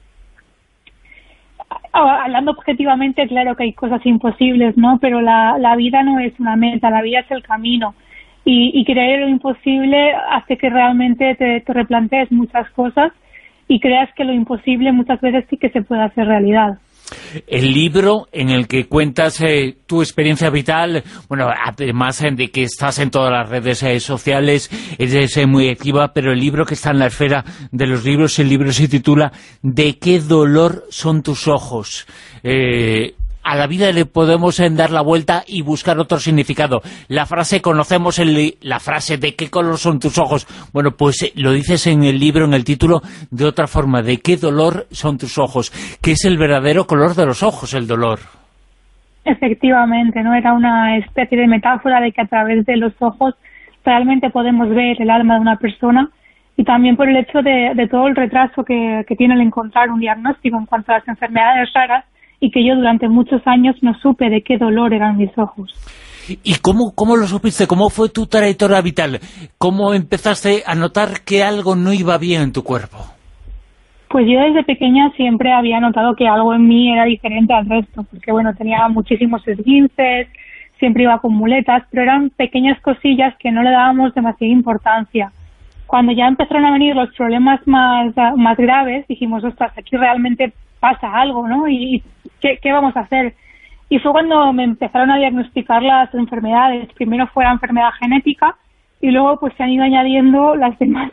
Hablando objetivamente, claro que hay cosas imposibles, ¿no? Pero la, la vida no es una meta, la vida es el camino. Y, y creer lo imposible hace que realmente te, te replantees muchas cosas y creas que lo imposible muchas veces sí que se puede hacer realidad. El libro en el que cuentas eh, tu experiencia vital, bueno, además eh, de que estás en todas las redes eh, sociales, eres eh, muy activa, pero el libro que está en la esfera de los libros, el libro se titula ¿De qué dolor son tus ojos? Eh... A la vida le podemos eh, dar la vuelta y buscar otro significado. La frase, conocemos el, la frase ¿de qué color son tus ojos? Bueno, pues eh, lo dices en el libro, en el título, de otra forma. ¿De qué dolor son tus ojos? ¿Qué es el verdadero color de los ojos, el dolor? Efectivamente, ¿no? Era una especie de metáfora de que a través de los ojos realmente podemos ver el alma de una persona, y también por el hecho de, de todo el retraso que, que tiene el encontrar un diagnóstico en cuanto a las enfermedades raras, y que yo durante muchos años no supe de qué dolor eran mis ojos. ¿Y cómo, cómo lo supiste? ¿Cómo fue tu trayectoria vital? ¿Cómo empezaste a notar que algo no iba bien en tu cuerpo? Pues yo desde pequeña siempre había notado que algo en mí era diferente al resto, porque bueno, tenía muchísimos esguinces, siempre iba con muletas, pero eran pequeñas cosillas que no le dábamos demasiada importancia. Cuando ya empezaron a venir los problemas más, más graves, dijimos, ostras, aquí realmente pasa algo, ¿no? Y ¿qué, qué vamos a hacer? Y fue cuando me empezaron a diagnosticar las enfermedades. Primero fue la enfermedad genética y luego pues se han ido añadiendo las demás.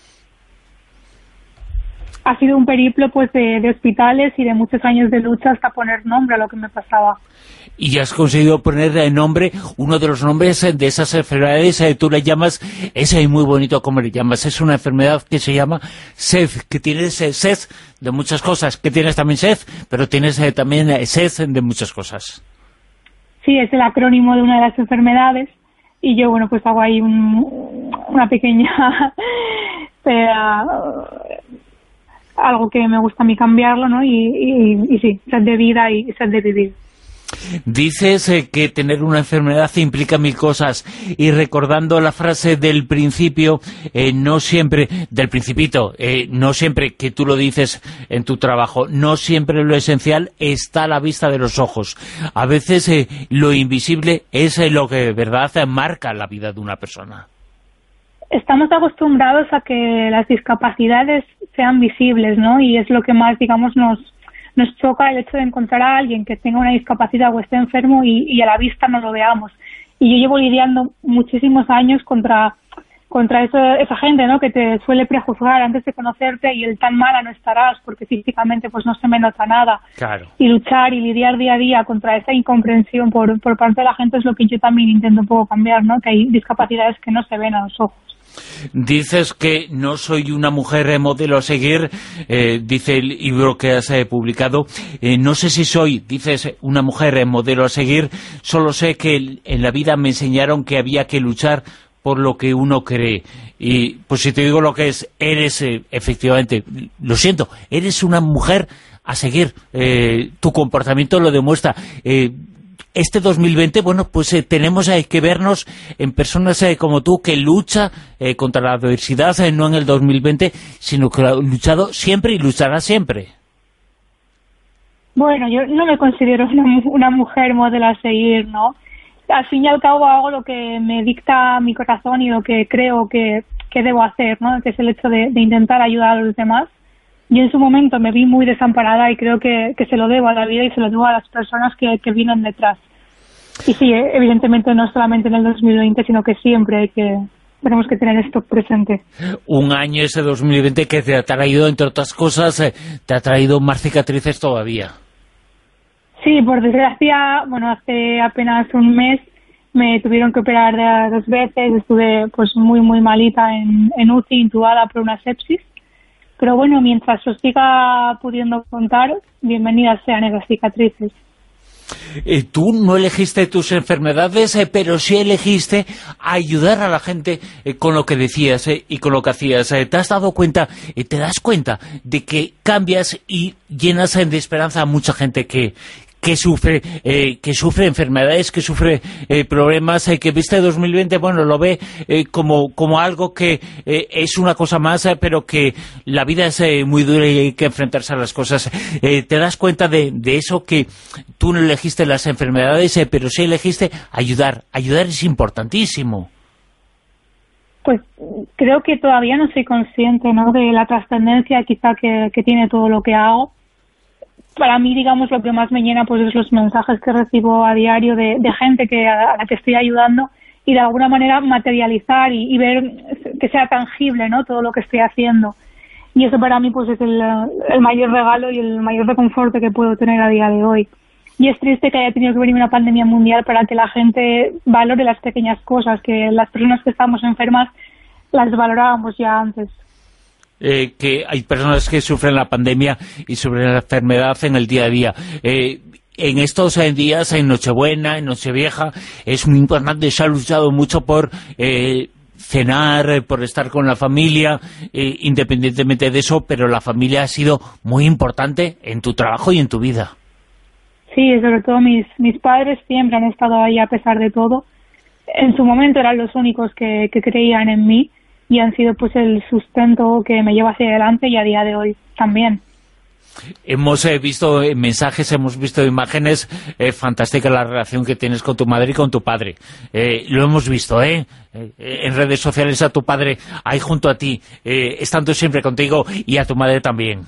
Ha sido un periplo pues de, de hospitales y de muchos años de lucha hasta poner nombre a lo que me pasaba. Y has conseguido poner de nombre uno de los nombres de esas enfermedades, eh, tú le llamas, ese es muy bonito como le llamas, es una enfermedad que se llama S E D, que tienes eh, S E D de muchas cosas, que tienes también S E D, pero tienes eh, también eh, S E D de muchas cosas. Sí, es el acrónimo de una de las enfermedades, y yo, bueno, pues hago ahí un, una pequeña... eh, algo que me gusta a mí cambiarlo, ¿no? Y, y, y sí, sed de vida y sed de vivir. Dices eh, que tener una enfermedad implica mil cosas, y recordando la frase del principio, eh, no siempre, del principito, eh, no siempre, que tú lo dices en tu trabajo, no siempre lo esencial está a la vista de los ojos. A veces eh, lo invisible es eh, lo que de verdad eh, marca la vida de una persona. Estamos acostumbrados a que las discapacidades sean visibles, ¿no? Y es lo que más, digamos, nos nos choca, el hecho de encontrar a alguien que tenga una discapacidad o esté enfermo y, y a la vista no lo veamos. Y yo llevo lidiando muchísimos años contra contra eso, esa gente, ¿no?, que te suele prejuzgar antes de conocerte, y el tan mala no estarás porque físicamente pues no se me nota nada. Claro. Y luchar y lidiar día a día contra esa incomprensión por, por parte de la gente es lo que yo también intento un poco cambiar, ¿no?, que hay discapacidades que no se ven a los ojos. Dices que no soy una mujer eh, modelo a seguir, eh, dice el libro que has eh, publicado, eh, no sé si soy, dices, una mujer eh, modelo a seguir, solo sé que en la vida me enseñaron que había que luchar por lo que uno cree. Y pues si te digo lo que es, eres eh, efectivamente, lo siento, eres una mujer a seguir, eh, tu comportamiento lo demuestra. eh, Este dos mil veinte, bueno, pues eh, tenemos eh, que vernos en personas eh, como tú, que lucha eh, contra la adversidad, eh, no en el dos mil veinte, sino que ha luchado siempre y luchará siempre. Bueno, yo no me considero una, una mujer modelo a seguir, ¿no? Al fin y al cabo hago lo que me dicta mi corazón y lo que creo que, que debo hacer, ¿no?, que es el hecho de, de intentar ayudar a los demás. Yo en su momento me vi muy desamparada y creo que, que se lo debo a la vida y se lo debo a las personas que, que vienen detrás. Y sí, evidentemente no solamente en el dos mil veinte, sino que siempre hay que, tenemos que tener esto presente. Un año ese dos mil veinte que te ha traído, entre otras cosas, eh, te ha traído más cicatrices todavía. Sí, por desgracia, bueno, hace apenas un mes me tuvieron que operar dos veces, estuve pues muy muy malita en, en U C I, intubada por una sepsis. Pero bueno, mientras os siga pudiendo contar, bienvenidas sean esas cicatrices. Eh, tú no elegiste tus enfermedades, eh, pero sí elegiste ayudar a la gente eh, con lo que decías eh, y con lo que hacías. Eh, ¿Te has dado cuenta, eh, te das cuenta de que cambias y llenas de esperanza a mucha gente que... que sufre eh, que sufre enfermedades, que sufre eh, problemas, eh, que viste dos mil veinte, bueno, lo ve eh, como, como algo que eh, es una cosa más, eh, pero que la vida es eh, muy dura y hay que enfrentarse a las cosas. Eh, ¿Te das cuenta de, de eso, que tú no elegiste las enfermedades, eh, pero sí elegiste ayudar? Ayudar es importantísimo. Pues creo que todavía no soy consciente, ¿no?, de la trascendencia quizá que, que tiene todo lo que hago. Para mí, digamos, lo que más me llena pues es los mensajes que recibo a diario de, de gente que a la que estoy ayudando, y de alguna manera materializar y, y ver que sea tangible, ¿no?, todo lo que estoy haciendo. Y eso para mí pues es el, el mayor regalo y el mayor reconforto que puedo tener a día de hoy. Y es triste que haya tenido que venir una pandemia mundial para que la gente valore las pequeñas cosas, que las personas que estamos enfermas las valorábamos ya antes. Eh, que hay personas que sufren la pandemia y sufren la enfermedad en el día a día. Eh, en estos eh, días, en Nochebuena, en Nochevieja, es muy importante, se ha luchado mucho por eh, cenar, eh, por estar con la familia, eh, independientemente de eso, pero la familia ha sido muy importante en tu trabajo y en tu vida. Sí, sobre todo mis, mis padres siempre han estado ahí a pesar de todo. En su momento eran los únicos que, que creían en mí, y han sido pues el sustento que me lleva hacia adelante, y a día de hoy también. Hemos eh, visto eh, mensajes, hemos visto imágenes eh, fantásticas, la relación que tienes con tu madre y con tu padre. Eh, lo hemos visto, ¿eh? Eh, en redes sociales a tu padre ahí junto a ti, eh, estando siempre contigo, y a tu madre también.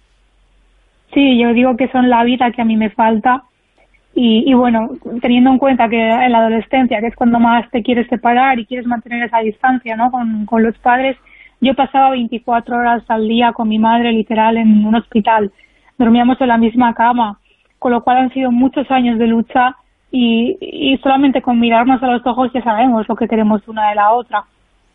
Sí, yo digo que son la vida que a mí me falta. Y, y bueno, teniendo en cuenta que en la adolescencia, que es cuando más te quieres separar y quieres mantener esa distancia, ¿no?, con, con los padres, yo pasaba veinticuatro horas al día con mi madre, literal, en un hospital. Dormíamos en la misma cama, con lo cual han sido muchos años de lucha, y, y solamente con mirarnos a los ojos ya sabemos lo que queremos una de la otra.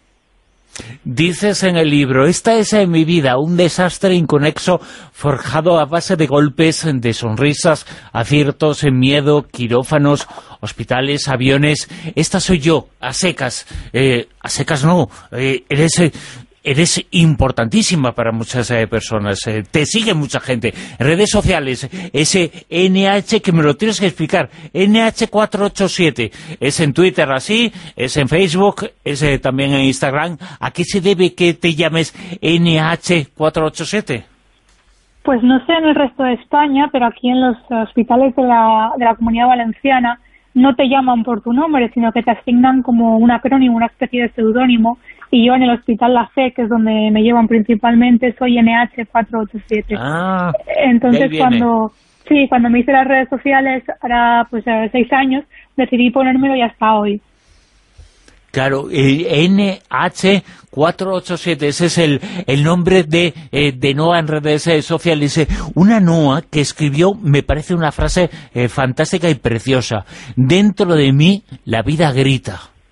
Dices en el libro, esta es en mi vida, un desastre inconexo forjado a base de golpes, de sonrisas, aciertos, en miedo, quirófanos, hospitales, aviones. Esta soy yo, a secas. Eh, a secas no, eh, eres... Eh, eres importantísima para muchas eh, personas, eh, te sigue mucha gente, en redes sociales, ese N H, que me lo tienes que explicar, N H cuatro ocho siete, es en Twitter así, es en Facebook, es eh, también en Instagram. ¿A qué se debe que te llames N H cuatro ocho siete? Pues no sé en el resto de España, pero aquí en los hospitales de la, de la Comunidad Valenciana no te llaman por tu nombre, sino que te asignan como un acrónimo, una especie de seudónimo. Y yo en el hospital La Fe, que es donde me llevan principalmente, soy N H cuatro ocho siete. Ah, entonces cuando sí, cuando me hice las redes sociales, ahora pues seis años, decidí ponérmelo y hasta hoy. Claro, eh, N H cuatro ocho siete, ese es el, el nombre de, eh, de Noa en redes eh, sociales. Eh, una Noa que escribió, me parece una frase eh, fantástica y preciosa: dentro de mí la vida grita.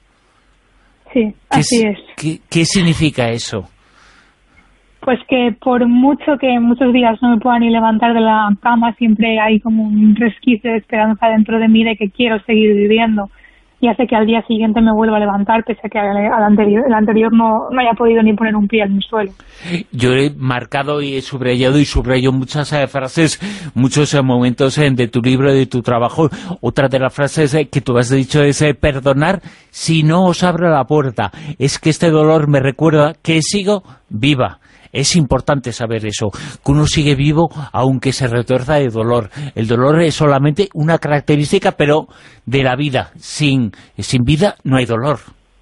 Sí, así es. ¿qué, ¿Qué significa eso? Pues que por mucho que muchos días no me pueda ni levantar de la cama, siempre hay como un resquicio de esperanza dentro de mí de que quiero seguir viviendo. Y hace que al día siguiente me vuelva a levantar, pese a que al, al anterior, el anterior no, no haya podido ni poner un pie en el suelo. Yo he marcado y he subrayado y subrayo muchas eh, frases, muchos eh, momentos eh, de tu libro, de tu trabajo. Otra de las frases eh, que tú has dicho es eh, perdonar si no os abro la puerta. Es que este dolor me recuerda que sigo viva. Es importante saber eso, que uno sigue vivo aunque se retuerza de dolor. El dolor es solamente una característica, pero de la vida. Sin, sin vida no hay dolor.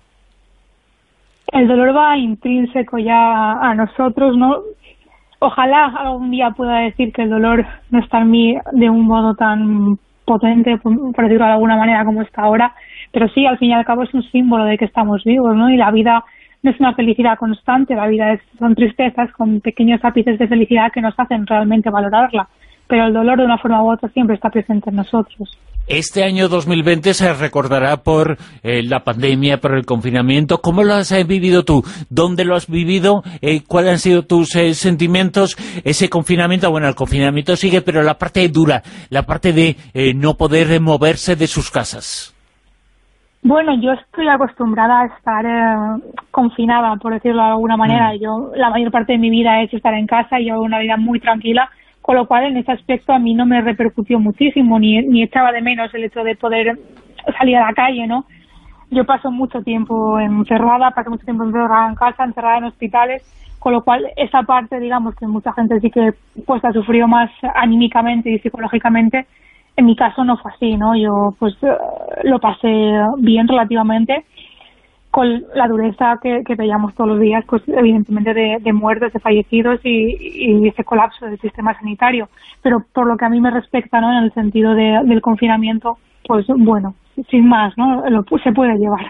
El dolor va intrínseco ya a nosotros, ¿no? Ojalá algún día pueda decir que el dolor no está en mí de un modo tan potente, por decirlo de alguna manera, como está ahora, pero sí, al fin y al cabo es un símbolo de que estamos vivos, ¿no? Y la vida no es una felicidad constante, la vida es, son tristezas con pequeños ápices de felicidad que nos hacen realmente valorarla, pero el dolor de una forma u otra siempre está presente en nosotros. Este año dos mil veinte se recordará por eh, la pandemia, por el confinamiento. ¿Cómo lo has eh, vivido tú? ¿Dónde lo has vivido? Eh, ¿Cuáles han sido tus eh, sentimientos? Ese confinamiento, bueno, el confinamiento sigue, pero la parte dura, la parte de eh, no poder eh, moverse de sus casas. Bueno, yo estoy acostumbrada a estar eh, confinada, por decirlo de alguna manera. Mm. Yo la mayor parte de mi vida he hecho estar en casa y llevo una vida muy tranquila. Con lo cual, en ese aspecto, a mí no me repercutió muchísimo, ni, ni echaba de menos el hecho de poder salir a la calle, ¿no? Yo paso mucho tiempo encerrada, paso mucho tiempo encerrada en casa, encerrada en hospitales, con lo cual, esa parte, digamos, que mucha gente sí que pues ha sufrido más anímicamente y psicológicamente, en mi caso no fue así, ¿no? Yo, pues, lo pasé bien relativamente, con la dureza que, que veíamos todos los días, pues evidentemente de, de muertes, de fallecidos y, y ese colapso del sistema sanitario. Pero por lo que a mí me respecta, ¿no?, en el sentido de, del confinamiento, pues bueno, sin más, ¿no?, lo, se puede llevar.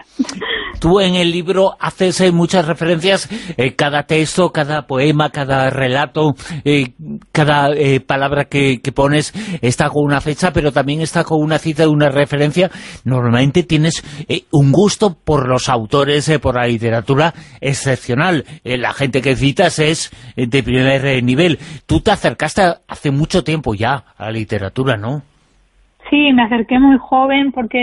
Tú en el libro haces eh, muchas referencias, eh, cada texto, cada poema, cada relato, eh, cada eh, palabra que, que pones está con una fecha, pero también está con una cita, una referencia. Normalmente tienes eh, un gusto por los autores, eh, por la literatura excepcional. Eh, la gente que citas es eh, de primer eh, nivel. Tú te acercaste hace mucho tiempo ya a la literatura, ¿no? Sí, me acerqué muy joven porque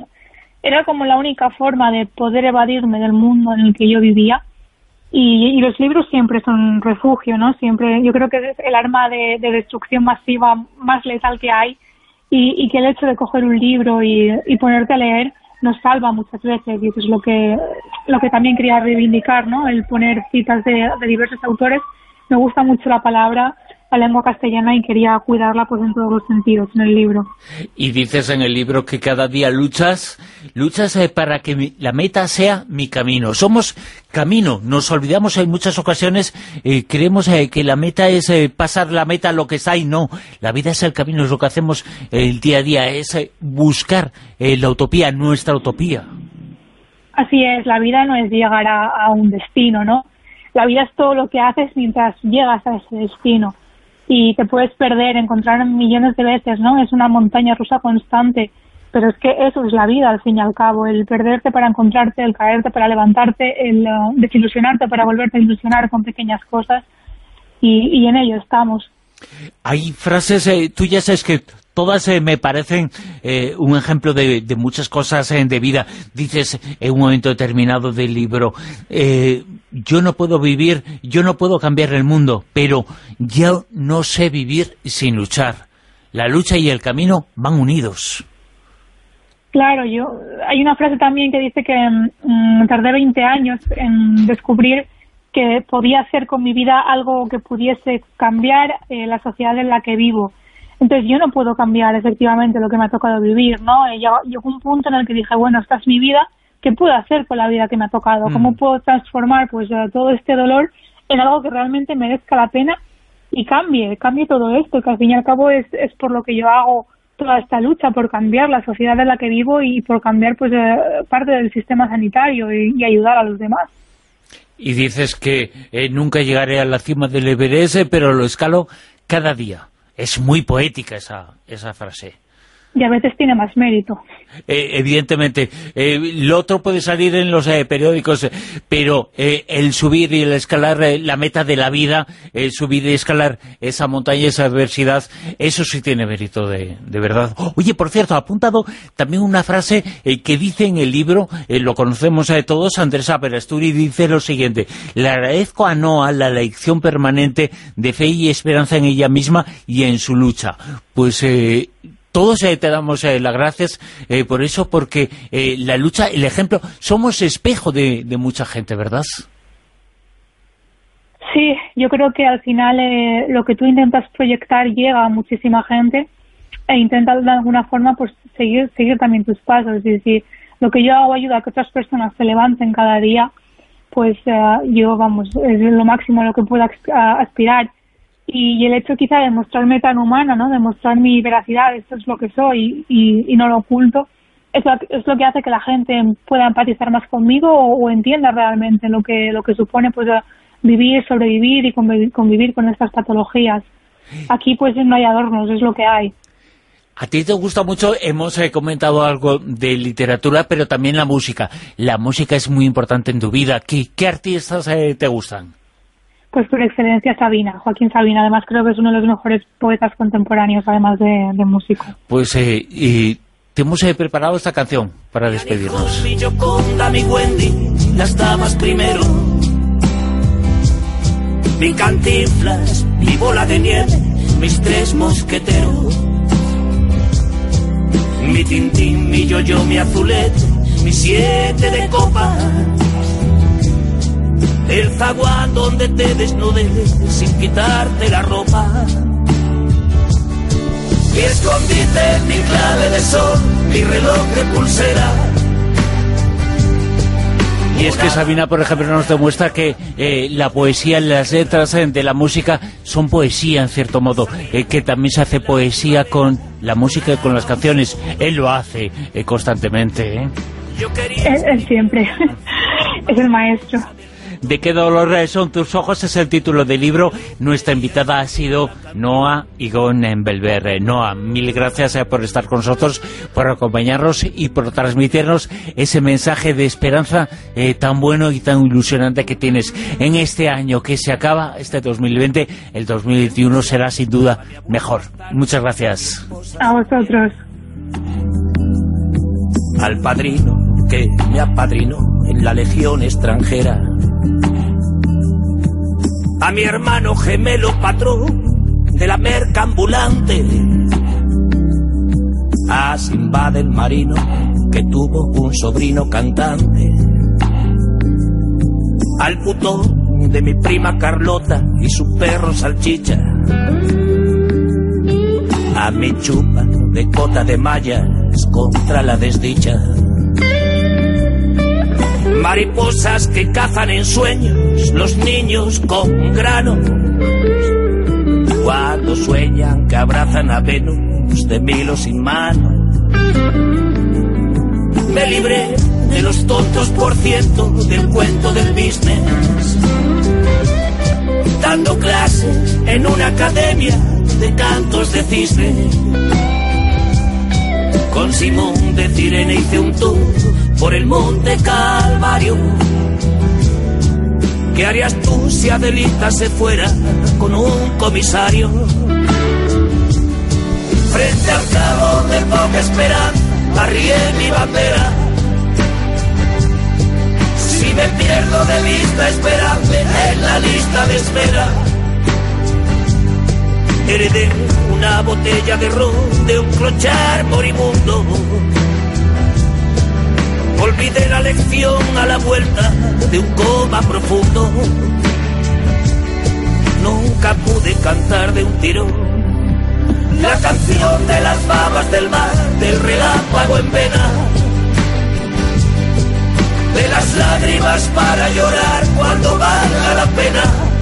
era como la única forma de poder evadirme del mundo en el que yo vivía y, y los libros siempre son refugio, ¿no? Siempre, yo creo que es el arma de, de destrucción masiva más letal que hay y, y que el hecho de coger un libro y, y ponerte a leer nos salva muchas veces y eso es lo que lo que también quería reivindicar, ¿no? El poner citas de, de diversos autores. Me gusta mucho la palabra, la lengua castellana y quería cuidarla pues en todos los sentidos en el libro. Y dices en el libro que cada día luchas, luchas eh, para que mi, la meta sea mi camino. Somos camino, nos olvidamos en muchas ocasiones, eh, creemos eh, que la meta es eh, pasar la meta a lo que está ahí, no. La vida es el camino, es lo que hacemos eh, el día a día, es eh, buscar eh, la utopía, nuestra utopía. Así es, la vida no es llegar a, a un destino, ¿no? La vida es todo lo que haces mientras llegas a ese destino. Y te puedes perder, encontrar millones de veces, ¿no? Es una montaña rusa constante, pero es que eso es la vida, al fin y al cabo, el perderte para encontrarte, el caerte para levantarte, el uh, desilusionarte para volverte a ilusionar con pequeñas cosas, y, y en ello estamos. Hay frases eh, tuyas es que todas eh, me parecen eh, un ejemplo de, de muchas cosas eh, de vida. Dices en un momento determinado del libro, eh, yo no puedo vivir, yo no puedo cambiar el mundo, pero yo no sé vivir sin luchar. La lucha y el camino van unidos. Claro, yo hay una frase también que dice que mm, tardé veinte años en descubrir que podía hacer con mi vida algo que pudiese cambiar eh, la sociedad en la que vivo. Entonces yo no puedo cambiar efectivamente lo que me ha tocado vivir, ¿no? Llegó, llegó un punto en el que dije, bueno, esta es mi vida, ¿qué puedo hacer con la vida que me ha tocado? ¿Cómo mm. puedo transformar pues todo este dolor en algo que realmente merezca la pena y cambie, cambie todo esto, que al fin y al cabo es, es por lo que yo hago toda esta lucha, por cambiar la sociedad en la que vivo y por cambiar pues eh, parte del sistema sanitario y, y ayudar a los demás. Y dices que eh, nunca llegaré a la cima del Everest, eh, pero lo escalo cada día. Es muy poética esa, esa frase. Y a veces tiene más mérito. Eh, evidentemente. Eh, lo otro puede salir en los eh, periódicos, eh, pero eh, el subir y el escalar eh, la meta de la vida, el subir y escalar esa montaña, esa adversidad, eso sí tiene mérito de, de verdad. Oye, por cierto, ha apuntado también una frase eh, que dice en el libro, eh, lo conocemos eh, todos, Andrés Aperasturi dice lo siguiente: le agradezco a Noa la lección permanente de fe y esperanza en ella misma y en su lucha. Pues eh, todos eh, te damos eh, las gracias eh, por eso, porque eh, la lucha, el ejemplo, somos espejo de, de mucha gente, ¿verdad? Sí, yo creo que al final eh, lo que tú intentas proyectar llega a muchísima gente e intentas de alguna forma pues seguir seguir también tus pasos. Es decir, lo que yo hago ayuda a que otras personas se levanten cada día, pues uh, yo, vamos, es lo máximo a lo que puedo aspirar. Y el hecho quizá de mostrarme tan humana, ¿no?, de mostrar mi veracidad, esto es lo que soy y, y no lo oculto, es lo, es lo que hace que la gente pueda empatizar más conmigo o, o entienda realmente lo que lo que supone pues vivir, sobrevivir y convivir, convivir con estas patologías. Aquí pues no hay adornos, es lo que hay. A ti te gusta mucho, hemos eh, comentado algo de literatura, pero también la música. La música es muy importante en tu vida. ¿Qué, qué artistas eh, te gustan? Pues por excelencia Sabina, Joaquín Sabina. Además creo que es uno de los mejores poetas contemporáneos, además de, de músico. Pues eh, y te hemos eh, preparado esta canción para despedirnos. Mi Gioconda, mi Wendy, las damas primero. Mi Cantinflas, mi Bola de Nieve, mis tres mosqueteros. Mi Tintín, mi Yo-Yo, mi Azulete, mi siete de copas. El zaguán donde te desnudes sin quitarte la ropa. Mi escondite, mi clave de sol, mi reloj de pulsera. Y es que Sabina, por ejemplo, nos demuestra que eh, la poesía, las letras eh, de la música son poesía, en cierto modo, eh, que también se hace poesía con la música y con las canciones. Él lo hace eh, constantemente. ¿eh? Él, él siempre. Es el maestro. ¿De qué dolor son tus ojos? Es el título del libro. Nuestra invitada ha sido Noa Igón Belver. Noa, mil gracias por estar con nosotros, por acompañarnos y por transmitirnos ese mensaje de esperanza eh, tan bueno y tan ilusionante que tienes en este año que se acaba, este dos mil veinte. El dos mil veintiuno será sin duda mejor. Muchas gracias. A vosotros. Al padrino que me apadrinó en la legión extranjera. A mi hermano gemelo patrón de la merca ambulante. A Simbad el marino que tuvo un sobrino cantante. Al putón de mi prima Carlota y su perro Salchicha. A mi chupa de cota de mallas contra la desdicha. Mariposas que cazan en sueños los niños con grano. Cuando sueñan que abrazan a Venus de Milo sin mano. Me libré de los tontos por ciento del cuento del business. Dando clases en una academia de cantos de cisne. Con Simón de Cirene hice un tour por el Monte Calvario. ¿Qué harías tú si Adelita se fuera con un comisario? Frente al cabo de poca esperanza, arrié mi bandera. Si me pierdo de vista, esperadme en la lista de espera. Heredé una botella de ron de un clochar moribundo. Olvidé la lección a la vuelta de un coma profundo. Nunca pude cantar de un tirón la canción de las babas del mar, del relámpago en vena, de las lágrimas para llorar cuando valga la pena.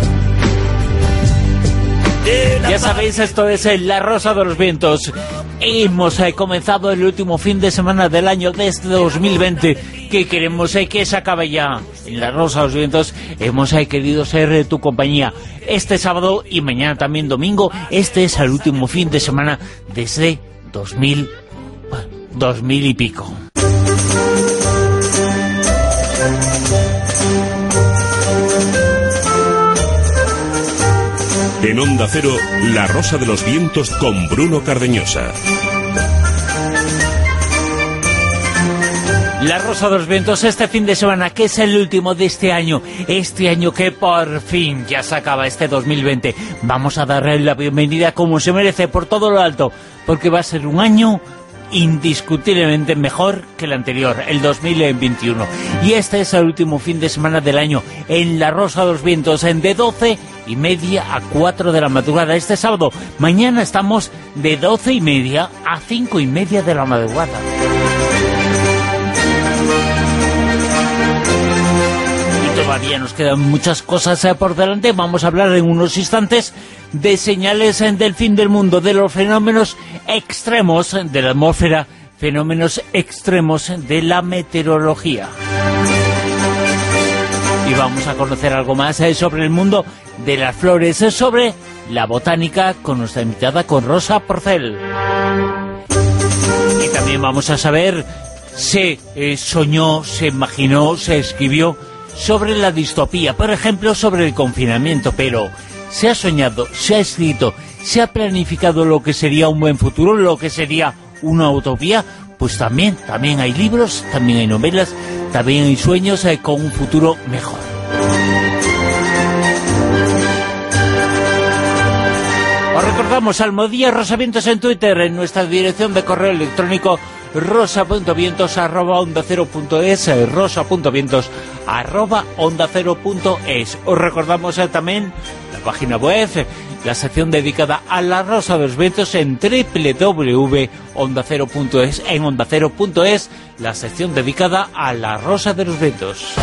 Ya sabéis, esto es La Rosa de los Vientos. Hemos eh, comenzado el último fin de semana del año de este dos mil veinte, que queremos eh, que se acabe ya. En La Rosa de los Vientos hemos eh, querido ser eh, tu compañía este sábado y mañana también domingo. Este es el último fin de semana desde dos mil, dos mil y pico. En Onda Cero, La Rosa de los Vientos con Bruno Cardeñosa. La Rosa de los Vientos este fin de semana, que es el último de este año, este año que por fin ya se acaba, este dos mil veinte. Vamos a darle la bienvenida como se merece por todo lo alto, porque va a ser un año indiscutiblemente mejor que el anterior, el dos mil veintiuno. Y este es el último fin de semana del año en La Rosa de los Vientos, en de doce y media a cuatro de la madrugada este sábado. Mañana estamos de doce y media a cinco y media de la madrugada. Y todavía nos quedan muchas cosas por delante. Vamos a hablar en unos instantes de señales del fin del mundo, de los fenómenos extremos de la atmósfera, fenómenos extremos de la meteorología. Y vamos a conocer algo más sobre el mundo de las flores, sobre la botánica, con nuestra invitada, con Rosa Porcel. También vamos a saber, se eh, soñó, se imaginó, se escribió sobre la distopía, por ejemplo, sobre el confinamiento, pero se ha soñado, se ha escrito, se ha planificado lo que sería un buen futuro, lo que sería una utopía. Pues también, también hay libros, también hay novelas, también hay sueños eh, con un futuro mejor. Os recordamos, Almohadilla Rosavientos en Twitter, en nuestra dirección de correo electrónico rosa punto vientos arroba onda cero punto es, rosa punto vientos arroba onda cero punto es. Os recordamos eh, también la página web, la sección dedicada a la Rosa de los Vientos en doble u doble u doble u punto onda cero punto es, en onda cero punto es, la sección dedicada a la Rosa de los Vientos.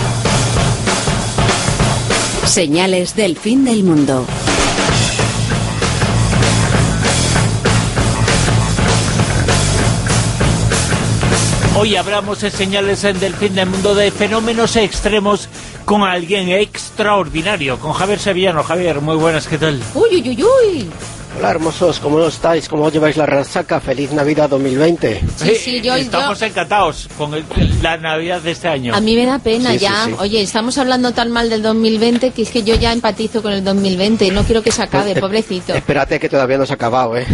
Señales del fin del mundo. Hoy hablamos de señales del fin del mundo, de fenómenos extremos, con alguien extraordinario, con Javier Sevillano. Javier, muy buenas, ¿qué tal? Uy, uy, uy, uy. Hola, hermosos, ¿cómo estáis? ¿Cómo lleváis la resaca? ¡Feliz Navidad dos mil veinte! Sí, sí, yo... Estamos yo... encantados con el, la Navidad de este año. A mí me da pena sí, ya. Sí, sí. Oye, estamos hablando tan mal del dos mil veinte que es que yo ya empatizo con el dos mil veinte y no quiero que se acabe, pues, pobrecito. Espérate, que todavía no se ha acabado, ¿eh?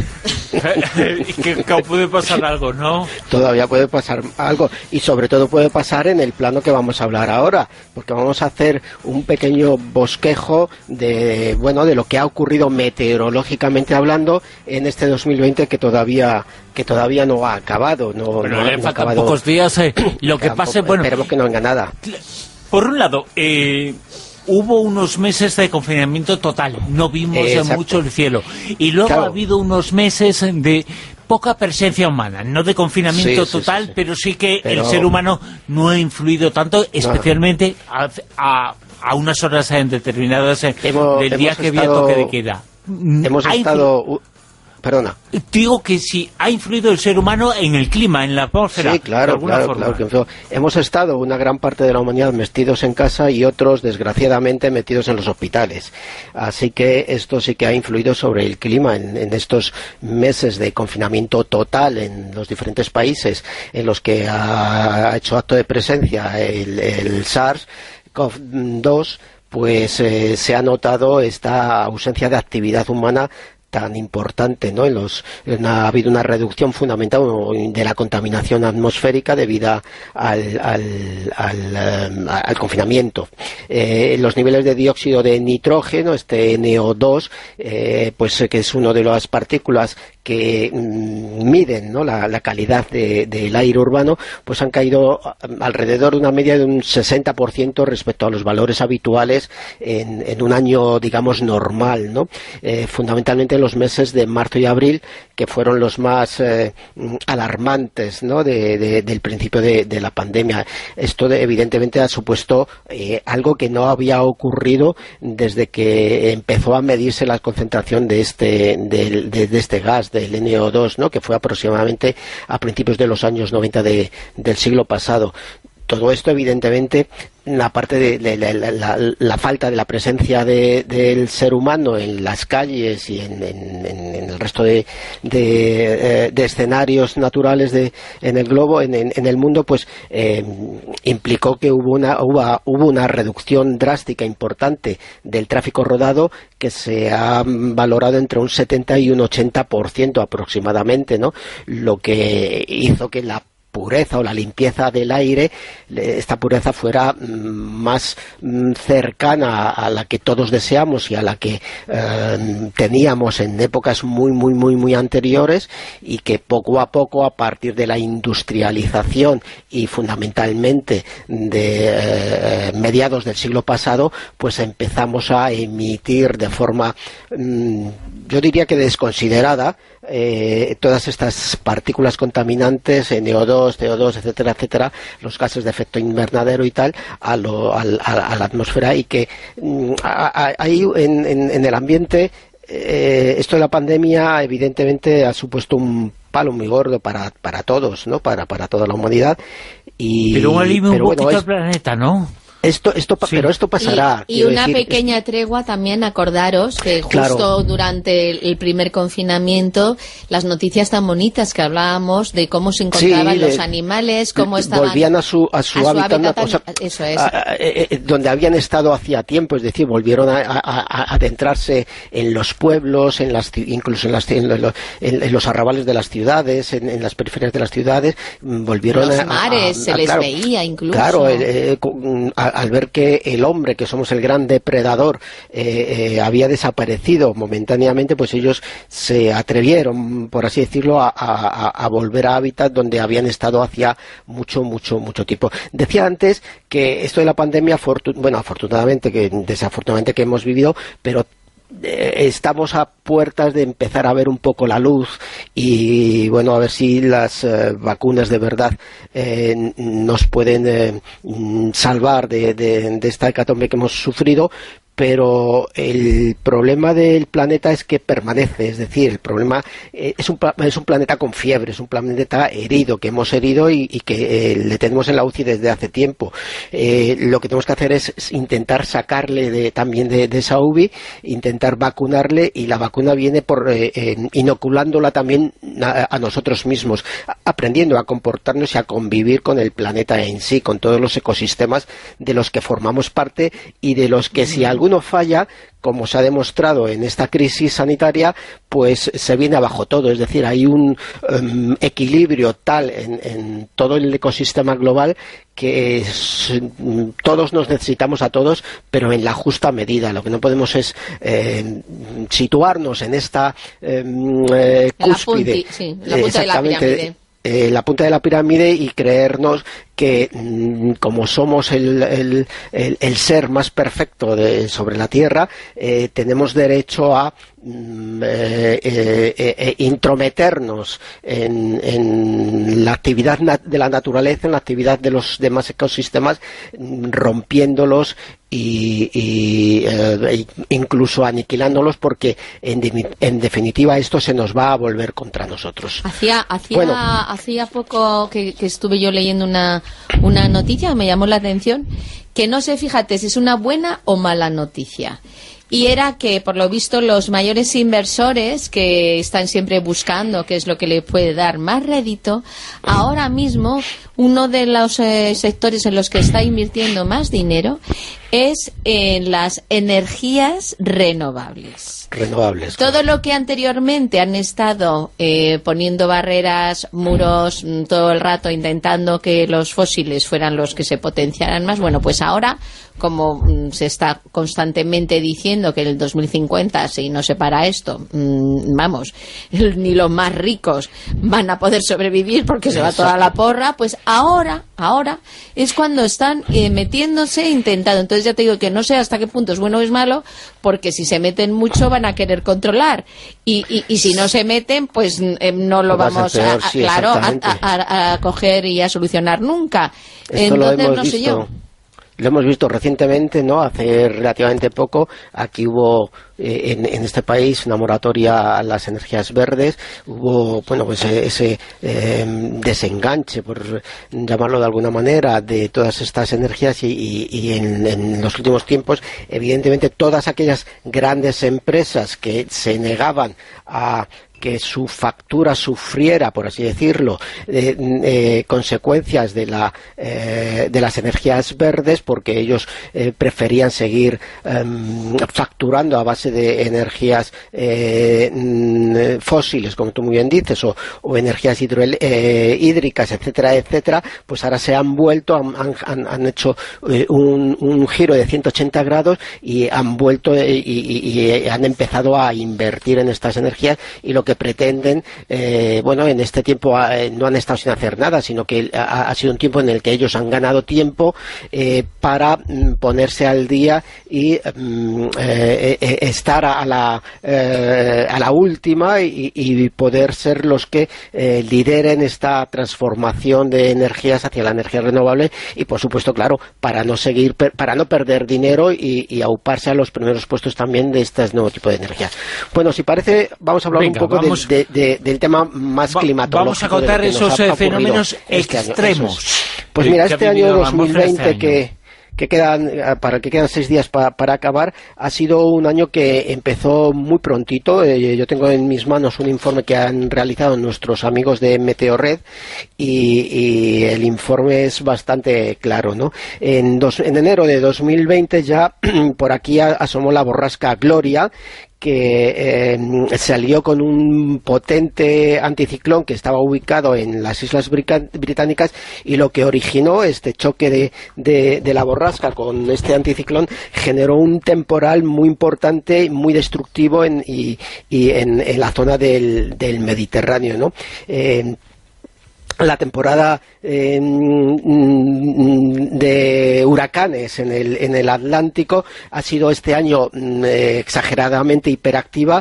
que, que puede pasar algo, ¿no? Todavía puede pasar algo, y sobre todo puede pasar en el plano que vamos a hablar ahora, porque vamos a hacer un pequeño bosquejo de, bueno, de lo que ha ocurrido meteorológicamente hablando en este dos mil veinte que todavía que todavía no ha acabado. No, Pero no, le no faltan acabado. pocos días. Eh, lo que pase, bueno... Esperemos que no venga nada. Por un lado, eh... hubo unos meses de confinamiento total, no vimos eh, mucho el cielo, y luego claro. ha habido unos meses de poca presencia humana, no de confinamiento sí, total, sí, sí, sí. pero sí que pero... el ser humano no ha influido tanto, especialmente no. a, a, a unas horas determinadas hemos, del día que estado, había toque de queda. Hemos estado... Influ... Perdona. Digo que sí, ha influido el ser humano en el clima, en la atmósfera. Sí, claro, claro, claro que hemos estado una gran parte de la humanidad metidos en casa y otros, desgraciadamente, metidos en los hospitales. Así que esto sí que ha influido sobre el clima en, en estos meses de confinamiento total en los diferentes países en los que ha hecho acto de presencia el, el SARS CoV dos, pues eh, se ha notado esta ausencia de actividad humana tan importante, ¿no? En los, en ha habido una reducción fundamental de la contaminación atmosférica debido al, al, al, um, al confinamiento. Eh, los niveles de dióxido de nitrógeno, este N O dos, eh, pues que es una de las partículas que mm, miden, ¿no?, la, la calidad de, del aire urbano, pues han caído alrededor de una media de un sesenta por ciento respecto a los valores habituales en, en un año, digamos, normal, ¿no? Eh, fundamentalmente en los meses de marzo y abril, que fueron los más eh, alarmantes, ¿no?, de, de, del principio de, de la pandemia. Esto de, evidentemente ha supuesto eh, algo que no había ocurrido desde que empezó a medirse la concentración de este, de, de, de este gas, del N O dos, ¿no?, que fue aproximadamente a principios de los años noventa de, del siglo pasado. Todo esto, evidentemente, aparte de, de, de la, la, la falta de la presencia de, del ser humano en las calles y en, en, en el resto de, de, de escenarios naturales de, en el globo, en, en, en el mundo, pues eh, implicó que hubo una, hubo, hubo una reducción drástica importante del tráfico rodado, que se ha valorado entre un setenta y un ochenta por ciento aproximadamente, ¿no?, lo que hizo que la pureza o la limpieza del aire, esta pureza fuera más cercana a la que todos deseamos y a la que eh, teníamos en épocas muy muy muy muy anteriores, y que poco a poco, a partir de la industrialización y fundamentalmente de eh, mediados del siglo pasado, pues empezamos a emitir de forma mmm, yo diría que desconsiderada eh, todas estas partículas contaminantes, N O dos, C O dos, etcétera, etcétera, los gases de efecto invernadero y tal, a, lo, a, a, a la atmósfera, y que ahí en, en, en el ambiente eh, esto de la pandemia evidentemente ha supuesto un palo muy gordo para, para todos, ¿no?, para, para toda la humanidad. Y, pero un alivio un bueno, poquito es, al planeta, ¿no? Esto, esto, sí. Pero esto pasará. Y, y una decir, pequeña tregua también, acordaros que justo claro. durante el, el primer confinamiento, las noticias tan bonitas que hablábamos de cómo se encontraban sí, los de, animales, cómo estaban... Volvían a su, a su, a hábitat, su hábitat, o sea, eso es. A, a, a, donde habían estado hacía tiempo, es decir, volvieron a, a, a adentrarse en los pueblos, en las, incluso en, las, en, los, en, en los arrabales de las ciudades, en, en las periferias de las ciudades, volvieron los a... mares, a, a, se a, les claro, veía incluso. Claro, eh, eh, a, al ver que el hombre, que somos el gran depredador, eh, eh, había desaparecido momentáneamente, pues ellos se atrevieron, por así decirlo, a, a, a volver a hábitat donde habían estado hacía mucho, mucho, mucho tiempo. Decía antes que esto de la pandemia, fortu bueno, afortunadamente, que desafortunadamente que hemos vivido, pero Eh, estamos a puertas de empezar a ver un poco la luz y bueno, a ver si las eh, vacunas de verdad eh, nos pueden eh, salvar de, de, de esta hecatombe que hemos sufrido. Pero el problema del planeta es que permanece, es decir, el problema eh, es, un, es un planeta con fiebre, es un planeta herido, que hemos herido y, y que eh, le tenemos en la U C I desde hace tiempo. Eh, lo que tenemos que hacer es, es intentar sacarle de, también de, de esa U B I, intentar vacunarle, y la vacuna viene por eh, eh, inoculándola también a, a nosotros mismos, aprendiendo a comportarnos y a convivir con el planeta en sí, con todos los ecosistemas de los que formamos parte y de los que si algún uno falla, como se ha demostrado en esta crisis sanitaria, pues se viene abajo todo. Es decir, hay un um, equilibrio tal en, en todo el ecosistema global que es, todos nos necesitamos a todos, pero en la justa medida. Lo que no podemos es eh, situarnos en esta eh, eh, cúspide. La, punti, sí, la punta de la pirámide. Eh, la punta de la pirámide y creernos que mmm, como somos el, el, el, el ser más perfecto de, sobre la Tierra, eh, tenemos derecho a mm, eh, eh, eh, intrometernos en, en la actividad de la naturaleza, en la actividad de los demás ecosistemas, rompiéndolos y, y eh, incluso aniquilándolos, porque en, de, en definitiva esto se nos va a volver contra nosotros. Hacía, hacía, bueno, hacía poco que, que estuve yo leyendo una, una noticia, me llamó la atención, que no sé, fíjate, si es una buena o mala noticia. Y era que, por lo visto, los mayores inversores que están siempre buscando qué es lo que le puede dar más rédito, ahora mismo uno de los eh, sectores en los que está invirtiendo más dinero es en las energías renovables. Renovables. Todo lo que anteriormente han estado eh, poniendo barreras, muros, todo el rato intentando que los fósiles fueran los que se potenciaran más, bueno, pues ahora, como mm, se está constantemente diciendo que en el dos mil cincuenta, si no se para esto, mmm, vamos, ni los más ricos van a poder sobrevivir porque se va toda la porra, pues ahora, ahora es cuando están eh, metiéndose, intentando. Entonces ya te digo que no sé hasta qué punto es bueno o es malo, porque si se meten mucho van a querer controlar, y, y, y si no se meten, pues eh, no lo pues vamos peor, a, a, sí, claro, a, a, a coger y a solucionar nunca. Esto Entonces lo hemos no visto. sé yo. Lo hemos visto recientemente, ¿no? Hace relativamente poco, aquí hubo eh, en, en este país una moratoria a las energías verdes, hubo, bueno, pues ese eh, desenganche, por llamarlo de alguna manera, de todas estas energías y, y, y en, en los últimos tiempos, evidentemente, todas aquellas grandes empresas que se negaban a que su factura sufriera, por así decirlo, eh, eh, consecuencias de la eh, de las energías verdes, porque ellos eh, preferían seguir eh, facturando a base de energías eh, fósiles, como tú muy bien dices, o, o energías hidro, eh, hídricas, etcétera, etcétera, pues ahora se han vuelto, han, han, han hecho eh, un, un giro de ciento ochenta grados y han vuelto eh, y, y, y han empezado a invertir en estas energías, y lo que pretenden, eh, bueno, en este tiempo eh, no han estado sin hacer nada, sino que ha, ha sido un tiempo en el que ellos han ganado tiempo eh, para mm, ponerse al día y mm, eh, eh, estar a la eh, a la última y, y poder ser los que eh, lideren esta transformación de energías hacia la energía renovable, y por supuesto, claro, para no seguir para no perder dinero y, y auparse a los primeros puestos también de este nuevo tipo de energía. Bueno, si parece, vamos a hablar Venga, un poco vamos, de, de, de, del tema más va, climatológico. Vamos a contar esos fenomenos este extremos. Año. Pues mira, este año dos mil veinte este año. que que quedan, para el que quedan seis días pa, para acabar, ha sido un año que empezó muy prontito. Eh, yo tengo en mis manos un informe que han realizado nuestros amigos de Meteorred y, y el informe es bastante claro, ¿no? En, dos, en enero de dos mil veinte ya por aquí asomó la borrasca Gloria, que eh, salió con un potente anticiclón que estaba ubicado en las Islas Británicas, y lo que originó este choque de, de, de la borrasca con este anticiclón generó un temporal muy importante, muy destructivo en, y, y en, en la zona del, del Mediterráneo, ¿no? Eh, la temporada eh, de huracanes en el, en el Atlántico ha sido este año eh, exageradamente hiperactiva,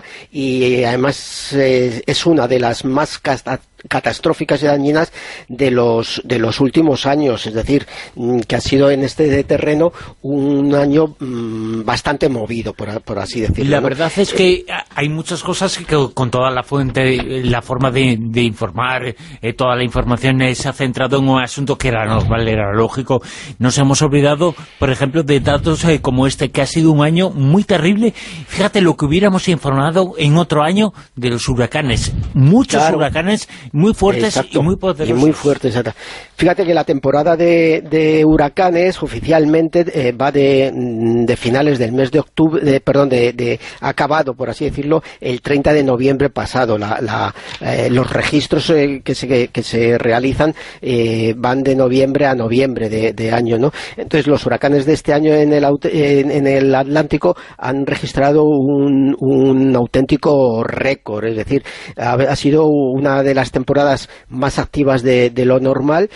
y además eh, es una de las más catastróficas y dañinas de los de los últimos años, es decir, que ha sido en este terreno un año mmm, bastante movido, por, por así decirlo. La ¿no? verdad es que hay muchas cosas que con toda la fuente, la forma de, de informar, eh, toda la información se ha centrado en un asunto que era normal, era lógico. Nos hemos olvidado, por ejemplo, de datos eh, como este, que ha sido un año muy terrible. Fíjate lo que hubiéramos informado en otro año de los huracanes. Muchos claro. huracanes muy fuertes. Exacto. Y muy poderosos. Y muy fuertes. Exacto. Fíjate que la temporada de, de huracanes oficialmente eh, va de, de finales del mes de octubre, de, perdón, de, de acabado, por así decirlo, el treinta de noviembre pasado. La, la, eh, los registros eh, que, se, que, que se realizan eh, van de noviembre a noviembre de, de año, ¿no? Entonces los huracanes de este año en el, en, en el Atlántico han registrado un, un auténtico récord, es decir, ha, ha sido una de las temporadas más activas de, de lo normal,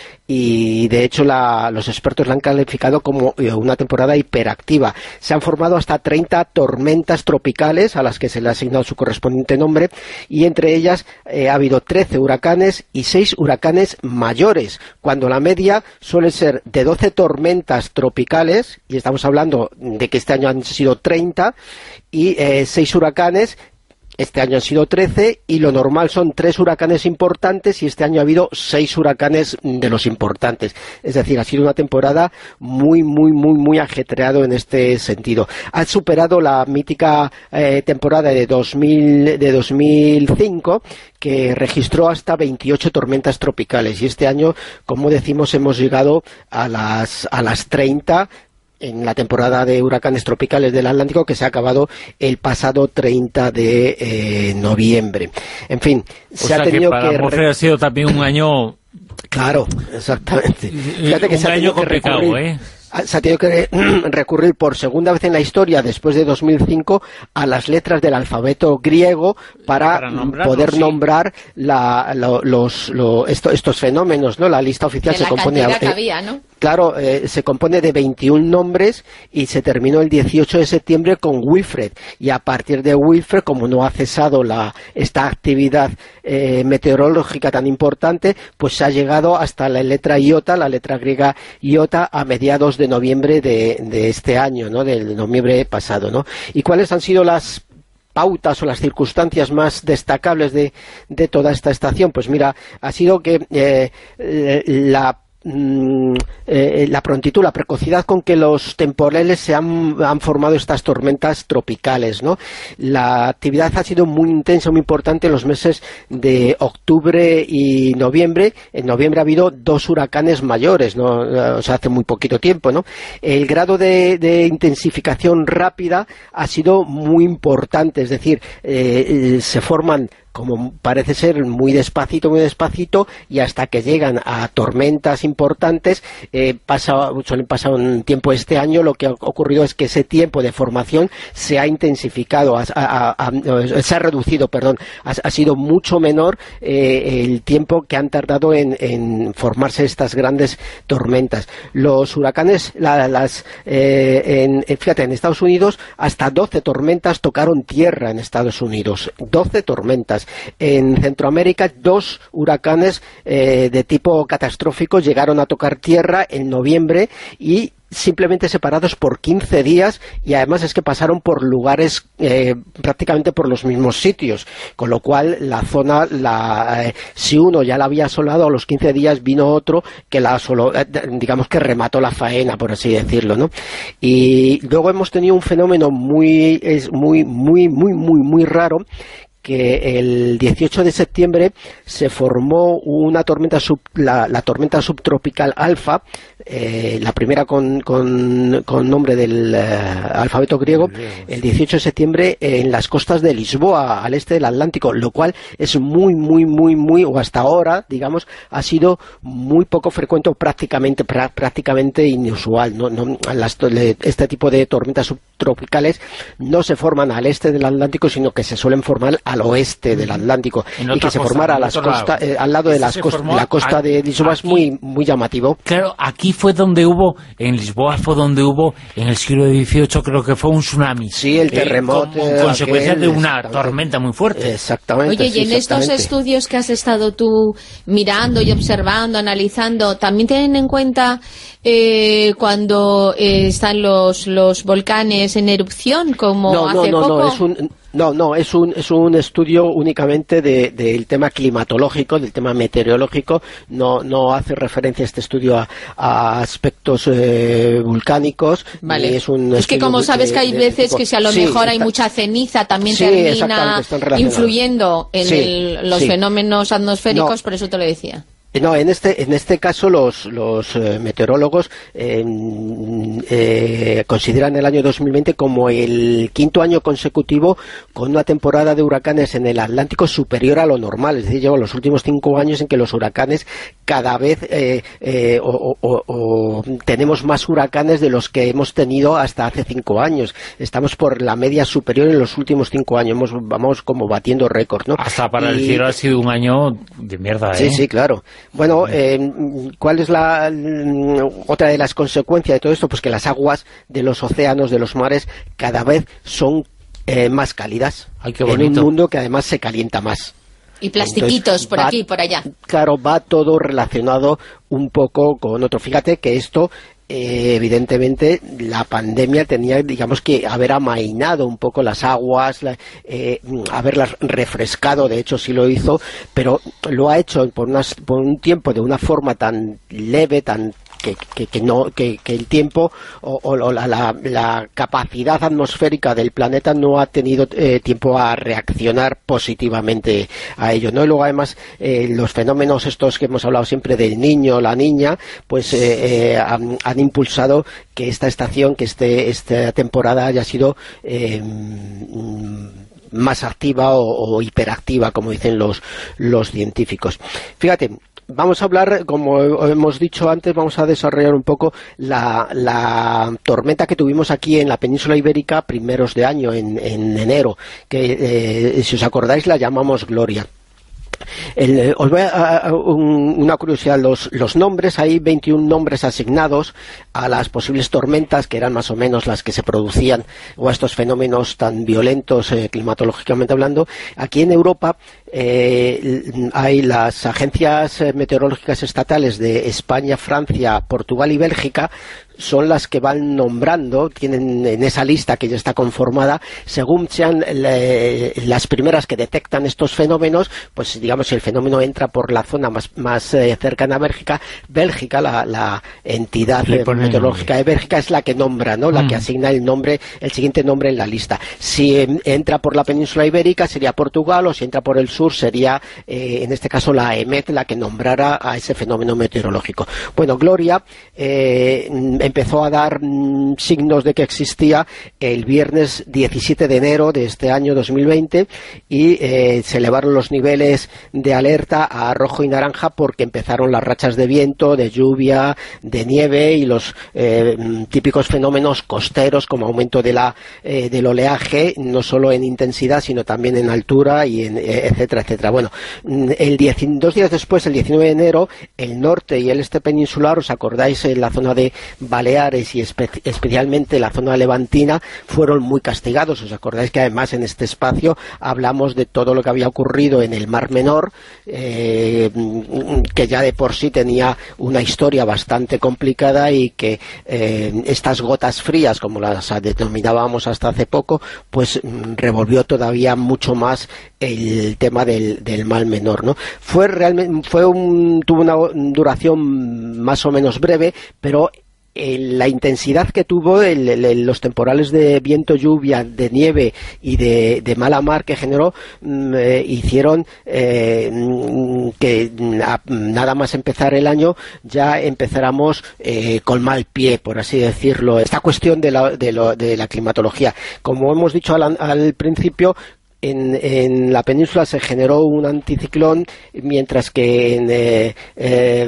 y de hecho la, los expertos la han calificado como una temporada hiperactiva. Se han formado hasta treinta tormentas tropicales a las que se le ha asignado su correspondiente nombre, y entre ellas eh, ha habido trece huracanes y seis huracanes mayores, cuando la media suele ser de doce tormentas tropicales, y estamos hablando de que este año han sido treinta, y eh, seis huracanes. Este año han sido trece, y lo normal son tres huracanes importantes, y este año ha habido seis huracanes de los importantes. Es decir, ha sido una temporada muy, muy, muy, muy ajetreado en este sentido. Ha superado la mítica eh, temporada de dos mil, de dos mil cinco, que registró hasta veintiocho tormentas tropicales, y este año, como decimos, hemos llegado a las, a las treinta, en la temporada de huracanes tropicales del Atlántico, que se ha acabado el pasado treinta de eh, noviembre. En fin, o se sea ha tenido que para que... la atmósfera ha sido también un año... Claro, exactamente. Fíjate que un se ha año que complicado, recurrir... ¿eh? se ha tenido que recurrir por segunda vez en la historia, después de dos mil cinco, a las letras del alfabeto griego para, para poder sí. nombrar la, lo, los, lo, esto, estos fenómenos, ¿no? La lista oficial de se la compone... cantidad que había, ¿no? Claro, eh, se compone de veintiún nombres, y se terminó el dieciocho de septiembre con Wilfred, y a partir de Wilfred, como no ha cesado la, esta actividad eh, meteorológica tan importante, pues se ha llegado hasta la letra iota, la letra griega iota, a mediados de noviembre de, de este año, ¿no? Del noviembre pasado, ¿no? ¿Y cuáles han sido las pautas o las circunstancias más destacables de, de toda esta estación? Pues mira, ha sido que eh, la Eh, la prontitud, la precocidad con que los temporales se han, han formado estas tormentas tropicales, ¿no? La actividad ha sido muy intensa, muy importante en los meses de octubre y noviembre. En noviembre ha habido dos huracanes mayores, ¿no? O sea, hace muy poquito tiempo, ¿no? El grado de, de intensificación rápida ha sido muy importante, es decir, eh, se forman, como parece ser, muy despacito, muy despacito, y hasta que llegan a tormentas importantes, eh, pasa, suelen pasar un tiempo. Este año lo que ha ocurrido es que ese tiempo de formación se ha intensificado, ha, ha, ha, se ha reducido, perdón, ha, ha sido mucho menor eh, el tiempo que han tardado en, en formarse estas grandes tormentas. Los huracanes, la, las, eh, en, fíjate, en Estados Unidos hasta doce tormentas tocaron tierra en Estados Unidos, doce tormentas. En Centroamérica, dos huracanes eh, de tipo catastrófico llegaron a tocar tierra en noviembre, y simplemente separados por quince días, y además es que pasaron por lugares eh, prácticamente por los mismos sitios, con lo cual la zona, la, eh, si uno ya la había asolado, a los quince días vino otro que la asoló, eh, digamos que remató la faena, por así decirlo, ¿no? Y luego hemos tenido un fenómeno muy, es muy, muy, muy, muy, muy raro, que el dieciocho de septiembre se formó una tormenta sub, la, la tormenta subtropical Alfa, eh, la primera con, con, con nombre del eh, alfabeto griego, el dieciocho de septiembre en las costas de Lisboa, al este del Atlántico, lo cual es muy, muy, muy, muy, o hasta ahora, digamos, ha sido muy poco frecuente, o prácticamente, pra, prácticamente inusual, ¿no? No, las, este tipo de tormentas subtropicales no se forman al este del Atlántico, sino que se suelen formar al oeste del Atlántico, y que se formara a las costa, eh, al lado de las costa, la costa de Lisboa es muy, muy llamativo. Claro, aquí fue donde hubo, en Lisboa fue donde hubo, en el siglo dieciocho creo que fue un tsunami. Sí, el terremoto. Eh, como consecuencia de una tormenta muy fuerte. Exactamente. Oye, sí, y en estos estudios que has estado tú mirando y observando, analizando, ¿también tienen en cuenta eh, cuando eh, están los, los volcanes en erupción, como no, hace no, no, poco? No, es un... No, no, es un, es un estudio únicamente de, del tema climatológico, del tema meteorológico. No, no hace referencia este estudio a, a aspectos eh, volcánicos. Vale. Es, un es que como sabes de, que hay veces tipo, que si a lo sí, mejor hay está, mucha ceniza, también sí, termina influyendo en sí, el, los sí. fenómenos atmosféricos, no. Por eso te lo decía. No, en este en este caso los, los eh, meteorólogos eh, eh, consideran el año dos mil veinte como el quinto año consecutivo con una temporada de huracanes en el Atlántico superior a lo normal. Es decir, llevan los últimos cinco años en que los huracanes cada vez eh, eh, o, o, o tenemos más huracanes de los que hemos tenido hasta hace cinco años. Estamos por la media superior en los últimos cinco años. Hemos, vamos como batiendo récords, ¿no? Hasta para y, el cielo ha sido un año de mierda, ¿eh? Sí, sí, claro. Bueno, eh, ¿cuál es la otra de las consecuencias de todo esto? Pues que las aguas de los océanos, de los mares, cada vez son eh, más cálidas. Ay, qué bonito. En un mundo que además se calienta más. Y plastiquitos. Entonces, por va, aquí y por allá. Claro, va todo relacionado un poco con otro. Fíjate que esto... Eh, evidentemente la pandemia tenía, digamos, que haber amainado un poco las aguas, la, eh, haberlas refrescado, de hecho sí lo hizo, pero lo ha hecho por, unas, por un tiempo de una forma tan leve, tan que, que, que no que, que el tiempo o, o la, la, la capacidad atmosférica del planeta no ha tenido eh, tiempo a reaccionar positivamente a ello, ¿no? Y luego además eh, los fenómenos estos que hemos hablado siempre del niño, la niña, pues eh, eh, han, han impulsado que esta estación, que este esta temporada haya sido eh, más activa o, o hiperactiva, como dicen los, los científicos. Fíjate, vamos a hablar, como hemos dicho antes, vamos a desarrollar un poco la, la tormenta que tuvimos aquí en la península ibérica primeros de año, en, en enero, que eh, si os acordáis la llamamos Gloria. El, os voy a, a un, una curiosidad, los, los nombres, hay veintiún nombres asignados a las posibles tormentas, que eran más o menos las que se producían, o a estos fenómenos tan violentos eh, climatológicamente hablando. Aquí en Europa eh, hay las agencias meteorológicas estatales de España, Francia, Portugal y Bélgica, son las que van nombrando, tienen en esa lista que ya está conformada, según sean le, las primeras que detectan estos fenómenos, pues digamos si el fenómeno entra por la zona más, más eh, cercana a Bélgica, Bélgica, la, la entidad meteorológica de Bélgica es la que nombra, ¿no? La mm. que asigna el nombre, el siguiente nombre en la lista. Si eh, entra por la península ibérica sería Portugal, o si entra por el sur sería, eh, en este caso la EMET, la que nombrara a ese fenómeno meteorológico. Bueno, Gloria eh, empezó a dar mmm, signos de que existía el viernes diecisiete de enero de este año dos mil veinte y eh, se elevaron los niveles de alerta a rojo y naranja porque empezaron las rachas de viento, de lluvia, de nieve y los eh, típicos fenómenos costeros como aumento de la, eh, del oleaje, no solo en intensidad sino también en altura y en, eh, etcétera, etcétera. Bueno, el diez, dos días después, el diecinueve de enero, el norte y el este peninsular, ¿os acordáis en la zona de Val Baleares y espe especialmente la zona levantina fueron muy castigados. ¿Os acordáis que además en este espacio hablamos de todo lo que había ocurrido en el Mar Menor, eh, que ya de por sí tenía una historia bastante complicada y que eh, estas gotas frías, como las denominábamos hasta hace poco, pues revolvió todavía mucho más el tema del, del Mar Menor, ¿no? Fue realmente, fue un, tuvo una duración más o menos breve, pero la intensidad que tuvo el, el, los temporales de viento, lluvia, de nieve y de, de mala mar que generó, eh, hicieron eh, que a, nada más empezar el año ya empezáramos eh, con mal pie, por así decirlo, esta cuestión de la, de, lo, de la climatología. Como hemos dicho al, al principio, En, en la península se generó un anticiclón, mientras que en... Eh, eh,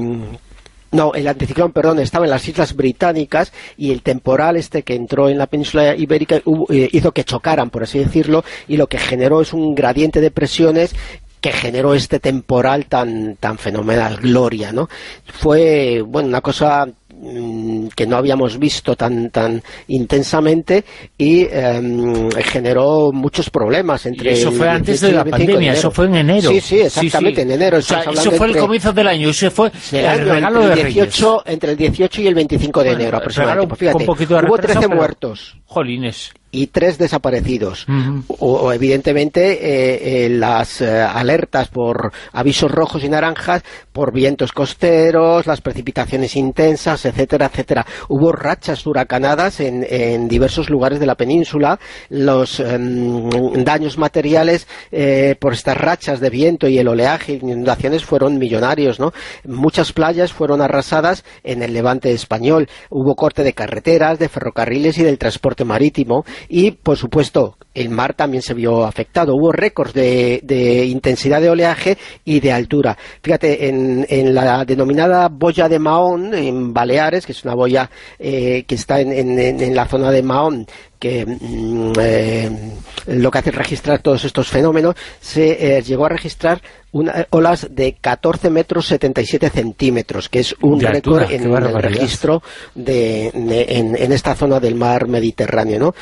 No, el anticiclón, perdón, estaba en las Islas Británicas, y el temporal este que entró en la península ibérica hubo, eh, hizo que chocaran, por así decirlo, y lo que generó es un gradiente de presiones que generó este temporal tan tan fenomenal, Gloria, ¿no? Fue, bueno, una cosa que no habíamos visto tan tan intensamente y eh, generó muchos problemas entre y eso fue antes de la pandemia, eso fue en enero. Sí, sí, exactamente, sí, sí. en enero. O sea, eso fue el comienzo del año, eso fue el año, regalo entre de dieciocho, Reyes. Entre el dieciocho y el veinticinco de enero, bueno, aproximadamente. Pues fíjate, un poquito de hubo retraso, trece pero... muertos. Jolines. Y tres desaparecidos. Uh-huh. o, o evidentemente eh, eh, las eh, alertas por avisos rojos y naranjas por vientos costeros, las precipitaciones intensas, etcétera, etcétera. Hubo rachas huracanadas en, en diversos lugares de la península. Los eh, daños materiales eh, por estas rachas de viento y el oleaje y inundaciones fueron millonarios, ¿no? Muchas playas fueron arrasadas en el levante español. Hubo corte de carreteras, de ferrocarriles y del transporte marítimo. Y, por supuesto, el mar también se vio afectado. Hubo récords de, de intensidad de oleaje y de altura. Fíjate, en, en la denominada boya de Mahón, en Baleares, que es una boya eh, que está en, en, en la zona de Mahón, que eh, lo que hace es registrar todos estos fenómenos, se eh, llegó a registrar una, olas de catorce metros setenta y siete centímetros, que es un récord en el registro de, de, en, en esta zona del mar Mediterráneo, ¿no?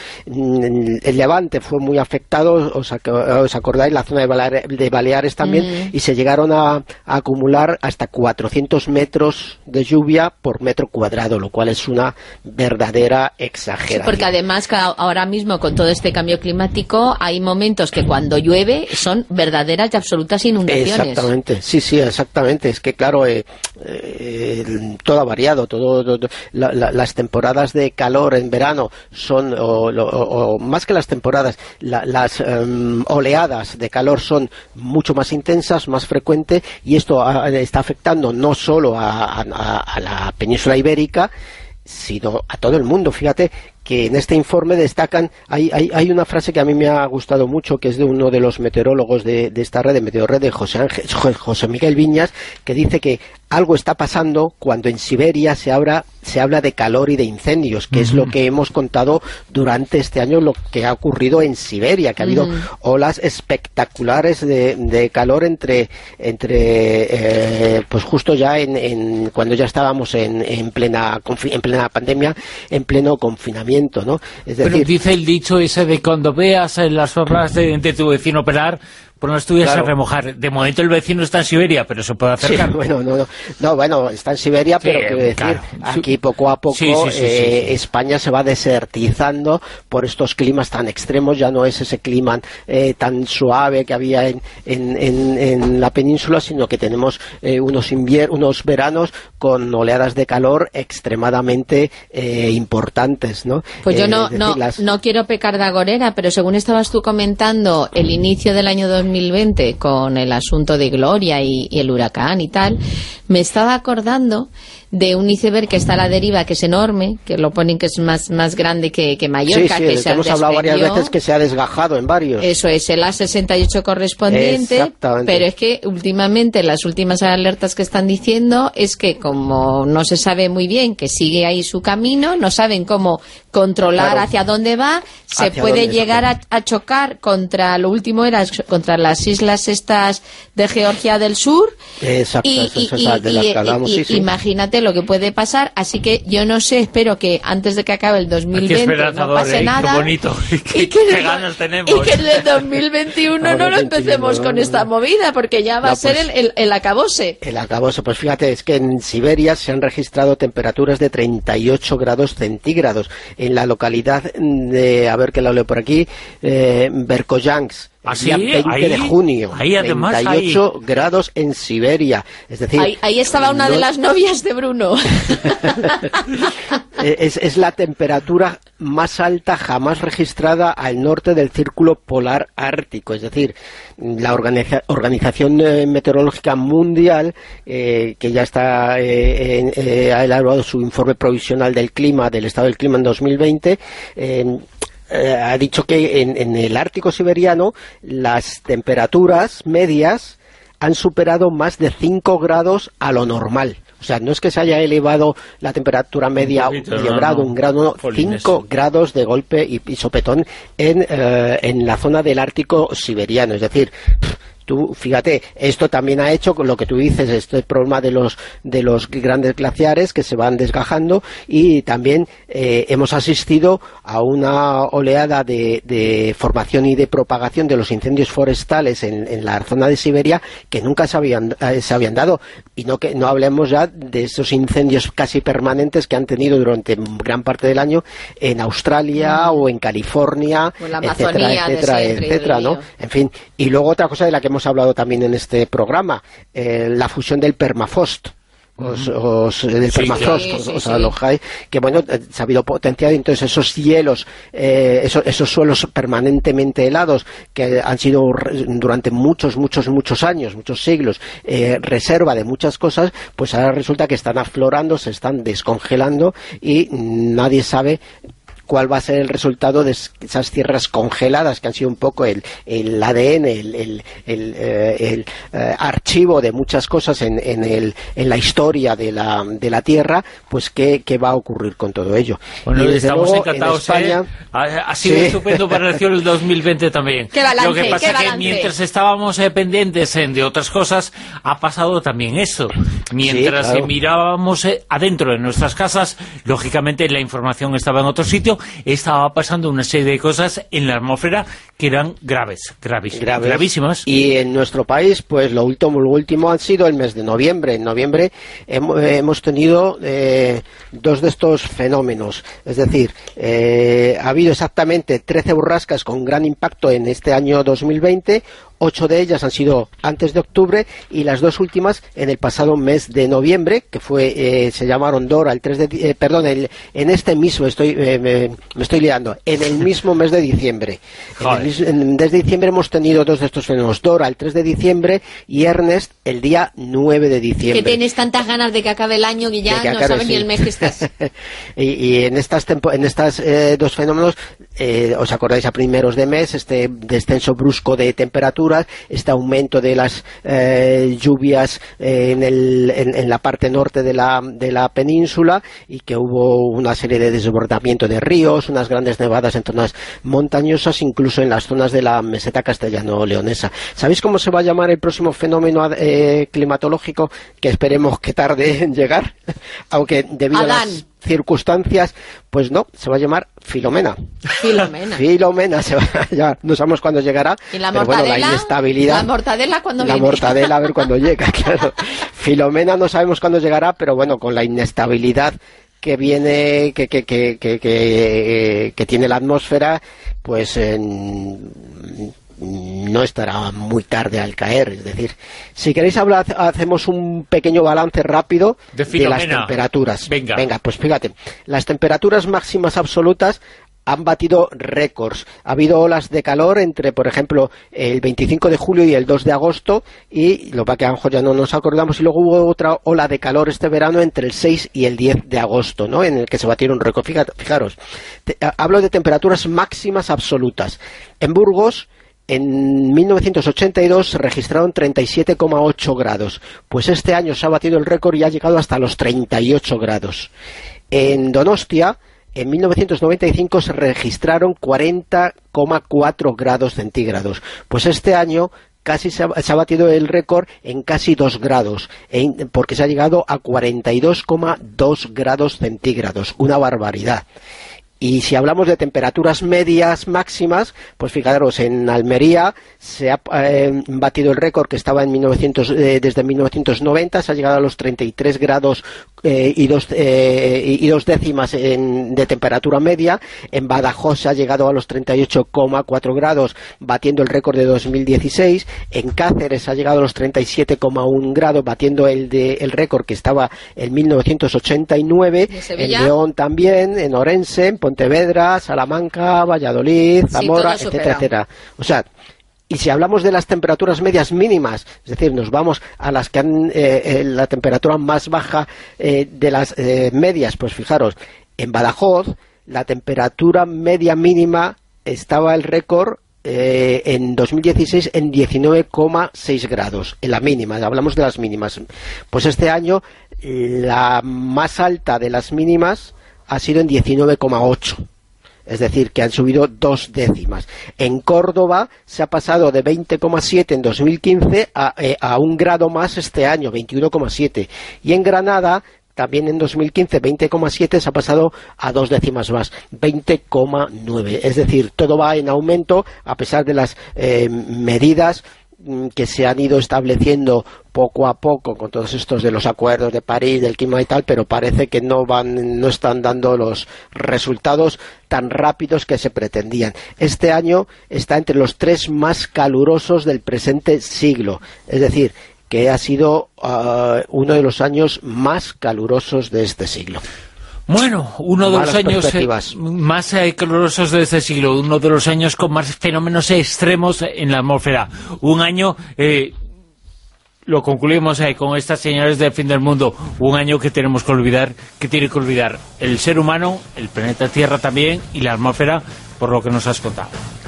El Levante fue muy afectado, os, os acordáis, la zona de Baleares, de Baleares también, mm. y se llegaron a, a acumular hasta cuatrocientos metros de lluvia por metro cuadrado, lo cual es una verdadera exageración. Sí, porque además ahora mismo con todo este cambio climático hay momentos que cuando llueve son verdaderas y absolutas inundaciones. Exactamente, sí, sí, exactamente. Es que claro, eh, eh, todo ha variado, todo, todo la, la, las temporadas de calor en verano son, o, o, o más que las temporadas, la, las um, oleadas de calor son mucho más intensas, más frecuentes, y esto a, está afectando no solo a, a, a la península ibérica, sino a todo el mundo. Fíjate que en este informe destacan, hay, hay, hay una frase que a mí me ha gustado mucho, que es de uno de los meteorólogos de, de esta red, de Meteorred, de José, Ángel, José Miguel Viñas, que dice que algo está pasando cuando en Siberia se habla, se habla de calor y de incendios, que uh-huh. es lo que hemos contado durante este año, lo que ha ocurrido en Siberia, que ha habido uh-huh. olas espectaculares de, de calor entre, entre eh, pues justo ya en, en cuando ya estábamos en, en, plena, en plena pandemia, en pleno confinamiento. ¿No? Es decir, pero dice el dicho ese de cuando veas las obras de, de tu vecino operar, pues no estuviese claro. a remojar. De momento el vecino está en Siberia, pero se puede acercar. Sí, bueno, no, no, no, bueno, está en Siberia, sí, pero quiero decir, claro. aquí poco a poco sí, sí, sí, eh, sí, sí. España se va desertizando por estos climas tan extremos. Ya no es ese clima eh, tan suave que había en, en, en, en la península, sino que tenemos eh, unos invier unos veranos con oleadas de calor extremadamente eh, importantes, ¿no? Pues yo eh, no, decir, no, las... no quiero pecar de agorera, pero según estabas tú comentando el inicio del año dos mil veinte con el asunto de Gloria y, y el huracán y tal, me estaba acordando de un iceberg que está a la deriva, que es enorme, que lo ponen que es más, más grande que, que Mallorca, sí, sí, que se hemos hablado varias veces que se ha desgajado en varios. Eso es, el A sesenta y ocho correspondiente, pero es que últimamente las últimas alertas que están diciendo es que como no se sabe muy bien, que sigue ahí su camino, no saben cómo controlar claro. hacia dónde va, se puede llegar a, a chocar contra, lo último era contra las islas estas de Georgia del Sur. Exacto, y, eso, y, eso, de las que hablamos, y, sí, sí. Imagínate sé lo que puede pasar, así que yo no sé, espero que antes de que acabe el dos mil veinte no pase ¿eh? nada. Qué bonito, y que, qué ganas tenemos. Y que en el dos mil veintiuno no lo empecemos con esta movida, porque ya va no, a ser pues, el, el, el acabose. El acabose, pues fíjate, es que en Siberia se han registrado temperaturas de treinta y ocho grados centígrados. En la localidad de, a ver que la leo por aquí, eh, Verkhoyansk. ¿Ah, el día sí? veinte ahí, de junio, ahí además, treinta y ocho ahí. grados en Siberia, es decir... Ahí, ahí estaba una no... de las novias de Bruno. es, es la temperatura más alta jamás registrada al norte del Círculo Polar Ártico, es decir, la Organiza Organización Meteorológica Mundial, eh, que ya está eh, en, eh, ha elaborado su informe provisional del clima, del estado del clima en dos mil veinte, eh, Eh, ha dicho que en, en el Ártico siberiano las temperaturas medias han superado más de cinco grados a lo normal. O sea, no es que se haya elevado la temperatura media un, poquito, no, grado, no. un grado, no, cinco grados de golpe y, y sopetón en, eh, en la zona del Ártico siberiano. Es decir, tú, fíjate, esto también ha hecho lo que tú dices, este problema de los de los grandes glaciares que se van desgajando, y también eh, hemos asistido a una oleada de, de formación y de propagación de los incendios forestales en, en la zona de Siberia que nunca se habían, eh, se habían dado, y no que no hablemos ya de esos incendios casi permanentes que han tenido durante gran parte del año en Australia mm. o en California, o en la etcétera, etcétera, etcétera, ¿no? En fin, y luego otra cosa de la que hemos hablado también en este programa, eh, la fusión del permafrost. Os, os, del sí, permafrost, sí, os, sí, os sí. alojáis, que bueno, se ha habido potenciado, entonces esos hielos, eh, esos, esos suelos permanentemente helados, que han sido durante muchos, muchos, muchos años, muchos siglos, eh, reserva de muchas cosas, pues ahora resulta que están aflorando, se están descongelando, y nadie sabe cuál va a ser el resultado de esas tierras congeladas, que han sido un poco el, el A D N, el, el, el, eh, el eh, archivo de muchas cosas en, en, el, en la historia de la, de la Tierra. Pues qué, qué va a ocurrir con todo ello. Bueno, y estamos luego, encantados, en España, ¿eh? ha, ha sido sí. estupendo para el dos mil veinte también. ¿Qué balance, Lo que pasa es que balance? mientras estábamos eh, pendientes eh, de otras cosas, ha pasado también eso. Mientras sí, claro. eh, mirábamos eh, adentro de nuestras casas, lógicamente la información estaba en otro sitio, estaba pasando una serie de cosas en la atmósfera que eran graves, graves, graves, gravísimas. Y en nuestro país, pues lo último, lo último han sido el mes de noviembre. En noviembre hemos, hemos tenido eh, dos de estos fenómenos. Es decir, eh, ha habido exactamente trece borrascas con gran impacto en este año dos mil veinte. Ocho de ellas han sido antes de octubre, y las dos últimas en el pasado mes de noviembre, que fue eh, se llamaron Dora, el tres de eh, perdón, el, en este mismo, estoy eh, me, me estoy liando, en el mismo mes de diciembre. En el, en, desde diciembre hemos tenido dos de estos fenómenos, Dora el tres de diciembre y Ernest el día nueve de diciembre. Que tienes tantas ganas de que acabe el año que ya que no acabe, sabes sí. ni el mes que estás. y, y en estas tempo, en estas eh, dos fenómenos, eh, os acordáis a primeros de mes, este descenso brusco de temperatura, este aumento de las eh, lluvias eh, en, el, en, en la parte norte de la, de la península, y que hubo una serie de desbordamiento de ríos, unas grandes nevadas en zonas montañosas, incluso en las zonas de la meseta castellano-leonesa. ¿Sabéis cómo se va a llamar el próximo fenómeno eh, climatológico, que esperemos que tarde en llegar? Aunque debido Adán. a las circunstancias, pues no, se va a llamar Filomena. Filomena. Filomena se va a llamar. No sabemos cuándo llegará. ¿Y la pero mortadela? Bueno, la inestabilidad. La mortadela cuando La viene. mortadela a ver cuándo llega, claro. Filomena no sabemos cuándo llegará, pero bueno, con la inestabilidad que viene, que que que que, que, que tiene la atmósfera, pues eh, no estará muy tarde al caer. Es decir, si queréis hablar, hacemos un pequeño balance rápido de, de las temperaturas. Venga. Venga, pues fíjate, las temperaturas máximas absolutas han batido récords. Ha habido olas de calor entre, por ejemplo, el veinticinco de julio y el dos de agosto, y lo que a lo mejor ya no nos acordamos, y luego hubo otra ola de calor este verano entre el seis y el diez de agosto, ¿no?, en el que se batieron récords. Fijaros, te, hablo de temperaturas máximas absolutas. En Burgos, en mil novecientos ochenta y dos se registraron treinta y siete coma ocho grados. Pues este año se ha batido el récord y ha llegado hasta los treinta y ocho grados. En Donostia, en mil novecientos noventa y cinco se registraron cuarenta coma cuatro grados centígrados. Pues este año casi se ha, se ha batido el récord en casi dos grados, en, porque se ha llegado a cuarenta y dos coma dos grados centígrados, una barbaridad. Y si hablamos de temperaturas medias máximas, pues fijaros, en Almería se ha eh, batido el récord que estaba en mil novecientos, eh, desde mil novecientos noventa, se ha llegado a los treinta y tres grados eh, y, dos, eh, y dos décimas en, de temperatura media. En Badajoz se ha llegado a los treinta y ocho coma cuatro grados, batiendo el récord de dos mil dieciséis. En Cáceres ha llegado a los treinta y siete coma uno grados, batiendo el, de, el récord que estaba en mil novecientos ochenta y nueve. En León también, en Orense, en Pontevedra, Salamanca, Valladolid, Zamora, sí, etcétera, etcétera. O sea, y si hablamos de las temperaturas medias mínimas, es decir, nos vamos a las que han eh, eh, la temperatura más baja eh, de las eh, medias, pues fijaros, en Badajoz la temperatura media mínima estaba el récord eh, en dos mil dieciséis en diecinueve coma seis grados, en la mínima, hablamos de las mínimas. Pues este año la más alta de las mínimas ha sido en diecinueve coma ocho. Es decir, que han subido dos décimas. En Córdoba se ha pasado de veinte coma siete en dos mil quince a, eh, a un grado más este año, veintiuno coma siete. Y en Granada, también en dos mil quince, veinte coma siete, se ha pasado a dos décimas más, veinte coma nueve. Es decir, todo va en aumento a pesar de las eh, medidas que se han ido estableciendo poco a poco con todos estos de los acuerdos de París, del clima y tal, pero parece que no van, no están dando los resultados tan rápidos que se pretendían. Este año está entre los tres más calurosos del presente siglo, es decir, que ha sido uh, uno de los años más calurosos de este siglo. Bueno, uno de los años eh, más eh, calurosos de este siglo, uno de los años con más fenómenos extremos en la atmósfera. Un año, eh, lo concluimos eh, con estas señales del fin del mundo, un año que tenemos que olvidar, que tiene que olvidar el ser humano, el planeta Tierra también, y la atmósfera, por lo que nos has contado.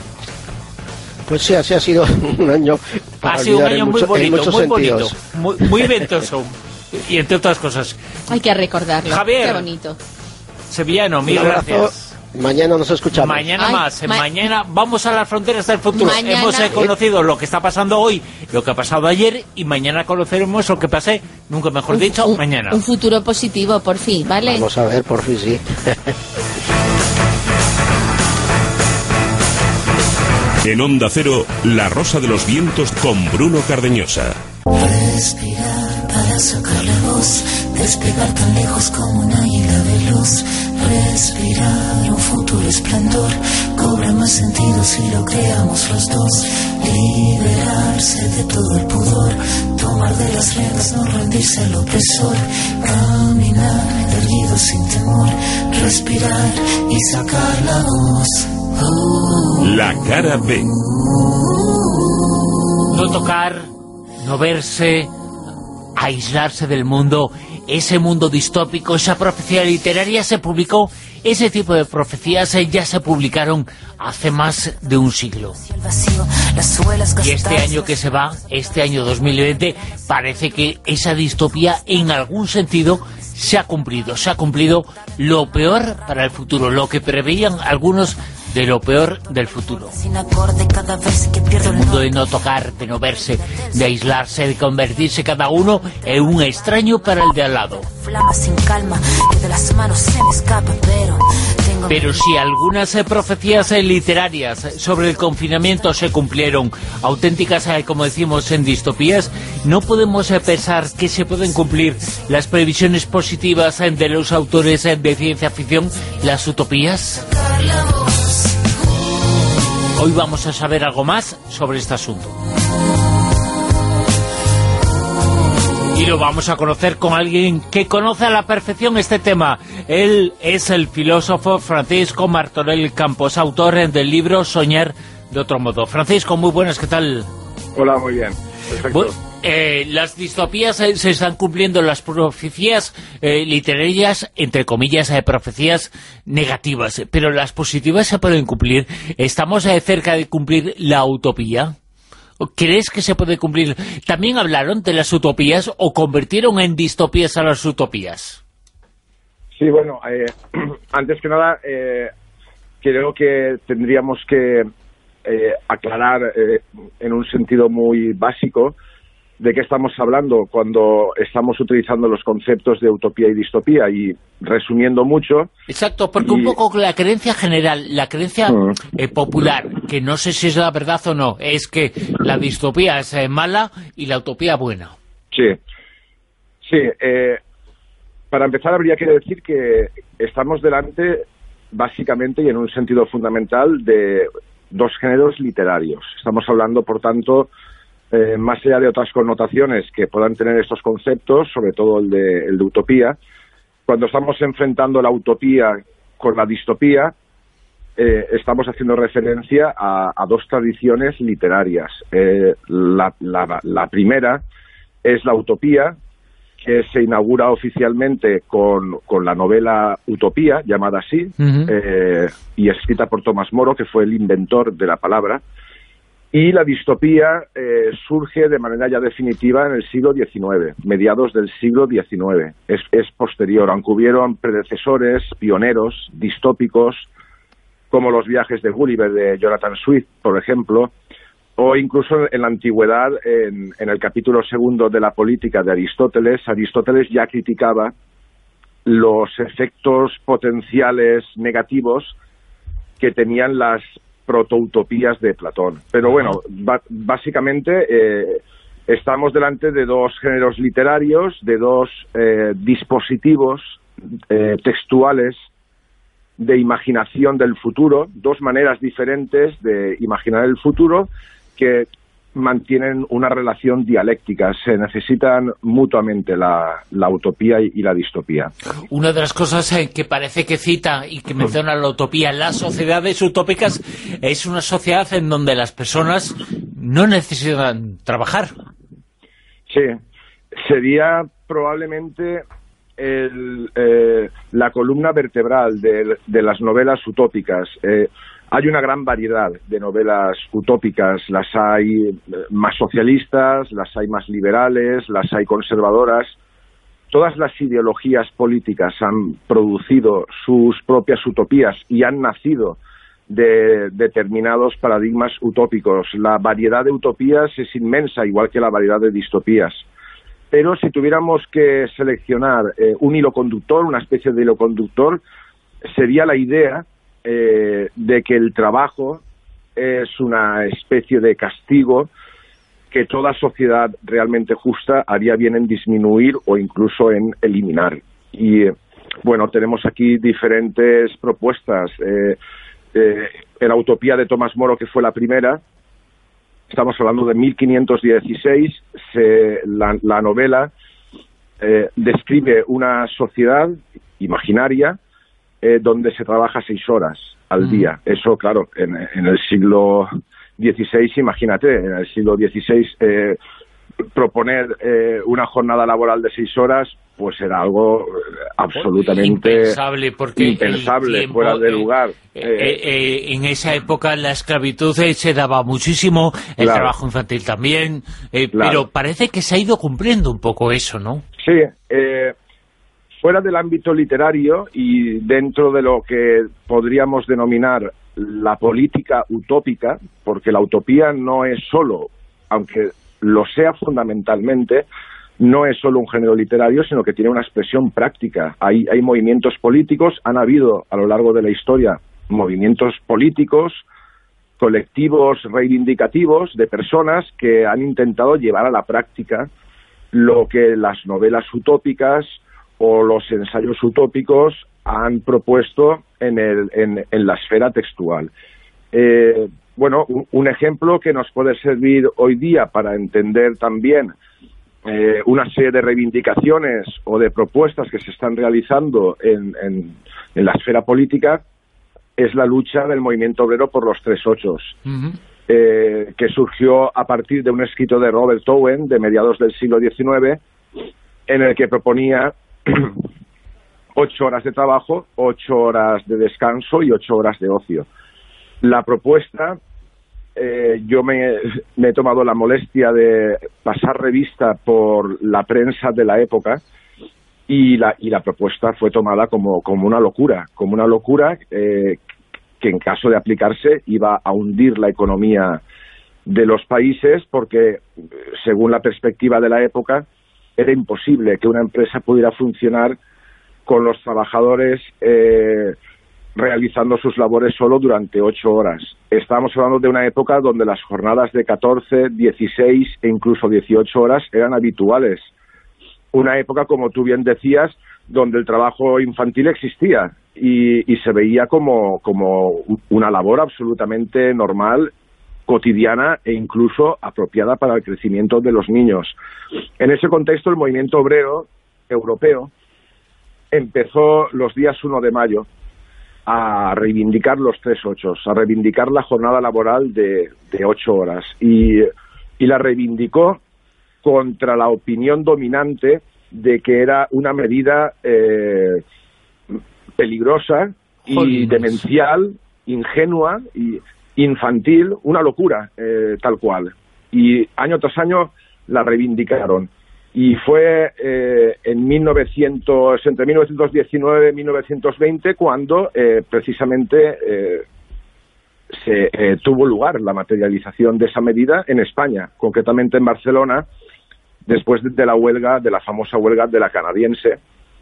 Pues sí, así ha sido un año para ha sido un año muy mucho, bonito, muy bonito, sentidos. muy, muy ventoso. Y entre otras cosas. Hay que recordarlo. Javier, qué bonito. Sevillano, mil gracias. Mañana nos escuchamos. Mañana Ay, más. ma Mañana vamos a las fronteras del futuro. Mañana, Hemos eh, conocido lo que está pasando hoy, lo que ha pasado ayer, y mañana conoceremos lo que pase, nunca mejor un, dicho, un, mañana. Un futuro positivo, por fin, ¿vale? Vamos a ver, por fin sí. En Onda Cero, La Rosa de los Vientos con Bruno Cardeñosa. Respirar para sacar la voz, despegar tan lejos como un águila veloz. Respirar un futuro esplendor, cobra más sentido si lo creamos los dos. Liberarse de todo el pudor, tomar de las riendas, no rendirse al opresor. Caminar erguido sin temor, respirar y sacar la voz. Oh. La cara B. No tocar, no verse, aislarse del mundo, ese mundo distópico, esa profecía literaria se publicó, ese tipo de profecías ya se publicaron hace más de un siglo. Y este año que se va, este año dos mil veinte, parece que esa distopía en algún sentido se ha cumplido, se ha cumplido lo peor para el futuro, lo que preveían algunos de lo peor del futuro. El mundo de no tocar, de no verse, de aislarse, de convertirse cada uno en un extraño para el de al lado. Pero si algunas eh, profecías eh, literarias sobre el confinamiento se cumplieron, auténticas, eh, como decimos, en distopías, no podemos eh, pensar que se pueden cumplir las previsiones positivas eh, de los autores eh, de ciencia ficción, las utopías. Hoy vamos a saber algo más sobre este asunto. Y lo vamos a conocer con alguien que conoce a la perfección este tema. Él es el filósofo Francisco Martorell Campos, autor del libro Soñar de otro modo. Francisco, muy buenas, ¿qué tal? Hola, muy bien. Perfecto. Bueno, eh, las distopías eh, se están cumpliendo, las profecías eh, literarias, entre comillas, eh, profecías negativas, pero las positivas se pueden cumplir. ¿Estamos eh, cerca de cumplir la utopía? ¿Crees que se puede cumplir? ¿También hablaron de las utopías o convirtieron en distopías a las utopías? Sí, bueno, eh, antes que nada, eh, creo que tendríamos que eh, aclarar eh, en un sentido muy básico de qué estamos hablando cuando estamos utilizando los conceptos de utopía y distopía, y resumiendo mucho... Exacto, porque y... un poco la creencia general, la creencia uh-huh. eh, popular, que no sé si es la verdad o no, es que la distopía es eh, mala y la utopía buena. Sí, sí. Eh, para empezar habría que decir que estamos delante, básicamente y en un sentido fundamental, de dos géneros literarios. Estamos hablando, por tanto... Eh, más allá de otras connotaciones que puedan tener estos conceptos, sobre todo el de, el de utopía, cuando estamos enfrentando la utopía con la distopía, eh, estamos haciendo referencia a, a dos tradiciones literarias. Eh, la, la, la primera es la utopía, que se inaugura oficialmente con, con la novela Utopía, llamada así, uh-huh. eh, y escrita por Tomás Moro, que fue el inventor de la palabra. Y la distopía eh, surge de manera ya definitiva en el siglo diecinueve, mediados del siglo diecinueve. Es, es posterior, aunque hubieron predecesores, pioneros, distópicos, como los viajes de Gulliver de Jonathan Swift, por ejemplo, o incluso en la antigüedad, en, en el capítulo segundo de la política de Aristóteles, Aristóteles ya criticaba los efectos potenciales negativos que tenían las protoutopías de Platón. Pero bueno, básicamente eh, estamos delante de dos géneros literarios, de dos eh, dispositivos eh, textuales de imaginación del futuro, dos maneras diferentes de imaginar el futuro que mantienen una relación dialéctica, se necesitan mutuamente la, la utopía y, y la distopía. Una de las cosas eh, que parece que cita y que menciona la utopía, las sociedades utópicas, es una sociedad en donde las personas no necesitan trabajar. Sí, sería probablemente el, eh, la columna vertebral de, de las novelas utópicas. Eh, Hay una gran variedad de novelas utópicas, las hay más socialistas, las hay más liberales, las hay conservadoras. Todas las ideologías políticas han producido sus propias utopías y han nacido de determinados paradigmas utópicos. La variedad de utopías es inmensa, igual que la variedad de distopías. Pero si tuviéramos que seleccionar eh, un hilo conductor, una especie de hilo conductor, sería la idea Eh, de que el trabajo es una especie de castigo que toda sociedad realmente justa haría bien en disminuir o incluso en eliminar. Y eh, bueno, tenemos aquí diferentes propuestas. Eh, eh, en la utopía de Tomás Moro, que fue la primera, estamos hablando de mil quinientos dieciséis, se, la, la novela eh, describe una sociedad imaginaria Eh, donde se trabaja seis horas al día. Eso, claro, en, en el siglo dieciséis, imagínate, en el siglo dieciséis eh, proponer eh, una jornada laboral de seis horas, pues era algo absolutamente impensable, porque impensable, tiempo, fuera de lugar. Eh, eh, eh, en esa época la esclavitud eh, se daba muchísimo, el claro. trabajo infantil también, eh, claro. pero parece que se ha ido cumpliendo un poco eso, ¿no? Sí, eh, fuera del ámbito literario y dentro de lo que podríamos denominar la política utópica, porque la utopía no es solo, aunque lo sea fundamentalmente, no es solo un género literario, sino que tiene una expresión práctica. Hay, hay movimientos políticos, han habido a lo largo de la historia movimientos políticos, colectivos reivindicativos de personas que han intentado llevar a la práctica lo que las novelas utópicas o los ensayos utópicos han propuesto en, el, en, en la esfera textual. Eh, bueno, un, un ejemplo que nos puede servir hoy día para entender también eh, una serie de reivindicaciones o de propuestas que se están realizando en, en, en la esfera política es la lucha del movimiento obrero por los tres ochos, uh-huh. eh, que surgió a partir de un escrito de Robert Owen de mediados del siglo diecinueve, en el que proponía ocho horas de trabajo, ocho horas de descanso y ocho horas de ocio. La propuesta, eh, yo me, me he tomado la molestia de pasar revista por la prensa de la época y la, y la propuesta fue tomada como, como una locura, como una locura eh, que en caso de aplicarse iba a hundir la economía de los países, porque según la perspectiva de la época era imposible que una empresa pudiera funcionar con los trabajadores eh, realizando sus labores solo durante ocho horas. Estamos hablando de una época donde las jornadas de catorce, dieciséis e incluso dieciocho horas eran habituales. Una época, como tú bien decías, donde el trabajo infantil existía y, y se veía como, como una labor absolutamente normal, cotidiana e incluso apropiada para el crecimiento de los niños. En ese contexto, el movimiento obrero europeo empezó los días uno de mayo a reivindicar los tres ochos, a reivindicar la jornada laboral de, de ocho horas y, y la reivindicó contra la opinión dominante de que era una medida eh, peligrosa y Jolines. demencial, ingenua y infantil, una locura, eh, tal cual. Y año tras año la reivindicaron. Y fue eh, en mil novecientos, entre mil novecientos diecinueve y mil novecientos veinte cuando eh, precisamente eh, se eh, tuvo lugar la materialización de esa medida en España, concretamente en Barcelona, después de, de la huelga, de la famosa huelga de la canadiense,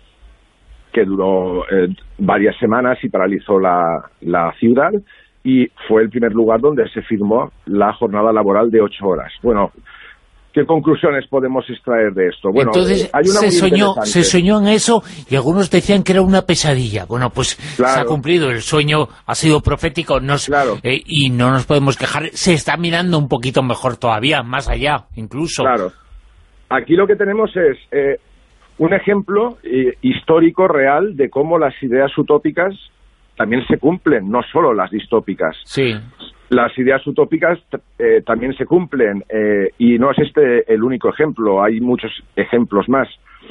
que duró eh, varias semanas y paralizó la, la ciudad, y fue el primer lugar donde se firmó la jornada laboral de ocho horas. Bueno, ¿qué conclusiones podemos extraer de esto? Bueno, entonces hay una se, muy soñó, interesante. se soñó en eso y algunos decían que era una pesadilla. Bueno, pues Claro. se ha cumplido, el sueño ha sido profético nos, Claro. eh, y no nos podemos quejar. Se está mirando un poquito mejor todavía, más allá, incluso. Claro. Aquí lo que tenemos es eh, un ejemplo eh, histórico real de cómo las ideas utópicas también se cumplen, no solo las distópicas. Sí. Las ideas utópicas eh, también se cumplen eh, y no es este el único ejemplo, hay muchos ejemplos más.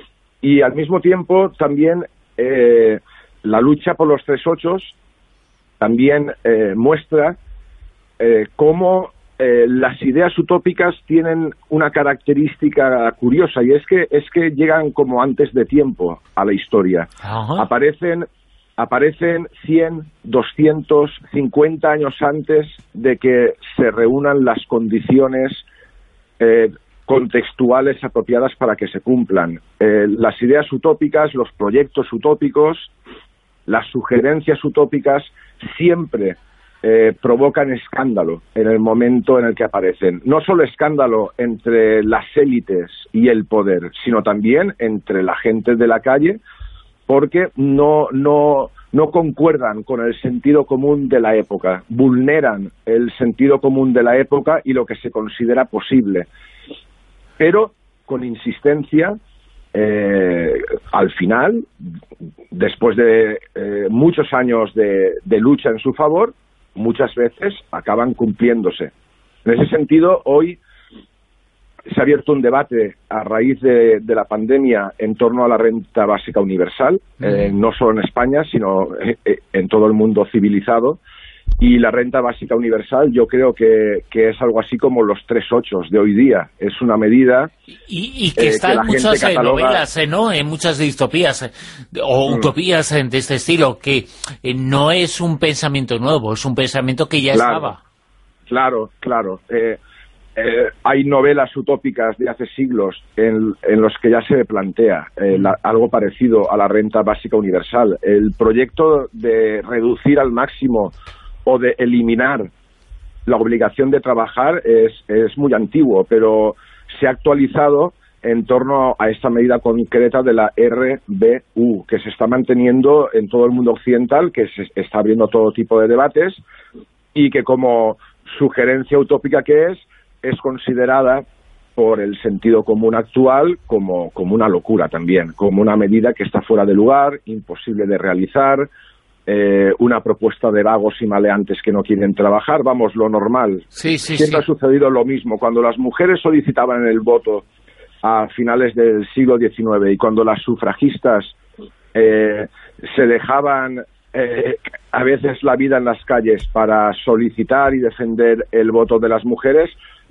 Y al mismo tiempo también eh, la lucha por los tres ochos también eh, muestra eh, cómo eh, las ideas utópicas tienen una característica curiosa, y es que es que llegan como antes de tiempo a la historia. Ajá. Aparecen aparecen cien, doscientos, cincuenta años antes de que se reúnan las condiciones eh, contextuales apropiadas para que se cumplan. Eh, las ideas utópicas, los proyectos utópicos, las sugerencias utópicas siempre eh, provocan escándalo en el momento en el que aparecen. No solo escándalo entre las élites y el poder, sino también entre la gente de la calle, porque no, no, no concuerdan con el sentido común de la época, vulneran el sentido común de la época y lo que se considera posible. Pero con insistencia, eh, al final, después de eh, muchos años de, de lucha en su favor, muchas veces acaban cumpliéndose. En ese sentido, hoy se ha abierto un debate a raíz de, de la pandemia en torno a la renta básica universal, mm. eh, no solo en España, sino eh, en todo el mundo civilizado. Y la renta básica universal yo creo que, que es algo así como los tres ochos de hoy día. Es una medida... Y, y que eh, está que en la muchas gente cataloga... novelas, eh, ¿no? En muchas distopías eh, o Mm. utopías eh, de este estilo, que eh, no es un pensamiento nuevo, es un pensamiento que ya Claro, estaba. Claro, claro. Eh, eh, hay novelas utópicas de hace siglos en, en los que ya se plantea eh, la, algo parecido a la renta básica universal. El proyecto de reducir al máximo o de eliminar la obligación de trabajar es, es muy antiguo, pero se ha actualizado en torno a esta medida concreta de la R B U, que se está manteniendo en todo el mundo occidental, que se está abriendo todo tipo de debates y que, como sugerencia utópica que es, es considerada por el sentido común actual como, como una locura también, como una medida que está fuera de lugar, imposible de realizar, eh, una propuesta de vagos y maleantes que no quieren trabajar. Vamos, lo normal. Sí, sí, Siempre sí. ha sucedido lo mismo. Cuando las mujeres solicitaban el voto a finales del siglo diecinueve y cuando las sufragistas eh, se dejaban eh, a veces la vida en las calles para solicitar y defender el voto de las mujeres,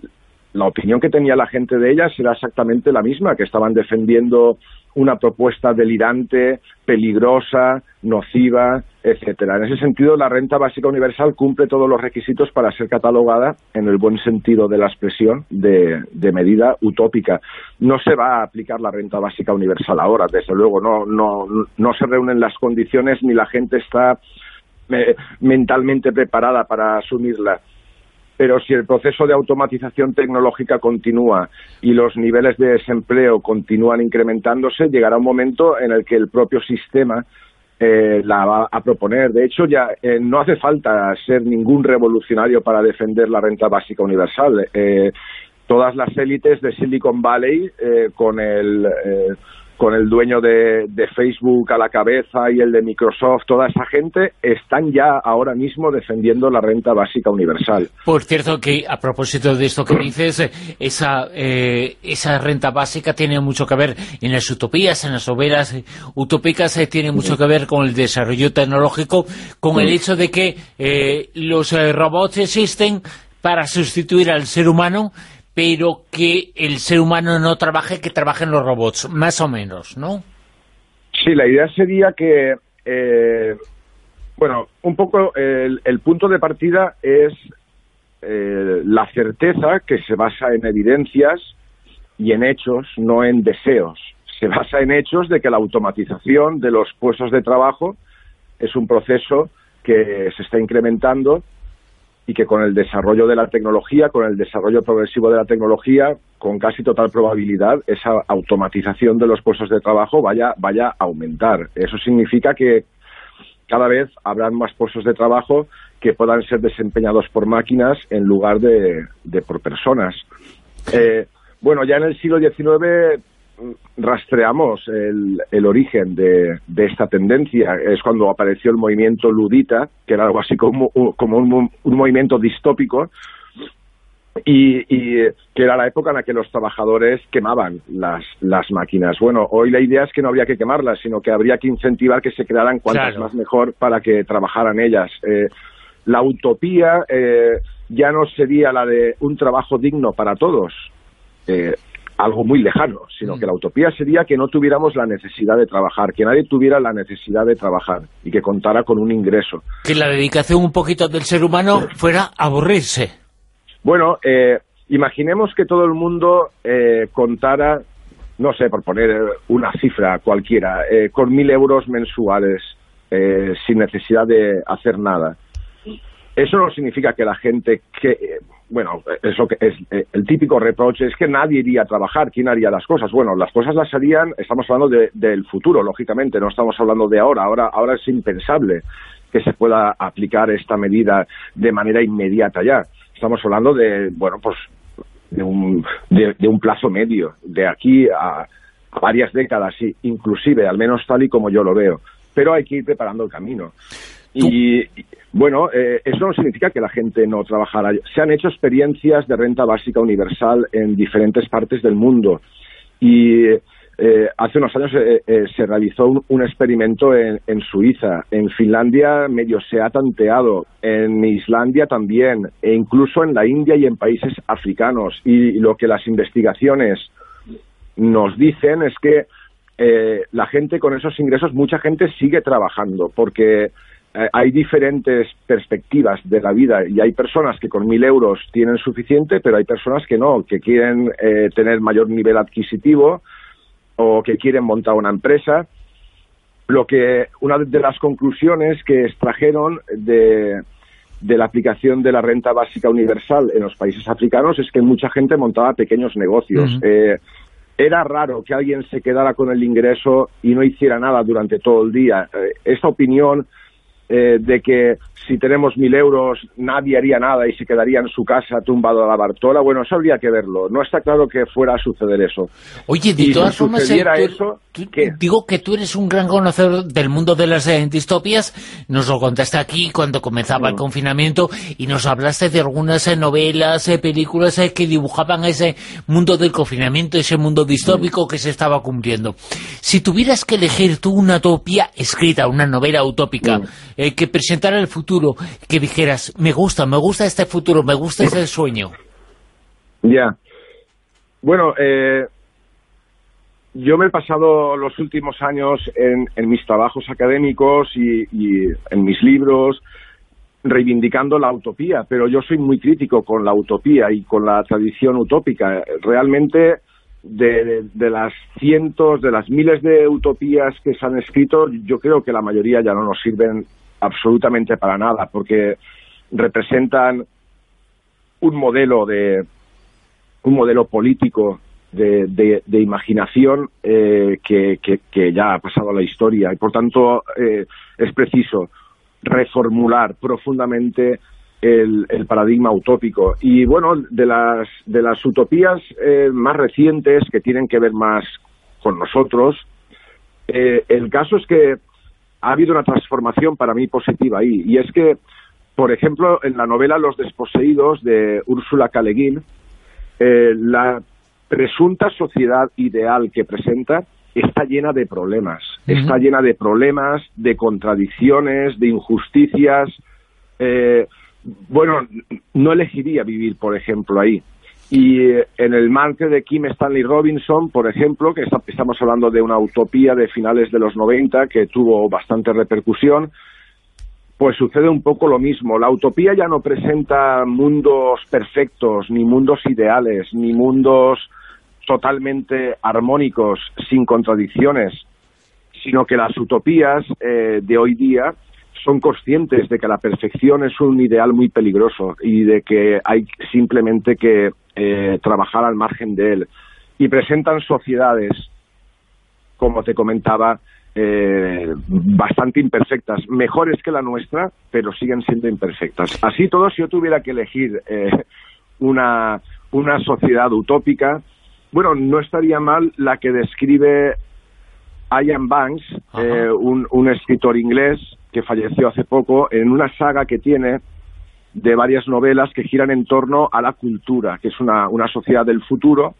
la opinión que tenía la gente de ellas era exactamente la misma, que estaban defendiendo una propuesta delirante, peligrosa, nociva, etcétera. En ese sentido, la renta básica universal cumple todos los requisitos para ser catalogada, en el buen sentido de la expresión, de, de medida utópica. No se va a aplicar la renta básica universal ahora, desde luego, no, no, no se reúnen las condiciones ni la gente está eh, mentalmente preparada para asumirla. Pero si el proceso de automatización tecnológica continúa y los niveles de desempleo continúan incrementándose, llegará un momento en el que el propio sistema eh, la va a proponer. De hecho, ya eh, no hace falta ser ningún revolucionario para defender la renta básica universal. Eh, todas las élites de Silicon Valley, eh, con el... Eh, con el dueño de, de Facebook a la cabeza y el de Microsoft, toda esa gente están ya ahora mismo defendiendo la renta básica universal. Por cierto, que a propósito de esto que dices, esa eh, esa renta básica tiene mucho que ver en las utopías, en las novelas utópicas, eh, tiene mucho que ver con el desarrollo tecnológico, con el hecho de que eh, los eh, robots existen para sustituir al ser humano, pero que el ser humano no trabaje, que trabajen los robots, más o menos, ¿no? Sí, la idea sería que, eh, bueno, un poco el, el punto de partida es eh, la certeza que se basa en evidencias y en hechos, no en deseos. Se basa en hechos de que la automatización de los puestos de trabajo es un proceso que se está incrementando y que con el desarrollo de la tecnología, con el desarrollo progresivo de la tecnología, con casi total probabilidad, esa automatización de los puestos de trabajo vaya, vaya a aumentar. Eso significa que cada vez habrán más puestos de trabajo que puedan ser desempeñados por máquinas en lugar de, de por personas. Eh, bueno, ya en el siglo diecinueve rastreamos el, el origen de, de esta tendencia. Es cuando apareció el movimiento ludita, que era algo así como, como un, un movimiento distópico, y, y que era la época en la que los trabajadores quemaban las, las máquinas. Bueno, hoy la idea es que no habría que quemarlas, sino que habría que incentivar que se crearan cuantas claro. más mejor para que trabajaran ellas. Eh, la utopía eh, ya no sería la de un trabajo digno para todos, eh, algo muy lejano, sino mm. que la utopía sería que no tuviéramos la necesidad de trabajar, que nadie tuviera la necesidad de trabajar y que contara con un ingreso. Que la dedicación un poquito del ser humano fuera aburrirse. Bueno, eh, imaginemos que todo el mundo eh, contara, no sé, por poner una cifra cualquiera, eh, con mil euros mensuales, eh, sin necesidad de hacer nada. Eso no significa que la gente, que eh, bueno, eso que es eh, el típico reproche, es que nadie iría a trabajar, ¿quién haría las cosas? Bueno, las cosas las harían, estamos hablando de, del futuro, lógicamente, no estamos hablando de ahora, ahora, ahora es impensable que se pueda aplicar esta medida de manera inmediata ya. Estamos hablando de, bueno, pues, de un, de, de un plazo medio, de aquí a, a varias décadas, sí, inclusive, al menos tal y como yo lo veo. Pero hay que ir preparando el camino. Y, y bueno, eh, eso no significa que la gente no trabajara. Se han hecho experiencias de renta básica universal en diferentes partes del mundo. Y eh, hace unos años eh, eh, se realizó un, un experimento en, en Suiza. En Finlandia medio se ha tanteado. En Islandia también. E incluso en la India y en países africanos. Y lo que las investigaciones nos dicen es que eh, la gente con esos ingresos, mucha gente sigue trabajando porque Eh, hay diferentes perspectivas de la vida y hay personas que con mil euros tienen suficiente, pero hay personas que no, que quieren eh, tener mayor nivel adquisitivo o que quieren montar una empresa. Lo que una de las conclusiones que extrajeron de, de la aplicación de la renta básica universal en los países africanos es que mucha gente montaba pequeños negocios. Uh-huh. eh, Era raro que alguien se quedara con el ingreso y no hiciera nada durante todo el día. Eh, esta opinión Eh, de que si tenemos mil euros nadie haría nada y se quedaría en su casa tumbado a la Bartola, bueno, eso habría que verlo. No está claro que fuera a suceder eso. Oye, de y todas si formas, sucediera eh, tú, eso, tú, ¿qué? digo que tú eres un gran conocedor del mundo de las eh, distopías. Nos lo contaste aquí cuando comenzaba mm. el confinamiento y nos hablaste de algunas eh, novelas, eh, películas eh, que dibujaban ese mundo del confinamiento, ese mundo distópico mm. que se estaba cumpliendo. Si tuvieras que elegir tú una utopía escrita, una novela utópica, mm. eh, que presentara el futuro, que dijeras, me gusta, me gusta este futuro, me gusta ese sueño. Ya. Bueno, eh, yo me he pasado los últimos años en, en mis trabajos académicos y, y en mis libros reivindicando la utopía, pero yo soy muy crítico con la utopía y con la tradición utópica. Realmente, de, de, de las cientos, de las miles de utopías que se han escrito, yo creo que la mayoría ya no nos sirven absolutamente para nada, porque representan un modelo de un modelo político de, de, de imaginación eh, que, que, que ya ha pasado a la historia, y por tanto eh, es preciso reformular profundamente el, el paradigma utópico. Y bueno, de las de las utopías eh, más recientes, que tienen que ver más con nosotros, eh, el caso es que ha habido una transformación para mí positiva ahí, y es que, por ejemplo, en la novela Los desposeídos de Úrsula K. Le Guin, eh, la presunta sociedad ideal que presenta está llena de problemas, uh-huh. está llena de problemas, de contradicciones, de injusticias. Eh, bueno, no elegiría vivir, por ejemplo, ahí. Y eh, en el marco de Kim Stanley Robinson, por ejemplo, que está, estamos hablando de una utopía de finales de los noventa que tuvo bastante repercusión, pues sucede un poco lo mismo. La utopía ya no presenta mundos perfectos, ni mundos ideales, ni mundos totalmente armónicos, sin contradicciones, sino que las utopías eh, de hoy día son conscientes de que la perfección es un ideal muy peligroso y de que hay simplemente que eh, trabajar al margen de él. Y presentan sociedades, como te comentaba, eh, bastante imperfectas, mejores que la nuestra, pero siguen siendo imperfectas. Así todo, si yo tuviera que elegir eh, una, una sociedad utópica, bueno, no estaría mal la que describe Ian Banks, eh, un, un escritor inglés que falleció hace poco, en una saga que tiene de varias novelas que giran en torno a la cultura, que es una, una sociedad del futuro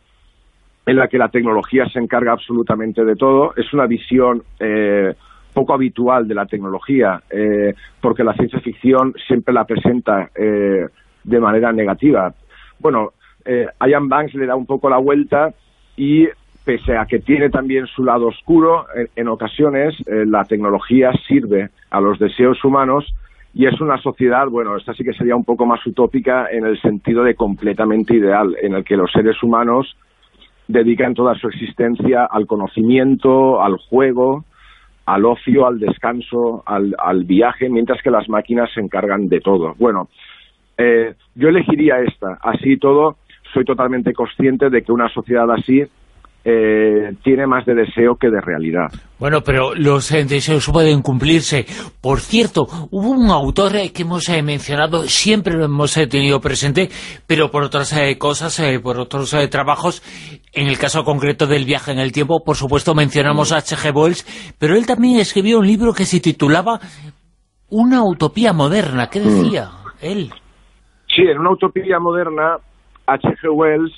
en la que la tecnología se encarga absolutamente de todo. Es una visión eh, poco habitual de la tecnología, eh, porque la ciencia ficción siempre la presenta eh, de manera negativa. Bueno, eh, Ian Banks le da un poco la vuelta y, pese a que tiene también su lado oscuro, en, en ocasiones eh, la tecnología sirve a los deseos humanos, y es una sociedad, bueno, esta sí que sería un poco más utópica en el sentido de completamente ideal, en el que los seres humanos dedican toda su existencia al conocimiento, al juego, al ocio, al descanso, al, al viaje, mientras que las máquinas se encargan de todo. Bueno, eh, yo elegiría esta. Así todo, soy totalmente consciente de que una sociedad así Eh, tiene más de deseo que de realidad. Bueno, pero los eh, deseos pueden cumplirse. Por cierto, hubo un autor eh, que hemos eh, mencionado, siempre lo hemos eh, tenido presente, pero por otras eh, cosas, eh, por otros eh, trabajos. En el caso concreto del viaje en el tiempo, por supuesto, mencionamos a H G Wells, pero él también escribió un libro que se titulaba Una utopía moderna. ¿Qué decía mm. él? Sí, en Una utopía moderna, H G Wells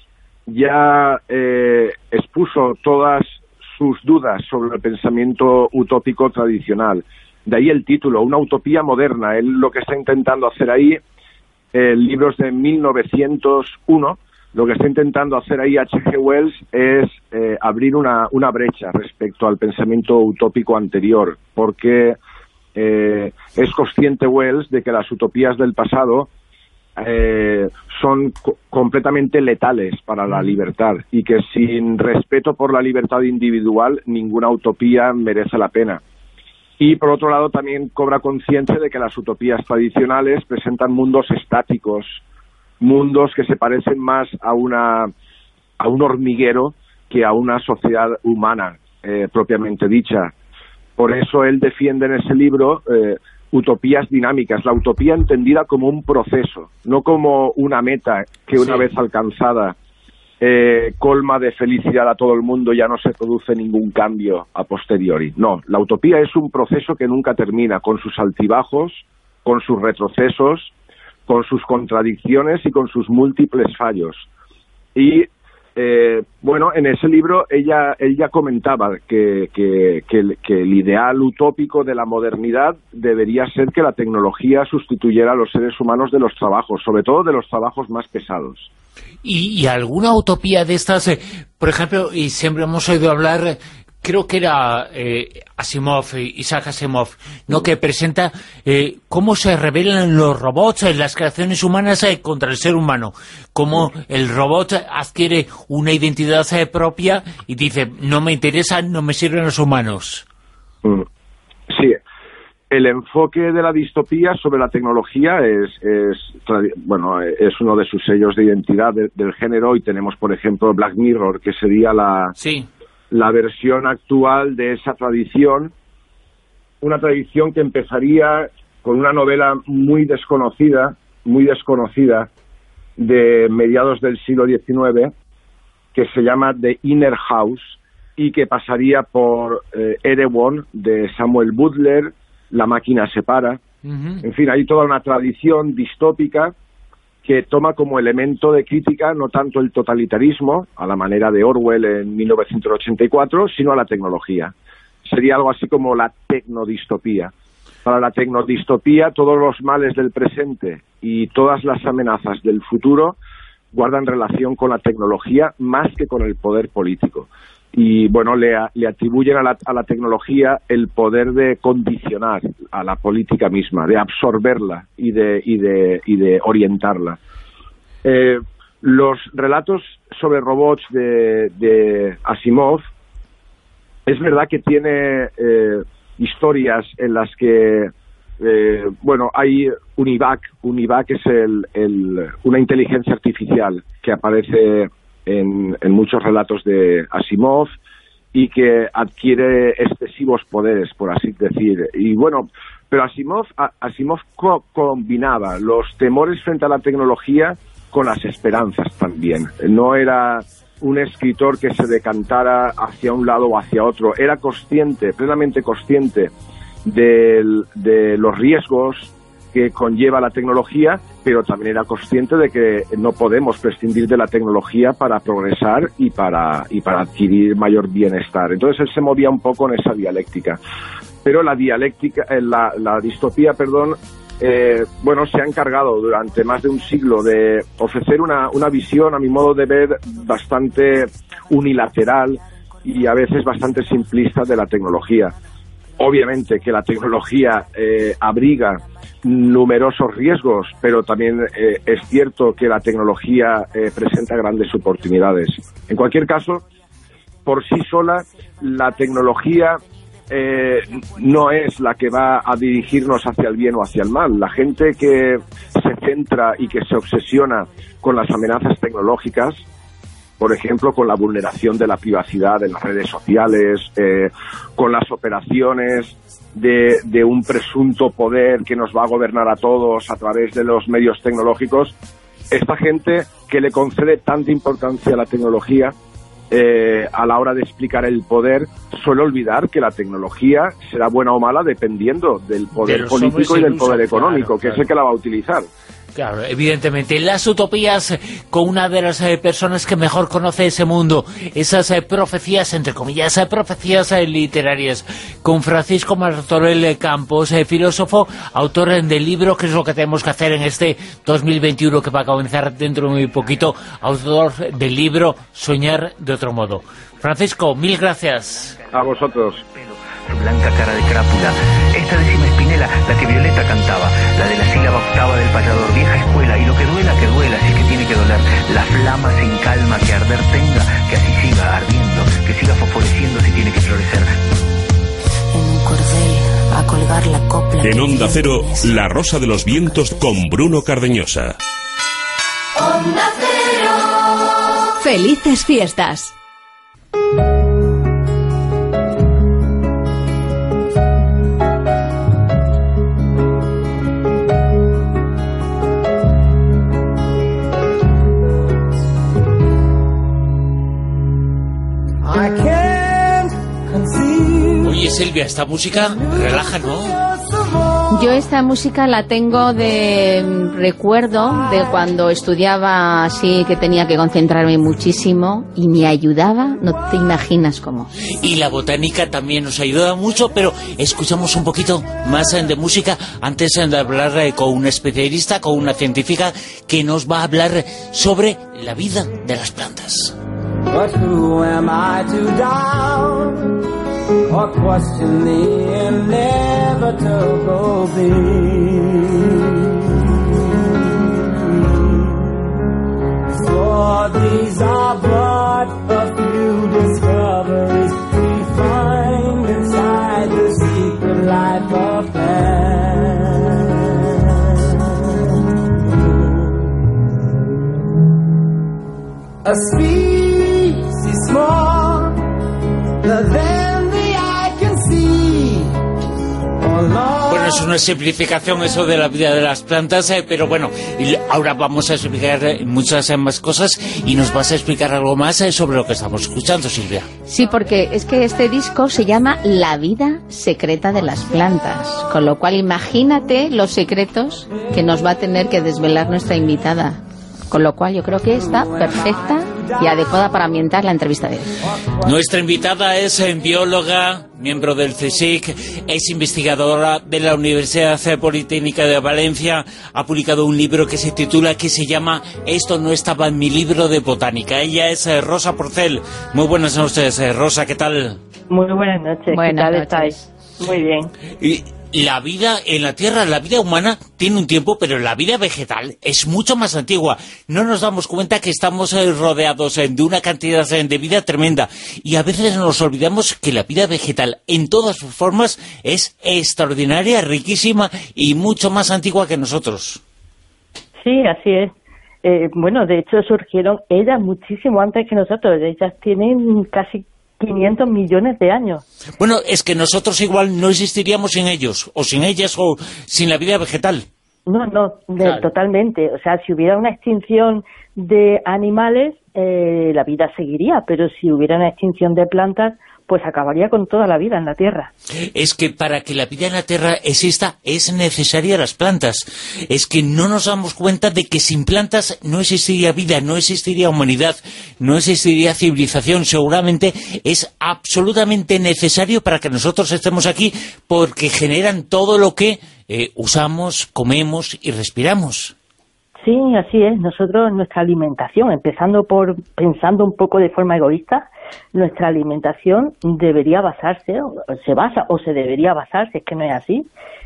ya eh, expuso todas sus dudas sobre el pensamiento utópico tradicional. De ahí el título, Una utopía moderna. Él lo que está intentando hacer ahí, eh, libros de mil novecientos uno, lo que está intentando hacer ahí H G Wells es eh, abrir una, una brecha respecto al pensamiento utópico anterior, porque eh, es consciente Wells de que las utopías del pasado Eh, son co completamente letales para la libertad, y que sin respeto por la libertad individual ninguna utopía merece la pena. Y por otro lado también cobra conciencia de que las utopías tradicionales presentan mundos estáticos, mundos que se parecen más a una a un hormiguero que a una sociedad humana eh, propiamente dicha. Por eso él defiende en ese libro eh, utopías dinámicas, la utopía entendida como un proceso, no como una meta que una sí. vez alcanzada eh, colma de felicidad a todo el mundo, ya no se produce ningún cambio a posteriori. No, la utopía es un proceso que nunca termina, con sus altibajos, con sus retrocesos, con sus contradicciones y con sus múltiples fallos. Y Eh, bueno, en ese libro ella ella comentaba que, que, que, el, que el ideal utópico de la modernidad debería ser que la tecnología sustituyera a los seres humanos de los trabajos, sobre todo de los trabajos más pesados. ¿Y, y alguna utopía de estas? Eh, por ejemplo, y siempre hemos oído hablar, creo que era eh, Asimov, Isaac Asimov, ¿no? Que presenta eh, cómo se rebelan los robots en las creaciones humanas eh, contra el ser humano, cómo el robot adquiere una identidad eh, propia y dice, no me interesan, no me sirven los humanos. Sí, el enfoque de la distopía sobre la tecnología es, es bueno, es uno de sus sellos de identidad de, del género, y tenemos, por ejemplo, Black Mirror, que sería la... Sí. la versión actual de esa tradición, una tradición que empezaría con una novela muy desconocida, muy desconocida, de mediados del siglo diecinueve, que se llama The Inner House, y que pasaría por eh, Erewhon, de Samuel Butler, La máquina se para. Uh-huh. En fin, hay toda una tradición distópica que toma como elemento de crítica no tanto el totalitarismo, a la manera de Orwell en mil novecientos ochenta y cuatro, sino a la tecnología. Sería algo así como la tecnodistopía. Para la tecnodistopía, todos los males del presente y todas las amenazas del futuro guardan relación con la tecnología más que con el poder político. Y, bueno, le, le atribuyen a la, a la tecnología el poder de condicionar a la política misma, de absorberla y de, y de, y de orientarla. Eh, los relatos sobre robots de, de Asimov, es verdad que tiene eh, historias en las que, eh, bueno, hay Univac. Univac es el, el, una inteligencia artificial que aparece En, en muchos relatos de Asimov y que adquiere excesivos poderes, por así decir. Y bueno, pero Asimov, Asimov co combinaba los temores frente a la tecnología con las esperanzas también. No era un escritor que se decantara hacia un lado o hacia otro. Era consciente, plenamente consciente del, de los riesgos que conlleva la tecnología, pero también era consciente de que no podemos prescindir de la tecnología para progresar y para, y para adquirir mayor bienestar. Entonces él se movía un poco en esa dialéctica. Pero la dialéctica, la, la distopía, perdón, eh, bueno, se ha encargado durante más de un siglo de ofrecer una, una visión, a mi modo de ver, bastante unilateral y a veces bastante simplista de la tecnología. Obviamente que la tecnología eh, abriga numerosos riesgos, pero también eh, es cierto que la tecnología eh, presenta grandes oportunidades. En cualquier caso, por sí sola, la tecnología eh, no es la que va a dirigirnos hacia el bien o hacia el mal. La gente que se centra y que se obsesiona con las amenazas tecnológicas, por ejemplo, con la vulneración de la privacidad en las redes sociales, eh, con las operaciones de, de un presunto poder que nos va a gobernar a todos a través de los medios tecnológicos, esta gente que le concede tanta importancia a la tecnología eh, a la hora de explicar el poder, suele olvidar que la tecnología será buena o mala dependiendo del poder político y del poder económico, claro, claro, que es el que la va a utilizar. Claro, evidentemente. Las utopías con una de las eh, personas que mejor conoce ese mundo, esas eh, profecías, entre comillas, eh, profecías eh, literarias, con Francisco Martorell Campos, eh, filósofo, autor eh, del libro ¿Qué es lo que tenemos que hacer en este dos mil veintiuno que va a comenzar dentro de muy poquito? Autor del libro Soñar de otro modo. Francisco, mil gracias. A vosotros. Su blanca cara de crápula, esta décima espinela, la que Violeta cantaba, la de la sílaba octava del payador, vieja escuela, y lo que duela, que duela, si es que tiene que doler, la flama sin calma que arder tenga, que así siga ardiendo, que siga fosforeciendo si tiene que florecer. En un cordel, a colgar la copla. En Onda Cero, La Rosa de los Vientos con Bruno Cardeñosa. Onda Cero. Felices fiestas. Oye, Silvia, esta música relaja, ¿no? Yo esta música la tengo de recuerdo de cuando estudiaba así, que tenía que concentrarme muchísimo y me ayudaba, no te imaginas cómo. Y la botánica también nos ayuda mucho, pero escuchamos un poquito más de música antes de hablar con una especialista, con una científica que nos va a hablar sobre la vida de las plantas. But who am I to doubt or question the inevitable for these are but a few discoveries we find inside the secret life of man. A species small than the eye can see. Bueno, es una simplificación eso de la vida de las plantas, eh, pero bueno, y ahora vamos a explicar muchas más cosas y nos vas a explicar algo más eh, sobre lo que estamos escuchando, Silvia. Sí, porque es que este disco se llama La vida secreta de las plantas, con lo cual imagínate los secretos que nos va a tener que desvelar nuestra invitada. Con lo cual yo creo que está perfecta y adecuada para ambientar la entrevista de hoy. Nuestra invitada es bióloga, miembro del CSIC, es investigadora de la Universidad Politécnica de Valencia, ha publicado un libro que se titula, que se llama Esto no estaba en mi libro de botánica. Ella es Rosa Porcel. Muy buenas noches, Rosa, ¿qué tal? Muy buenas noches, buenas ¿qué tal noches. estáis? Muy bien. Y la vida en la Tierra, la vida humana tiene un tiempo, pero la vida vegetal es mucho más antigua. No nos damos cuenta que estamos eh, rodeados eh, de una cantidad eh, de vida tremenda, y a veces nos olvidamos que la vida vegetal en todas sus formas es extraordinaria, riquísima y mucho más antigua que nosotros. Sí, así es. Eh, bueno, de hecho surgieron ellas muchísimo antes que nosotros. Ellas tienen casi quinientos millones de años. Bueno, es que nosotros igual no existiríamos sin ellos, o sin ellas, o sin la vida vegetal. No, no, de, Claro. totalmente. O sea, si hubiera una extinción de animales, eh, la vida seguiría, pero si hubiera una extinción de plantas, pues acabaría con toda la vida en la Tierra. Es que para que la vida en la Tierra exista es necesaria las plantas. Es que no nos damos cuenta de que sin plantas no existiría vida, no existiría humanidad, no existiría civilización. Seguramente es absolutamente necesario para que nosotros estemos aquí, porque generan todo lo que eh, usamos, comemos y respiramos. Sí, así es. Nosotros, nuestra alimentación, empezando por pensando un poco de forma egoísta, nuestra alimentación debería basarse, o se basa, o se debería basar, si es que no es así,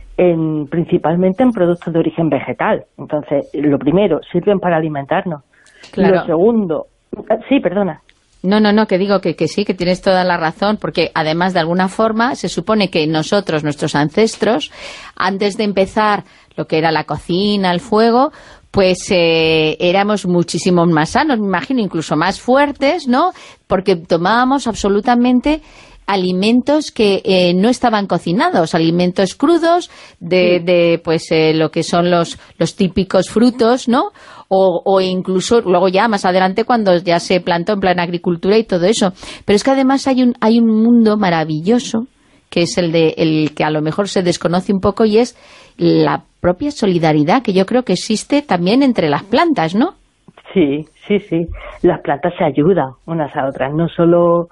en, principalmente en productos de origen vegetal. Entonces, lo primero, sirven para alimentarnos. Claro. Lo segundo... Sí, perdona. No, no, no, que digo que, que sí, que tienes toda la razón, porque además de alguna forma se supone que nosotros, nuestros ancestros, antes de empezar lo que era la cocina, el fuego, pues eh, éramos muchísimo más sanos, me imagino, incluso más fuertes, ¿no? Porque tomábamos absolutamente alimentos que eh, no estaban cocinados, alimentos crudos de, de pues eh, lo que son los, los típicos frutos, ¿no? O, o incluso luego ya más adelante cuando ya se plantó en plan agricultura y todo eso. Pero es que además hay un, hay un mundo maravilloso, que es el de el que a lo mejor se desconoce un poco, y es la propia solidaridad que yo creo que existe también entre las plantas, ¿no? Sí, sí, sí. Las plantas se ayudan unas a otras, no solo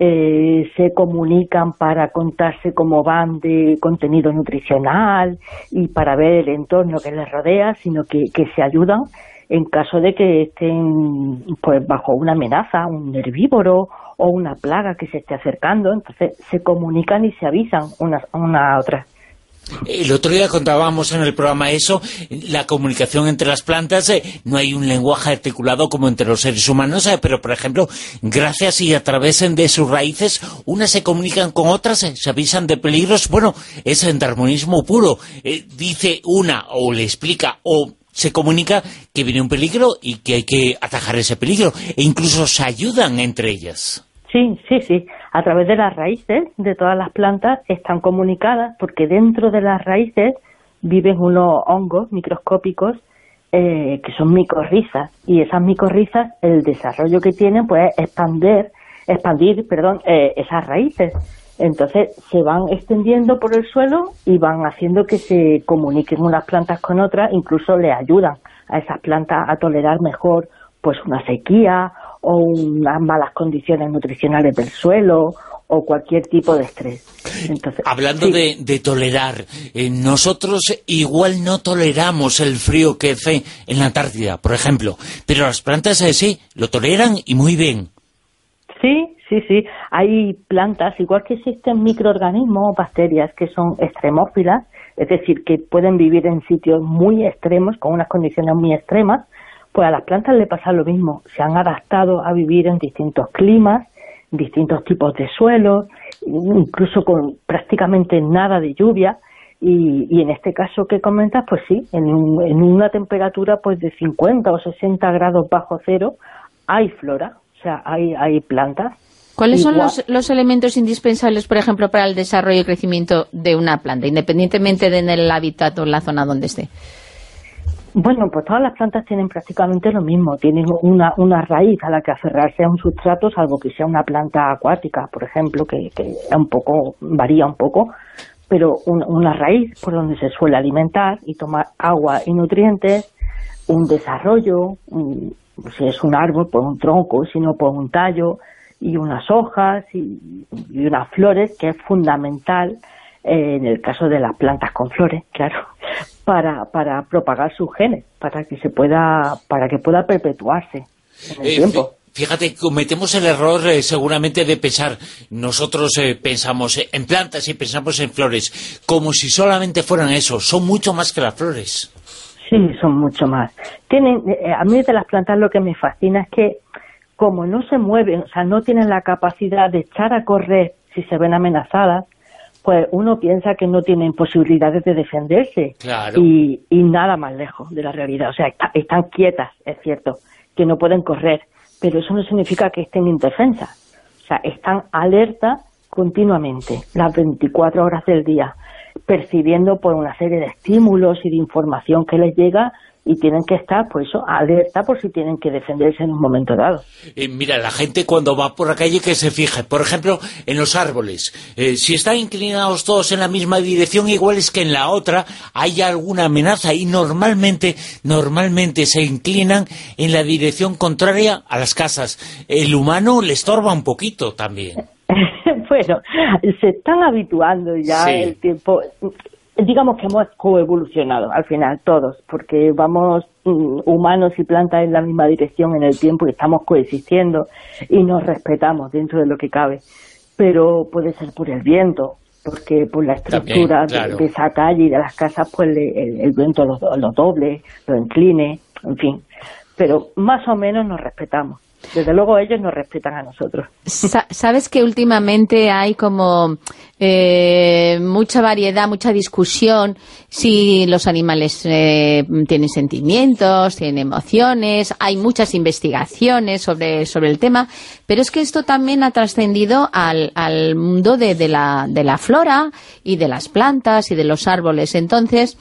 eh, se comunican para contarse cómo van de contenido nutricional y para ver el entorno que les rodea, sino que, que se ayudan en caso de que estén pues bajo una amenaza, un herbívoro o una plaga que se esté acercando. Entonces se comunican y se avisan unas una a otras. El otro día contábamos en el programa eso, la comunicación entre las plantas, eh, no hay un lenguaje articulado como entre los seres humanos, eh, pero por ejemplo, gracias y a través de sus raíces, unas se comunican con otras, eh, se avisan de peligros. Bueno, es endarmonismo puro. Eh, dice una o le explica o se comunica que viene un peligro y que hay que atajar ese peligro, e incluso se ayudan entre ellas. Sí, sí, sí. A través de las raíces de todas las plantas están comunicadas, porque dentro de las raíces viven unos hongos microscópicos eh, que son micorrizas, y esas micorrizas, el desarrollo que tienen pues es expandir, expandir, perdón, eh, esas raíces. Entonces se van extendiendo por el suelo y van haciendo que se comuniquen unas plantas con otras, incluso le ayudan a esas plantas a tolerar mejor pues una sequía o unas malas condiciones nutricionales del suelo o cualquier tipo de estrés. Entonces, hablando sí. de, de tolerar, eh, nosotros igual no toleramos el frío que hace en la Antártida, por ejemplo, pero las plantas eh, sí, lo toleran y muy bien. Sí, sí, sí. Hay plantas, igual que existen microorganismos o bacterias que son extremófilas, es decir, que pueden vivir en sitios muy extremos, con unas condiciones muy extremas, pues a las plantas le pasa lo mismo. Se han adaptado a vivir en distintos climas, distintos tipos de suelos, incluso con prácticamente nada de lluvia, y, y en este caso que comentas, pues sí, en, un, en una temperatura pues de cincuenta o sesenta grados bajo cero, hay flora, o sea, hay, hay plantas. ¿Cuáles Igual. son los, los elementos indispensables, por ejemplo, para el desarrollo y crecimiento de una planta, independientemente de en el hábitat o en la zona donde esté? Bueno, pues todas las plantas tienen prácticamente lo mismo, tienen una, una raíz a la que aferrarse a un sustrato, salvo que sea una planta acuática, por ejemplo, que, que un poco varía un poco, pero un, una raíz por donde se suele alimentar y tomar agua y nutrientes, un desarrollo, un, si es un árbol, pues un tronco, si no, pues un tallo, y unas hojas y, y unas flores, que es fundamental eh, en el caso de las plantas con flores, claro, para, para propagar sus genes, para que se pueda, para que pueda perpetuarse en el eh, tiempo. Fíjate, cometemos el error eh, seguramente de pensar, nosotros eh, pensamos en plantas y pensamos en flores, como si solamente fueran eso, son mucho más que las flores. Sí, son mucho más. Tienen, eh, a mí de las plantas lo que me fascina es que como no se mueven, o sea, no tienen la capacidad de echar a correr si se ven amenazadas, pues uno piensa que no tienen posibilidades de defenderse. Claro. Y, y nada más lejos de la realidad. O sea, está, están quietas, es cierto, que no pueden correr, pero eso no significa que estén indefensas. O sea, están alerta continuamente, las veinticuatro horas del día, percibiendo por una serie de estímulos y de información que les llega, y tienen que estar, pues eso, alerta por si tienen que defenderse en un momento dado. Eh, mira, la gente cuando va por la calle que se fije, por ejemplo, en los árboles. Eh, si están inclinados todos en la misma dirección, igual es que en la otra hay alguna amenaza y normalmente, normalmente se inclinan en la dirección contraria a las casas. El humano le estorba un poquito también. Bueno, se están habituando ya sí. El tiempo. Digamos que hemos coevolucionado al final todos, porque vamos mm, humanos y plantas en la misma dirección en el tiempo y estamos coexistiendo y nos respetamos dentro de lo que cabe, pero puede ser por el viento, porque por la estructura También, claro. de, de esa calle y de las casas, pues le, el, el viento lo, lo doble, lo incline, en fin, pero más o menos nos respetamos. Desde luego ellos nos respetan a nosotros. Sa Sabes que últimamente hay como eh, mucha variedad, mucha discusión si los animales eh, tienen sentimientos, tienen emociones, hay muchas investigaciones sobre, sobre el tema, pero es que esto también ha trascendido al, al mundo de, de, la, de la flora y de las plantas y de los árboles. Entonces,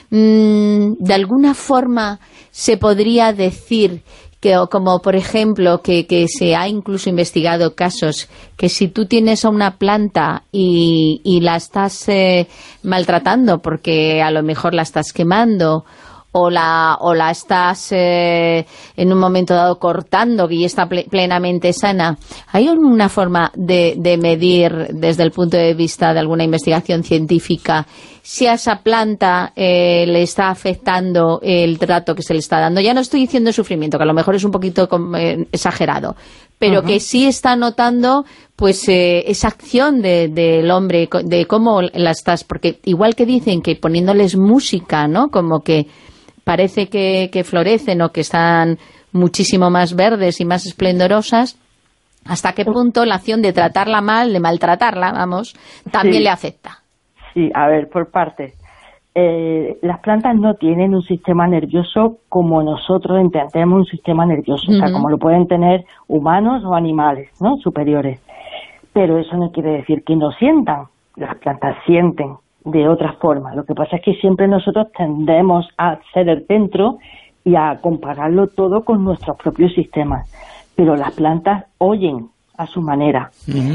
mmm, de alguna forma se podría decir que, o como por ejemplo que, que se ha incluso investigado casos que si tú tienes a una planta y, y la estás eh, maltratando porque a lo mejor la estás quemando o la, o la estás eh, en un momento dado cortando y está ple plenamente sana, ¿hay alguna forma de, de medir desde el punto de vista de alguna investigación científica si a esa planta eh, le está afectando el trato que se le está dando? Ya no estoy diciendo sufrimiento, que a lo mejor es un poquito eh, exagerado, pero uh-huh. que sí está notando pues eh, esa acción del de, hombre, de cómo la estás, porque igual que dicen que poniéndoles música, ¿no? Como que parece que, que florecen o que están muchísimo más verdes y más esplendorosas, ¿hasta qué punto la acción de tratarla mal, de maltratarla, vamos, también sí. le afecta? Sí, a ver, por partes. Eh, las plantas no tienen un sistema nervioso como nosotros entendemos un sistema nervioso, uh-huh. o sea, como lo pueden tener humanos o animales, ¿no?, superiores. Pero eso no quiere decir que no sientan. Las plantas sienten de otra forma. Lo que pasa es que siempre nosotros tendemos a ser el centro y a compararlo todo con nuestros propios sistemas. Pero las plantas oyen a su manera. Uh-huh.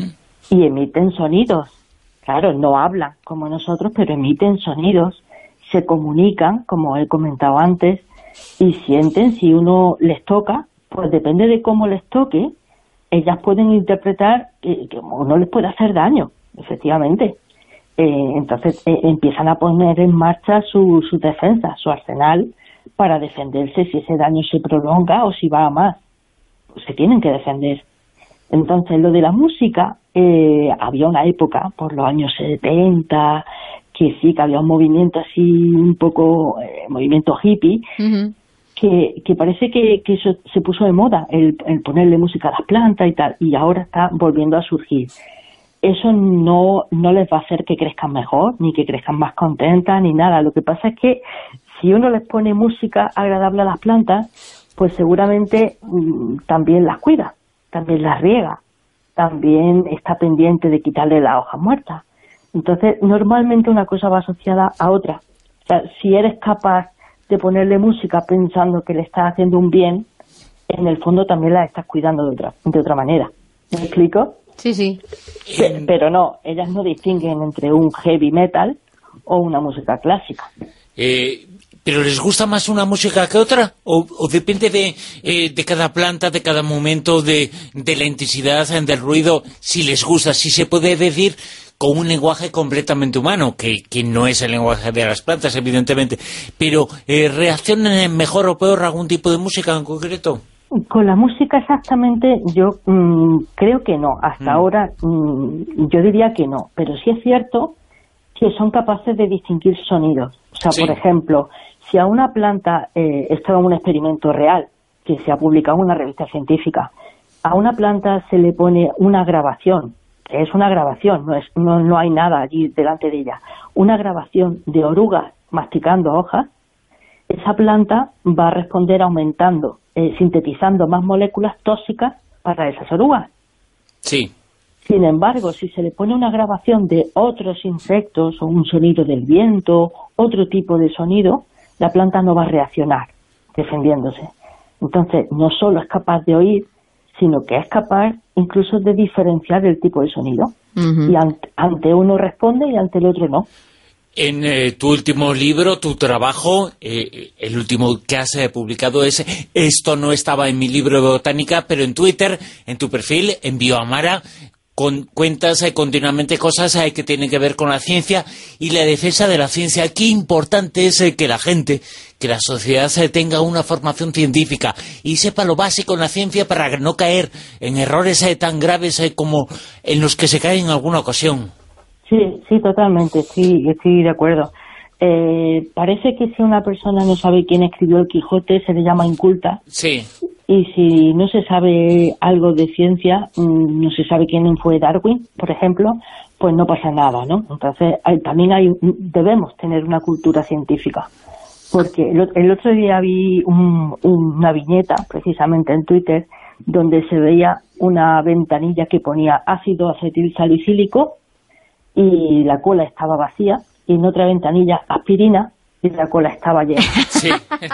y emiten sonidos. Claro, no hablan como nosotros, pero emiten sonidos, se comunican, como he comentado antes, y sienten. Si uno les toca, pues depende de cómo les toque, ellas pueden interpretar que, que no les puede hacer daño, efectivamente. Eh, entonces eh, empiezan a poner en marcha su, su defensa, su arsenal, para defenderse si ese daño se prolonga o si va a más. Pues se tienen que defender. Entonces, lo de la música, eh, había una época, por los años setenta, que sí, que había un movimiento así, un poco, eh, movimiento hippie, uh-huh. que, que parece que, que eso se puso de moda, el, el ponerle música a las plantas y tal, y ahora está volviendo a surgir. Eso no, no les va a hacer que crezcan mejor, ni que crezcan más contentas, ni nada. Lo que pasa es que si uno les pone música agradable a las plantas, pues seguramente mmm, también las cuida, también las riega, también está pendiente de quitarle las hojas muertas. Entonces, normalmente una cosa va asociada a otra. O sea, si eres capaz de ponerle música pensando que le estás haciendo un bien, en el fondo también la estás cuidando de otra, de otra manera. ¿Me explico? Sí, sí. Pe- pero no, ellas no distinguen entre un heavy metal o una música clásica. Eh, ¿Pero les gusta más una música que otra? ¿O, o depende de, eh, de cada planta, de cada momento, de, de la intensidad, del ruido? Si les gusta, si se puede decir con un lenguaje completamente humano, que, que no es el lenguaje de las plantas, evidentemente. Pero, eh, ¿reaccionan mejor o peor a algún tipo de música en concreto? Con la música exactamente yo mmm, creo que no. Hasta mm. ahora mmm, yo diría que no. Pero sí es cierto que son capaces de distinguir sonidos. O sea, sí. Por ejemplo, si a una planta, eh, esto es un experimento real que se ha publicado en una revista científica, a una planta se le pone una grabación, que es una grabación, no, es, no, no hay nada allí delante de ella, una grabación de orugas masticando hojas, esa planta va a responder aumentando, eh, sintetizando más moléculas tóxicas para esas orugas. Sí. Sin embargo, si se le pone una grabación de otros insectos o un sonido del viento, otro tipo de sonido, la planta no va a reaccionar defendiéndose. Entonces, no solo es capaz de oír, sino que es capaz incluso de diferenciar el tipo de sonido. Uh-huh. Y ante, ante uno responde y ante el otro no. En eh, tu último libro, tu trabajo, eh, el último que has eh, publicado es Esto no estaba en mi libro de botánica, pero en Twitter, en tu perfil, en Bioamara, con, cuentas eh, continuamente cosas eh, que tienen que ver con la ciencia y la defensa de la ciencia. Qué importante es eh, que la gente, que la sociedad eh, tenga una formación científica y sepa lo básico en la ciencia para no caer en errores eh, tan graves eh, como en los que se cae en alguna ocasión. Sí, sí, totalmente, sí, estoy de acuerdo. Eh, parece que si una persona no sabe quién escribió el Quijote, se le llama inculta. Sí. Y si no se sabe algo de ciencia, no se sabe quién fue Darwin, por ejemplo, pues no pasa nada, ¿no? Entonces, hay, también hay debemos tener una cultura científica. Porque el, el otro día vi un, una viñeta, precisamente en Twitter, donde se veía una ventanilla que ponía ácido acetilsalicílico, y la cola estaba vacía, y en otra ventanilla aspirina, y la cola estaba llena. Sí,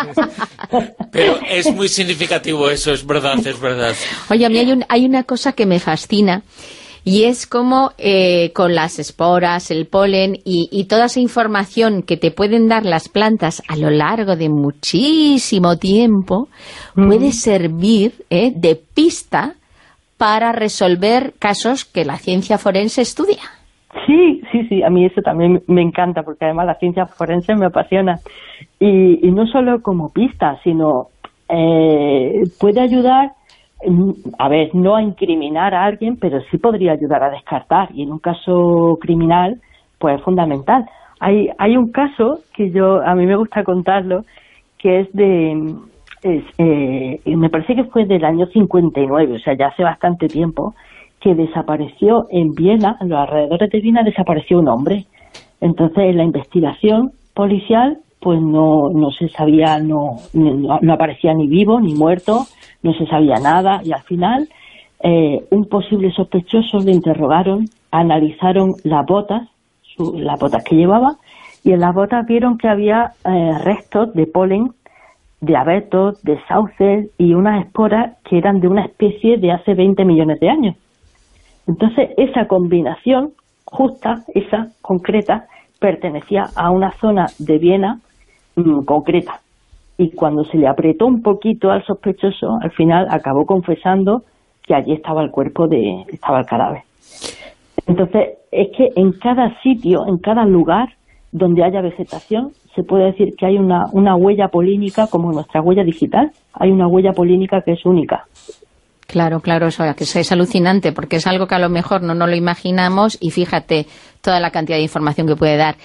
pero es muy significativo eso, es verdad, es verdad. Oye, a mí hay, un, hay una cosa que me fascina, y es como eh, con las esporas, el polen, y, y toda esa información que te pueden dar las plantas a lo largo de muchísimo tiempo, mm. puede servir eh, de pista para resolver casos que la ciencia forense estudia. Sí, sí, sí, a mí eso también me encanta, porque además la ciencia forense me apasiona. Y, y no solo como pista, sino eh, puede ayudar, a ver, no a incriminar a alguien, pero sí podría ayudar a descartar. Y en un caso criminal, pues es fundamental. Hay, hay un caso que yo, a mí me gusta contarlo, que es de, es, eh, me parece que fue del año cincuenta y nueve, o sea, ya hace bastante tiempo, que desapareció en Viena, en los alrededores de Viena, desapareció un hombre. Entonces, en la investigación policial, pues no, no se sabía, no, no, no aparecía ni vivo ni muerto, no se sabía nada, y al final, eh, un posible sospechoso le interrogaron, analizaron las botas, su, las botas que llevaba, y en las botas vieron que había eh, restos de polen, de abetos, de sauces y unas esporas que eran de una especie de hace veinte millones de años. Entonces, esa combinación justa, esa concreta, pertenecía a una zona de Viena mmm, concreta. Y cuando se le apretó un poquito al sospechoso, al final acabó confesando que allí estaba el cuerpo de, estaba el cadáver. Entonces, es que en cada sitio, en cada lugar donde haya vegetación, se puede decir que hay una, una huella polínica como nuestra huella digital. Hay una huella polínica que es única. Claro, claro, eso que es alucinante, porque es algo que a lo mejor no nos lo imaginamos y fíjate toda la cantidad de información que puede dar.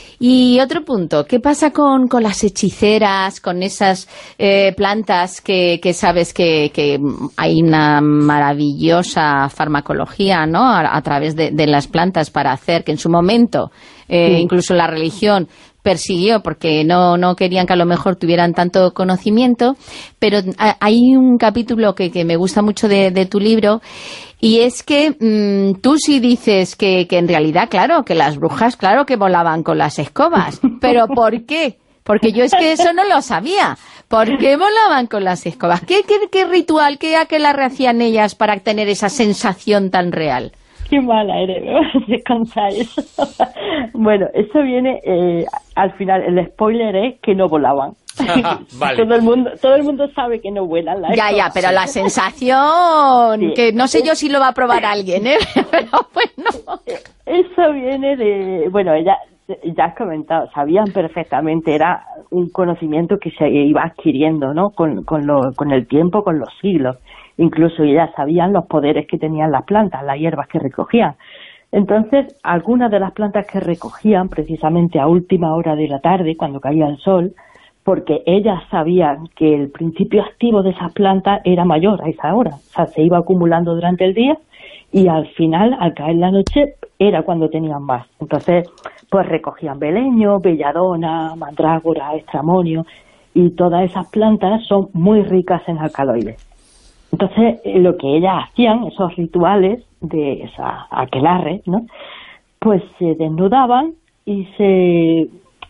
Y otro punto, ¿qué pasa con, con las hechiceras, con esas eh, plantas que, que sabes que, que hay una maravillosa farmacología, ¿no?, a, a través de, de las plantas para hacer que en su momento eh, sí. incluso la religión persiguió porque no, no querían que a lo mejor tuvieran tanto conocimiento, pero hay un capítulo que, que me gusta mucho de, de tu libro, y es que mmm, tú sí dices que, que en realidad, claro, que las brujas, claro que volaban con las escobas, pero ¿por qué? Porque yo es que eso no lo sabía. ¿Por qué volaban con las escobas? ¿Qué, qué, qué ritual, qué aquelarre hacían ellas para tener esa sensación tan real? Qué mala eres, me vas a contar eso. Bueno, eso viene, eh, al final, el spoiler es que no volaban. Vale. Todo el mundo todo el mundo sabe que no vuelan. La ya, ya, pero la sensación, sí. que no sé yo si lo va a probar alguien, ¿eh? Pero bueno. Eso viene de, bueno, ella, ya has comentado, sabían perfectamente, era un conocimiento que se iba adquiriendo, ¿no?, con, con, lo, con el tiempo, con los siglos. Incluso ellas sabían los poderes que tenían las plantas, las hierbas que recogían. Entonces, algunas de las plantas que recogían precisamente a última hora de la tarde, cuando caía el sol, porque ellas sabían que el principio activo de esas plantas era mayor a esa hora. O sea, se iba acumulando durante el día y al final, al caer la noche, era cuando tenían más. Entonces, pues recogían beleño, belladona, mandrágora, estramonio, y todas esas plantas son muy ricas en alcaloides. Entonces, lo que ellas hacían, esos rituales de esa aquelarre, ¿no?, pues se desnudaban y se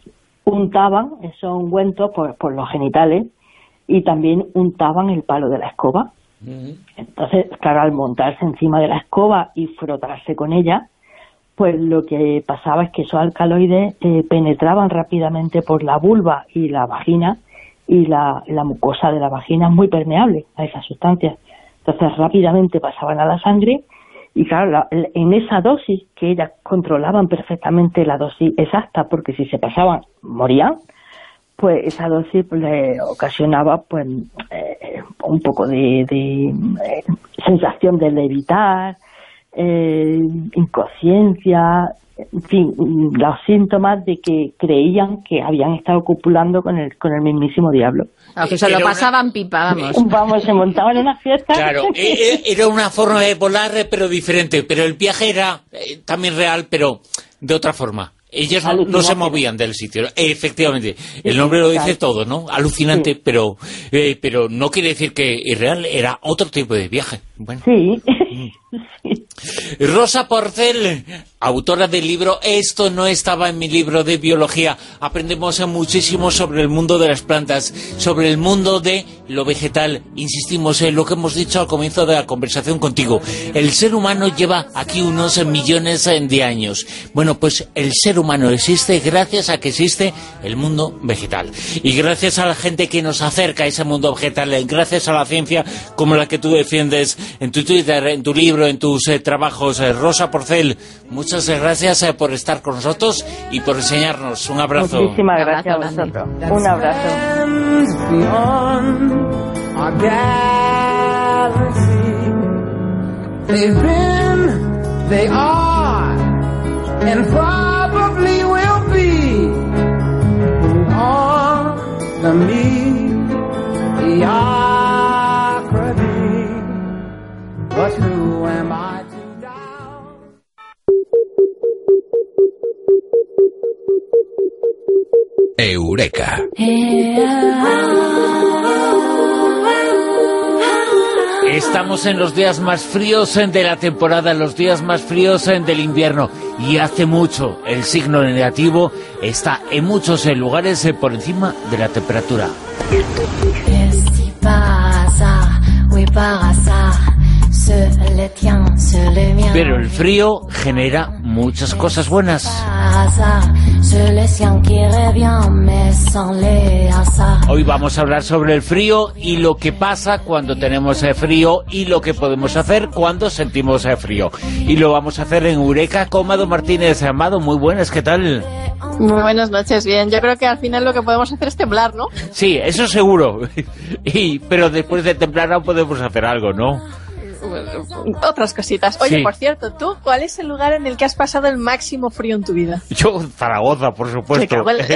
untaban esos ungüentos por, por los genitales y también untaban el palo de la escoba. Uh-huh. Entonces, claro, al montarse encima de la escoba y frotarse con ella, pues lo que pasaba es que esos alcaloides eh, penetraban rápidamente por la vulva y la vagina, y la, la mucosa de la vagina es muy permeable a esas sustancias. Entonces rápidamente pasaban a la sangre y claro, la, en esa dosis que ellas controlaban perfectamente la dosis exacta, porque si se pasaban morían, pues esa dosis pues, le ocasionaba pues eh, un poco de, de eh, sensación de levitar, eh, inconsciencia, en fin, los síntomas de que creían que habían estado copulando con el con el mismísimo diablo. Aunque se lo pasaban una... pipa, vamos. Vamos, se montaban en una fiesta. Claro, era una forma de volar, pero diferente. Pero el viaje era eh, también real, pero de otra forma. Ellos no, no se movían del sitio. Efectivamente, el nombre lo dice todo, ¿no? Alucinante, sí. pero eh, pero no quiere decir que irreal, era otro tipo de viaje. Bueno. Sí. sí. Rosa Porcel, autora del libro Esto no estaba en mi libro de biología. Aprendemos muchísimo sobre el mundo de las plantas, sobre el mundo de lo vegetal. Insistimos en lo que hemos dicho al comienzo de la conversación contigo. El ser humano lleva aquí unos millones de años. Bueno, pues el ser humano existe gracias a que existe el mundo vegetal. Y gracias a la gente que nos acerca a ese mundo vegetal, gracias a la ciencia como la que tú defiendes en tu Twitter, en tu libro, en tus eh, trabajos. Eh, Rosa Porcel, muchas gracias eh, por estar con nosotros y por enseñarnos. Un abrazo. Muchísimas gracias a vosotros. Un abrazo. And probably will be on the mediocrity. But who am I to doubt? Eureka. Estamos en los días más fríos de la temporada, en los días más fríos del invierno, y hace mucho el signo negativo está en muchos lugares por encima de la temperatura. Oui, par hasard, ce le tien, ce le mien. Pero el frío genera muchas cosas buenas. Hoy vamos a hablar sobre el frío y lo que pasa cuando tenemos frío y lo que podemos hacer cuando sentimos frío. Y lo vamos a hacer en Eureka con Amado Martínez. Amado, muy buenas, ¿qué tal? Muy buenas noches, bien. Yo creo que al final lo que podemos hacer es temblar, ¿no? Sí, eso seguro. Y, pero después de temblar aún podemos hacer algo, ¿no? Otras cositas. Oye, sí. Por cierto, ¿tú cuál es el lugar en el que has pasado el máximo frío en tu vida? Yo, Zaragoza, por supuesto.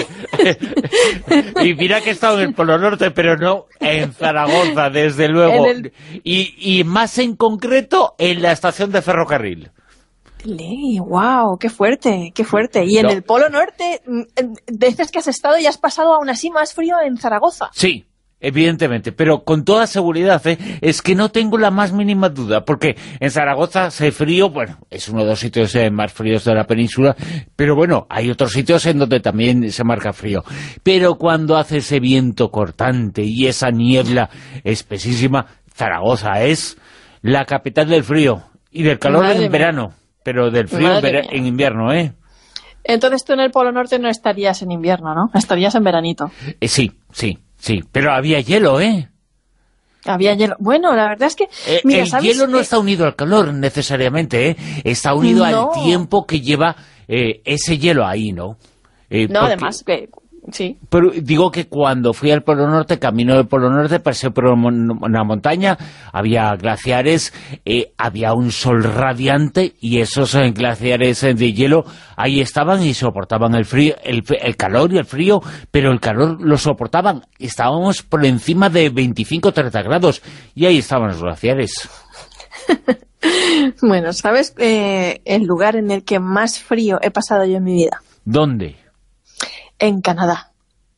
Y mira que he estado en el Polo Norte, pero no en Zaragoza, desde luego. El... Y, y más en concreto en la estación de ferrocarril. Ley, wow, qué fuerte, qué fuerte. Y en no. el Polo Norte, dices que has estado y has pasado aún así más frío en Zaragoza. Sí. Evidentemente, pero con toda seguridad, ¿eh? Es que no tengo la más mínima duda, porque en Zaragoza hace frío, bueno, es uno de los sitios eh, más fríos de la península, pero bueno, hay otros sitios en donde también se marca frío. Pero cuando hace ese viento cortante y esa niebla espesísima, Zaragoza es la capital del frío y del calor Madre en verano, pero del frío en, en invierno, ¿eh? Entonces tú en el Polo Norte no estarías en invierno, ¿no? Estarías en veranito. Eh, sí, sí. Sí, pero había hielo, ¿eh? Había hielo. Bueno, la verdad es que... Eh, mira, el ¿sabes? hielo no está unido al calor necesariamente, ¿eh? Está unido no. al tiempo que lleva eh, ese hielo ahí, ¿no? Eh, no, porque... además, que... sí. Pero digo que cuando fui al Polo Norte, camino del Polo Norte, pasé por una montaña, había glaciares, eh, había un sol radiante y esos eh, glaciares eh, de hielo ahí estaban y soportaban el frío, el, el calor y el frío, pero el calor lo soportaban. Estábamos por encima de veinticinco a treinta grados y ahí estaban los glaciares. Bueno, ¿sabes eh, el lugar en el que más frío he pasado yo en mi vida? ¿Dónde? En Canadá.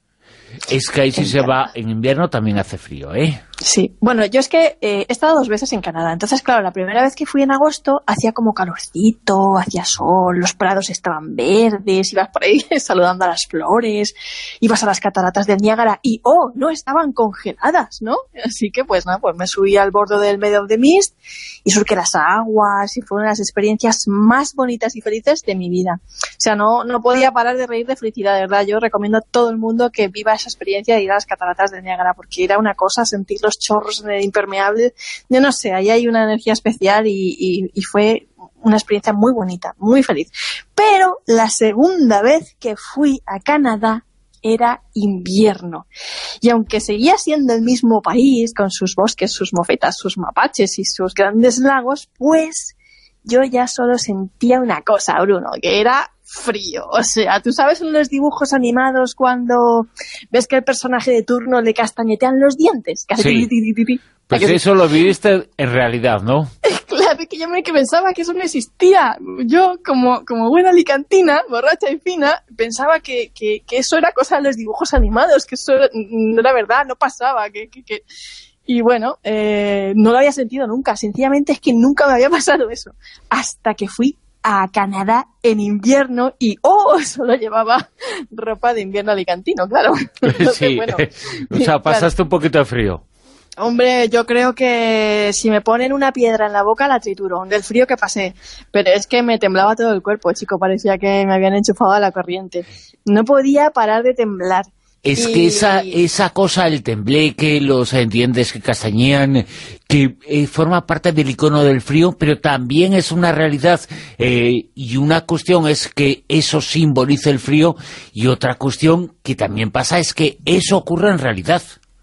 Es que ahí si se va en invierno también hace frío, ¿eh? Sí. Bueno, yo es que eh, he estado dos veces en Canadá. Entonces, claro, la primera vez que fui en agosto hacía como calorcito, hacía sol, los prados estaban verdes, ibas por ahí saludando a las flores, ibas a las cataratas del Niágara y, oh, no estaban congeladas, ¿no? Así que, pues, nada, pues me subí al borde del Meadow of the Mist y surqué las aguas y fueron las experiencias más bonitas y felices de mi vida. O sea, no, no podía parar de reír de felicidad, de verdad. Yo recomiendo a todo el mundo que viva esa experiencia de ir a las cataratas del Niágara, porque era una cosa sentir los chorros de impermeable, yo no sé, ahí hay una energía especial y, y, y fue una experiencia muy bonita, muy feliz. Pero la segunda vez que fui a Canadá era invierno. Y aunque seguía siendo el mismo país, con sus bosques, sus mofetas, sus mapaches y sus grandes lagos, pues yo ya solo sentía una cosa, Bruno, que era frío. O sea, tú sabes en los dibujos animados cuando ves que el personaje de turno le castañetean los dientes. Que hace sí. Ti, ti, ti, ti. Pues eso lo viviste en realidad, ¿no? Claro, que yo me que pensaba que eso no existía. Yo, como, como buena alicantina, borracha y fina, pensaba que, que, que eso era cosa de los dibujos animados, que eso no era verdad, no pasaba, que... que, que... Y bueno, eh, no lo había sentido nunca. Sencillamente es que nunca me había pasado eso. Hasta que fui a Canadá en invierno y, oh, solo llevaba ropa de invierno alicantino, claro. Entonces, sí, bueno, o sea, pasaste claro. un poquito de frío. Hombre, yo creo que si me ponen una piedra en la boca la trituro, del frío que pasé. Pero es que me temblaba todo el cuerpo, chico, parecía que me habían enchufado a la corriente. No podía parar de temblar. Es y... que esa esa cosa, el tembleque, los dientes que castañean, que eh, forma parte del icono del frío, pero también es una realidad. Eh, y una cuestión es que eso simboliza el frío, y otra cuestión que también pasa es que eso ocurre en realidad.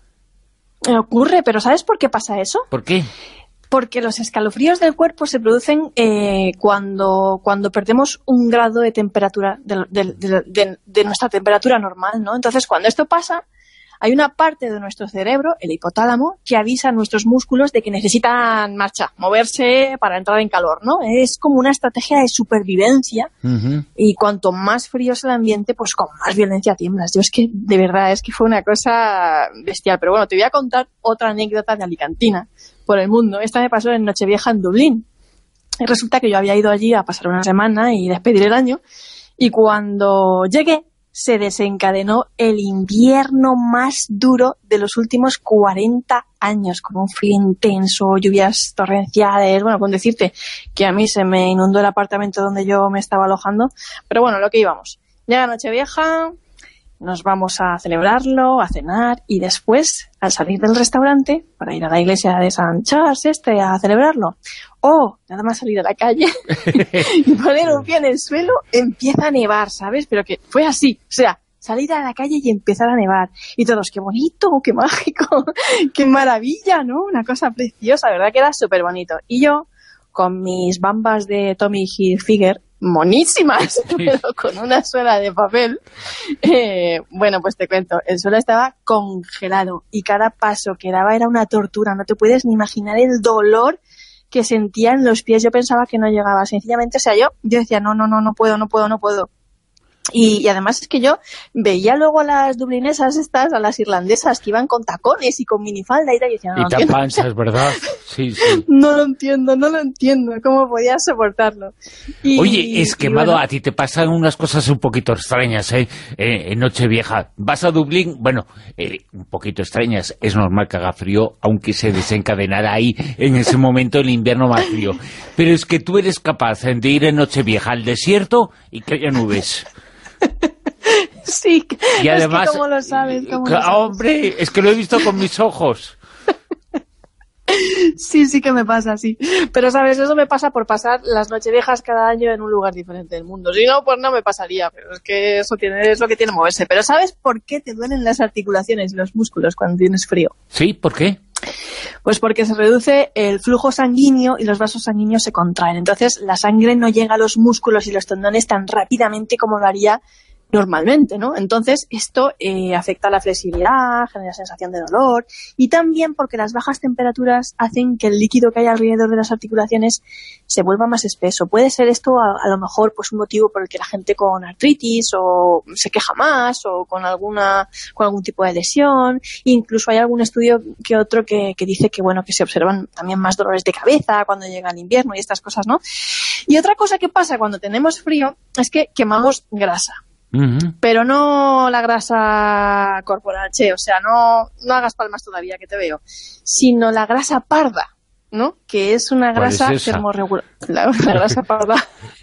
Ocurre, pero ¿sabes por qué pasa eso? ¿Por qué? Porque los escalofríos del cuerpo se producen eh, cuando, cuando perdemos un grado de temperatura, de, de, de, de, de nuestra temperatura normal, ¿no? Entonces, cuando esto pasa, hay una parte de nuestro cerebro, el hipotálamo, que avisa a nuestros músculos de que necesitan marcha, moverse para entrar en calor, ¿no? Es como una estrategia de supervivencia. Uh-huh. Y cuanto más frío es el ambiente, pues con más violencia tiemblas. Yo es que, de verdad, es que fue una cosa bestial. Pero bueno, te voy a contar otra anécdota de alicantina por el mundo. Esta me pasó en Nochevieja en Dublín. Y resulta que yo había ido allí a pasar una semana y despedir el año. Y cuando llegué, se desencadenó el invierno más duro de los últimos cuarenta años, con un frío intenso, lluvias torrenciales, bueno, con decirte que a mí se me inundó el apartamento donde yo me estaba alojando, pero bueno, lo que íbamos. Llega Nochevieja, nos vamos a celebrarlo, a cenar, y después, al salir del restaurante, para ir a la iglesia de San Charles este, a celebrarlo, o nada más salir a la calle y poner un pie en el suelo, empieza a nevar, ¿sabes? Pero que fue así, o sea, salir a la calle y empezar a nevar. Y todos, qué bonito, qué mágico, qué maravilla, ¿no? Una cosa preciosa, ¿verdad? Que era súper bonito. Y yo, con mis bambas de Tommy Hilfiger, monísimas, pero con una suela de papel, eh, bueno, pues te cuento, el suelo estaba congelado y cada paso que daba era una tortura. No te puedes ni imaginar el dolor que sentía en los pies. Yo pensaba que no llegaba, sencillamente, o sea, yo, yo decía, no, no, no, no puedo, no puedo, no puedo. Y, y además es que yo veía luego a las dublinesas estas, a las irlandesas que iban con tacones y con minifalda y tal, y decía, no, y no tan entiendo. panzas, ¿verdad? Sí, sí. No lo entiendo, no lo entiendo, ¿cómo podía soportarlo? Y, Oye, es que, y Mado, bueno, a ti te pasan unas cosas un poquito extrañas, ¿eh? eh en Nochevieja. Vas a Dublín, bueno, eh, un poquito extrañas. Es normal que haga frío, aunque se desencadenara ahí en ese momento el invierno más frío. Pero es que tú eres capaz de ir en Nochevieja al desierto y que haya nubes. Sí, y además, es que ¿cómo lo sabes? ¿Cómo lo sabes? Hombre, es que lo he visto con mis ojos. Sí, sí que me pasa, sí. Pero, ¿sabes? Eso me pasa por pasar las nocheviejas cada año en un lugar diferente del mundo. Si no, pues no me pasaría, pero es que eso tiene, es lo que tiene moverse. Pero ¿sabes por qué te duelen las articulaciones y los músculos cuando tienes frío? Sí, ¿por qué? Pues porque se reduce el flujo sanguíneo y los vasos sanguíneos se contraen. Entonces, la sangre no llega a los músculos y los tendones tan rápidamente como lo haría normalmente, ¿no? Entonces, esto eh, afecta a la flexibilidad, genera sensación de dolor, y también porque las bajas temperaturas hacen que el líquido que hay alrededor de las articulaciones se vuelva más espeso. Puede ser esto a, a lo mejor pues un motivo por el que la gente con artritis o se queja más o con alguna con algún tipo de lesión. Incluso hay algún estudio que otro que, que dice que bueno que se observan también más dolores de cabeza cuando llega el invierno y estas cosas, ¿no? Y otra cosa que pasa cuando tenemos frío es que quemamos grasa. Uh-huh. Pero no la grasa corporal, che, o sea, no, no hagas palmas todavía, que te veo, sino la grasa parda, ¿no? Que es una grasa es termorregular. La, la grasa parda.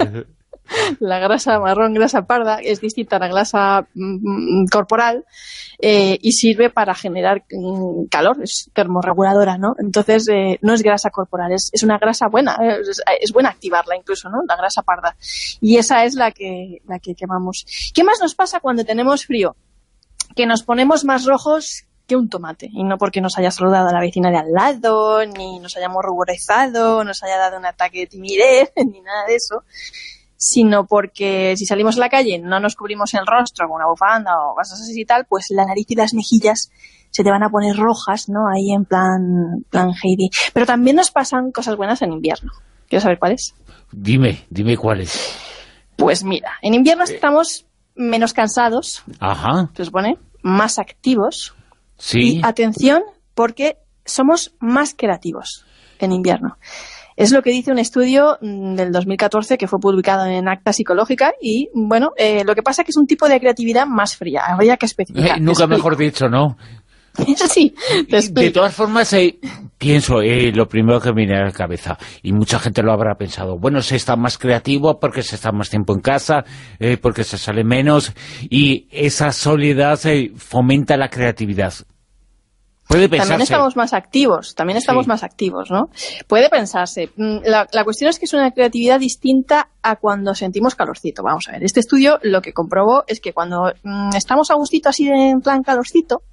La grasa marrón, grasa parda, es distinta a la grasa mm, corporal eh, y sirve para generar mm, calor, es termorreguladora, ¿no? Entonces, eh, no es grasa corporal, es, es una grasa buena, es, es buena activarla incluso, ¿no? La grasa parda. Y esa es la que, la que quemamos. ¿Qué más nos pasa cuando tenemos frío? Que nos ponemos más rojos que un tomate, y no porque nos haya saludado a la vecina de al lado, ni nos hayamos ruborizado, nos haya dado un ataque de timidez, ni nada de eso, sino porque si salimos a la calle no nos cubrimos el rostro con una bufanda o cosas así y tal, pues la nariz y las mejillas se te van a poner rojas, ¿no? Ahí en plan, plan Heidi. Pero también nos pasan cosas buenas en invierno. ¿Quieres saber cuáles? Dime, dime cuáles. Pues mira, en invierno estamos menos cansados, Ajá. se supone, más activos. Sí. Y atención, porque somos más creativos en invierno. Es lo que dice un estudio del dos mil catorce que fue publicado en Acta Psicológica y, bueno, eh, lo que pasa es que es un tipo de creatividad más fría. Habría que especificar. Eh, nunca mejor dicho, ¿no? Sí, te explico. De todas formas, eh, pienso, eh, lo primero que me viene a la cabeza, y mucha gente lo habrá pensado, bueno, se está más creativo porque se está más tiempo en casa, eh, porque se sale menos, y esa soledad eh, fomenta la creatividad. Puede pensarse. También estamos más activos, también estamos sí. más activos, ¿no? Puede pensarse. La, la cuestión es que es una creatividad distinta a cuando sentimos calorcito. Vamos a ver, este estudio lo que comprobó es que cuando mmm, estamos a gustito así en plan calorcito,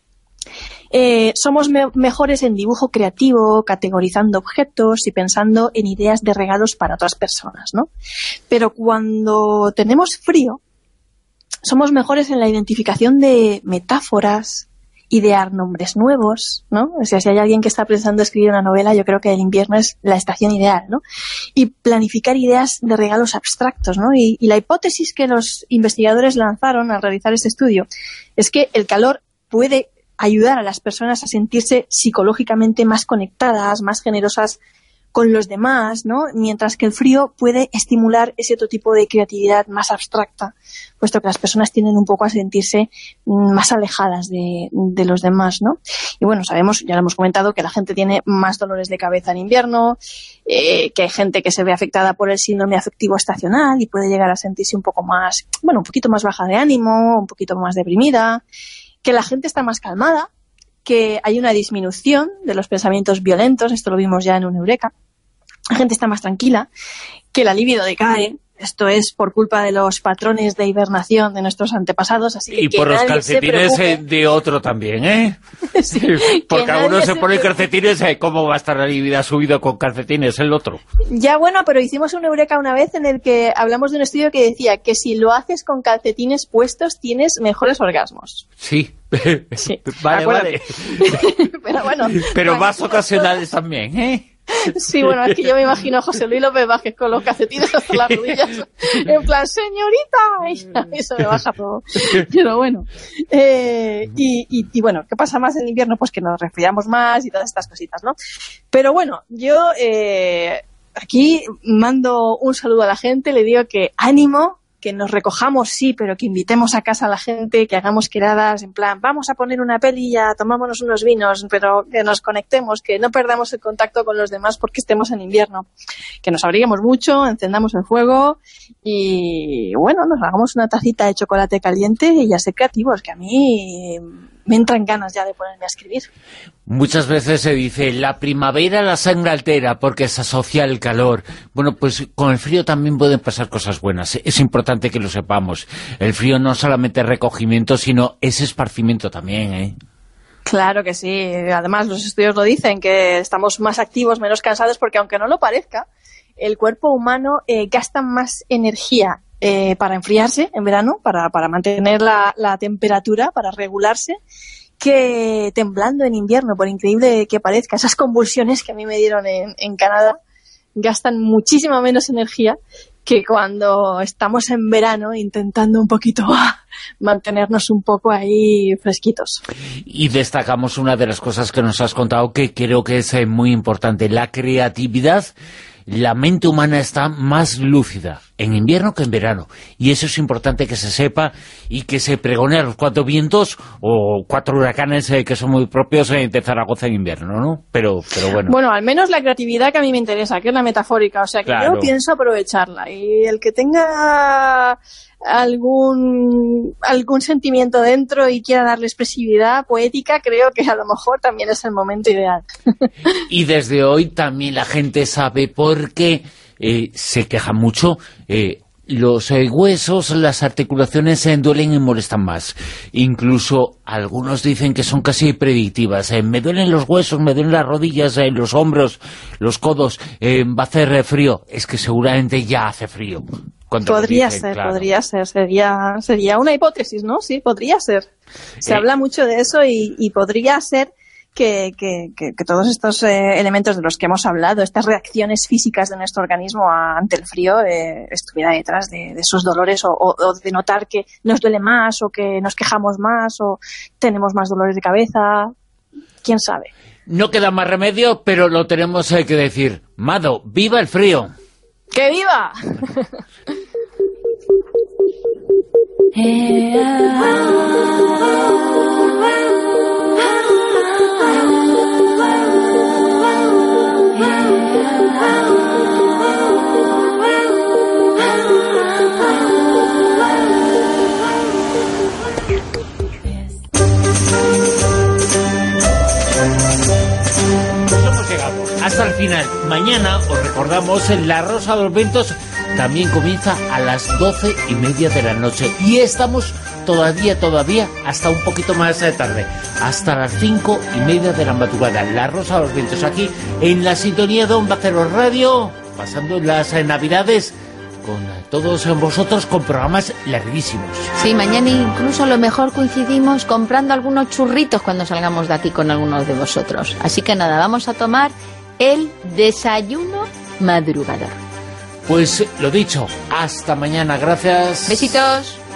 eh, somos me mejores en dibujo creativo, categorizando objetos y pensando en ideas de regalos para otras personas, ¿no? Pero cuando tenemos frío, somos mejores en la identificación de metáforas, idear nombres nuevos, ¿no? O sea, si hay alguien que está pensando escribir una novela, yo creo que el invierno es la estación ideal, ¿no? Y planificar ideas de regalos abstractos, ¿no? Y, y la hipótesis que los investigadores lanzaron al realizar este estudio es que el calor puede ayudar a las personas a sentirse psicológicamente más conectadas, más generosas con los demás, ¿no? Mientras que el frío puede estimular ese otro tipo de creatividad más abstracta, puesto que las personas tienden un poco a sentirse más alejadas de, de los demás, ¿no? Y bueno, sabemos, ya lo hemos comentado, que la gente tiene más dolores de cabeza en invierno, eh, que hay gente que se ve afectada por el síndrome afectivo estacional y puede llegar a sentirse un poco más, bueno, un poquito más baja de ánimo, un poquito más deprimida, que la gente está más calmada, que hay una disminución de los pensamientos violentos, esto lo vimos ya en un Eureka, la gente está más tranquila, que la libido decae, esto es por culpa de los patrones de hibernación de nuestros antepasados, así que y que por los nadie calcetines se eh, de otro también, ¿eh? Sí, porque que algunos nadie se se ponen preocupe. calcetines, eh, ¿cómo va a estar la libido subido con calcetines el otro? Ya bueno, pero hicimos un Eureka una vez en el que hablamos de un estudio que decía que si lo haces con calcetines puestos tienes mejores orgasmos. Sí. Sí, vale, acuérdate. vale. Pero bueno. Pero bueno, más ocasionales también, ¿eh? Sí, bueno, es que yo me imagino a José Luis López Vázquez con los calcetines hasta las rodillas, en plan, señorita, y a mí se me baja todo. Pero bueno, eh, y, y, y bueno, ¿qué pasa más en invierno? Pues que nos resfriamos más y todas estas cositas, ¿no? Pero bueno, yo eh, aquí mando un saludo a la gente, le digo que ánimo, que nos recojamos, sí, pero que invitemos a casa a la gente, que hagamos quedadas, en plan, vamos a poner una peli, ya tomámonos unos vinos, pero que nos conectemos, que no perdamos el contacto con los demás porque estemos en invierno, que nos abriguemos mucho, encendamos el fuego y, bueno, nos hagamos una tacita de chocolate caliente y ya ser creativos, que a mí me entran ganas ya de ponerme a escribir. Muchas veces se dice, la primavera la sangre altera porque se asocia al calor. Bueno, pues con el frío también pueden pasar cosas buenas. Es importante que lo sepamos. El frío no solamente es recogimiento, sino es esparcimiento también, ¿eh? Claro que sí. Además, los estudios lo dicen, que estamos más activos, menos cansados, porque aunque no lo parezca, el cuerpo humano eh, gasta más energía eh, para enfriarse en verano, para, para mantener la, la temperatura, para regularse, que temblando en invierno, por increíble que parezca. Esas convulsiones que a mí me dieron en, en Canadá gastan muchísima menos energía que cuando estamos en verano intentando un poquito ¡ah!, mantenernos un poco ahí fresquitos. Y destacamos una de las cosas que nos has contado que creo que es eh, muy importante, la creatividad. La mente humana está más lúcida en invierno que en verano. Y eso es importante que se sepa y que se pregone a los cuatro vientos o cuatro huracanes eh, que son muy propios eh, de Zaragoza en invierno, ¿no? Pero, pero bueno. Bueno, al menos la creatividad que a mí me interesa, que es la metafórica. O sea, que Claro. yo pienso aprovecharla. Y el que tenga algún algún sentimiento dentro y quiera darle expresividad poética, creo que a lo mejor también es el momento ideal. Y desde hoy también la gente sabe por qué eh, se queja mucho. Eh, los eh, huesos, las articulaciones eh, duelen y molestan más. Incluso algunos dicen que son casi predictivas. Eh, me duelen los huesos, me duelen las rodillas, eh, los hombros, los codos. Eh, va a hacer eh, frío. Es que seguramente ya hace frío. Cuando lo Podría dicen, ser, claro. podría ser, sería sería una hipótesis, ¿no? Sí, podría ser. Se Eh. habla mucho de eso y, y podría ser que, que, que, que todos estos eh, elementos de los que hemos hablado, estas reacciones físicas de nuestro organismo a- ante el frío, eh, estuviera detrás de, de esos dolores o, o, o de notar que nos duele más o que nos quejamos más o tenemos más dolores de cabeza. ¿Quién sabe? No queda más remedio, pero lo tenemos eh, que decir. Mado, ¡viva el frío! ¡Que viva! Hemos llegado hasta el final. Mañana, os recordamos, en La Rosa de los Vientos también comienza a las doce y media de la noche. Y estamos todavía, todavía, hasta un poquito más de tarde. Hasta las cinco y media de la madrugada. La Rosa de los Vientos aquí, en la sintonía de Onda Cero Radio, pasando las eh, Navidades con todos vosotros, con programas larguísimos. Sí, mañana incluso a lo mejor coincidimos comprando algunos churritos cuando salgamos de aquí con algunos de vosotros. Así que nada, vamos a tomar el desayuno madrugador. Pues lo dicho, hasta mañana, gracias. Besitos.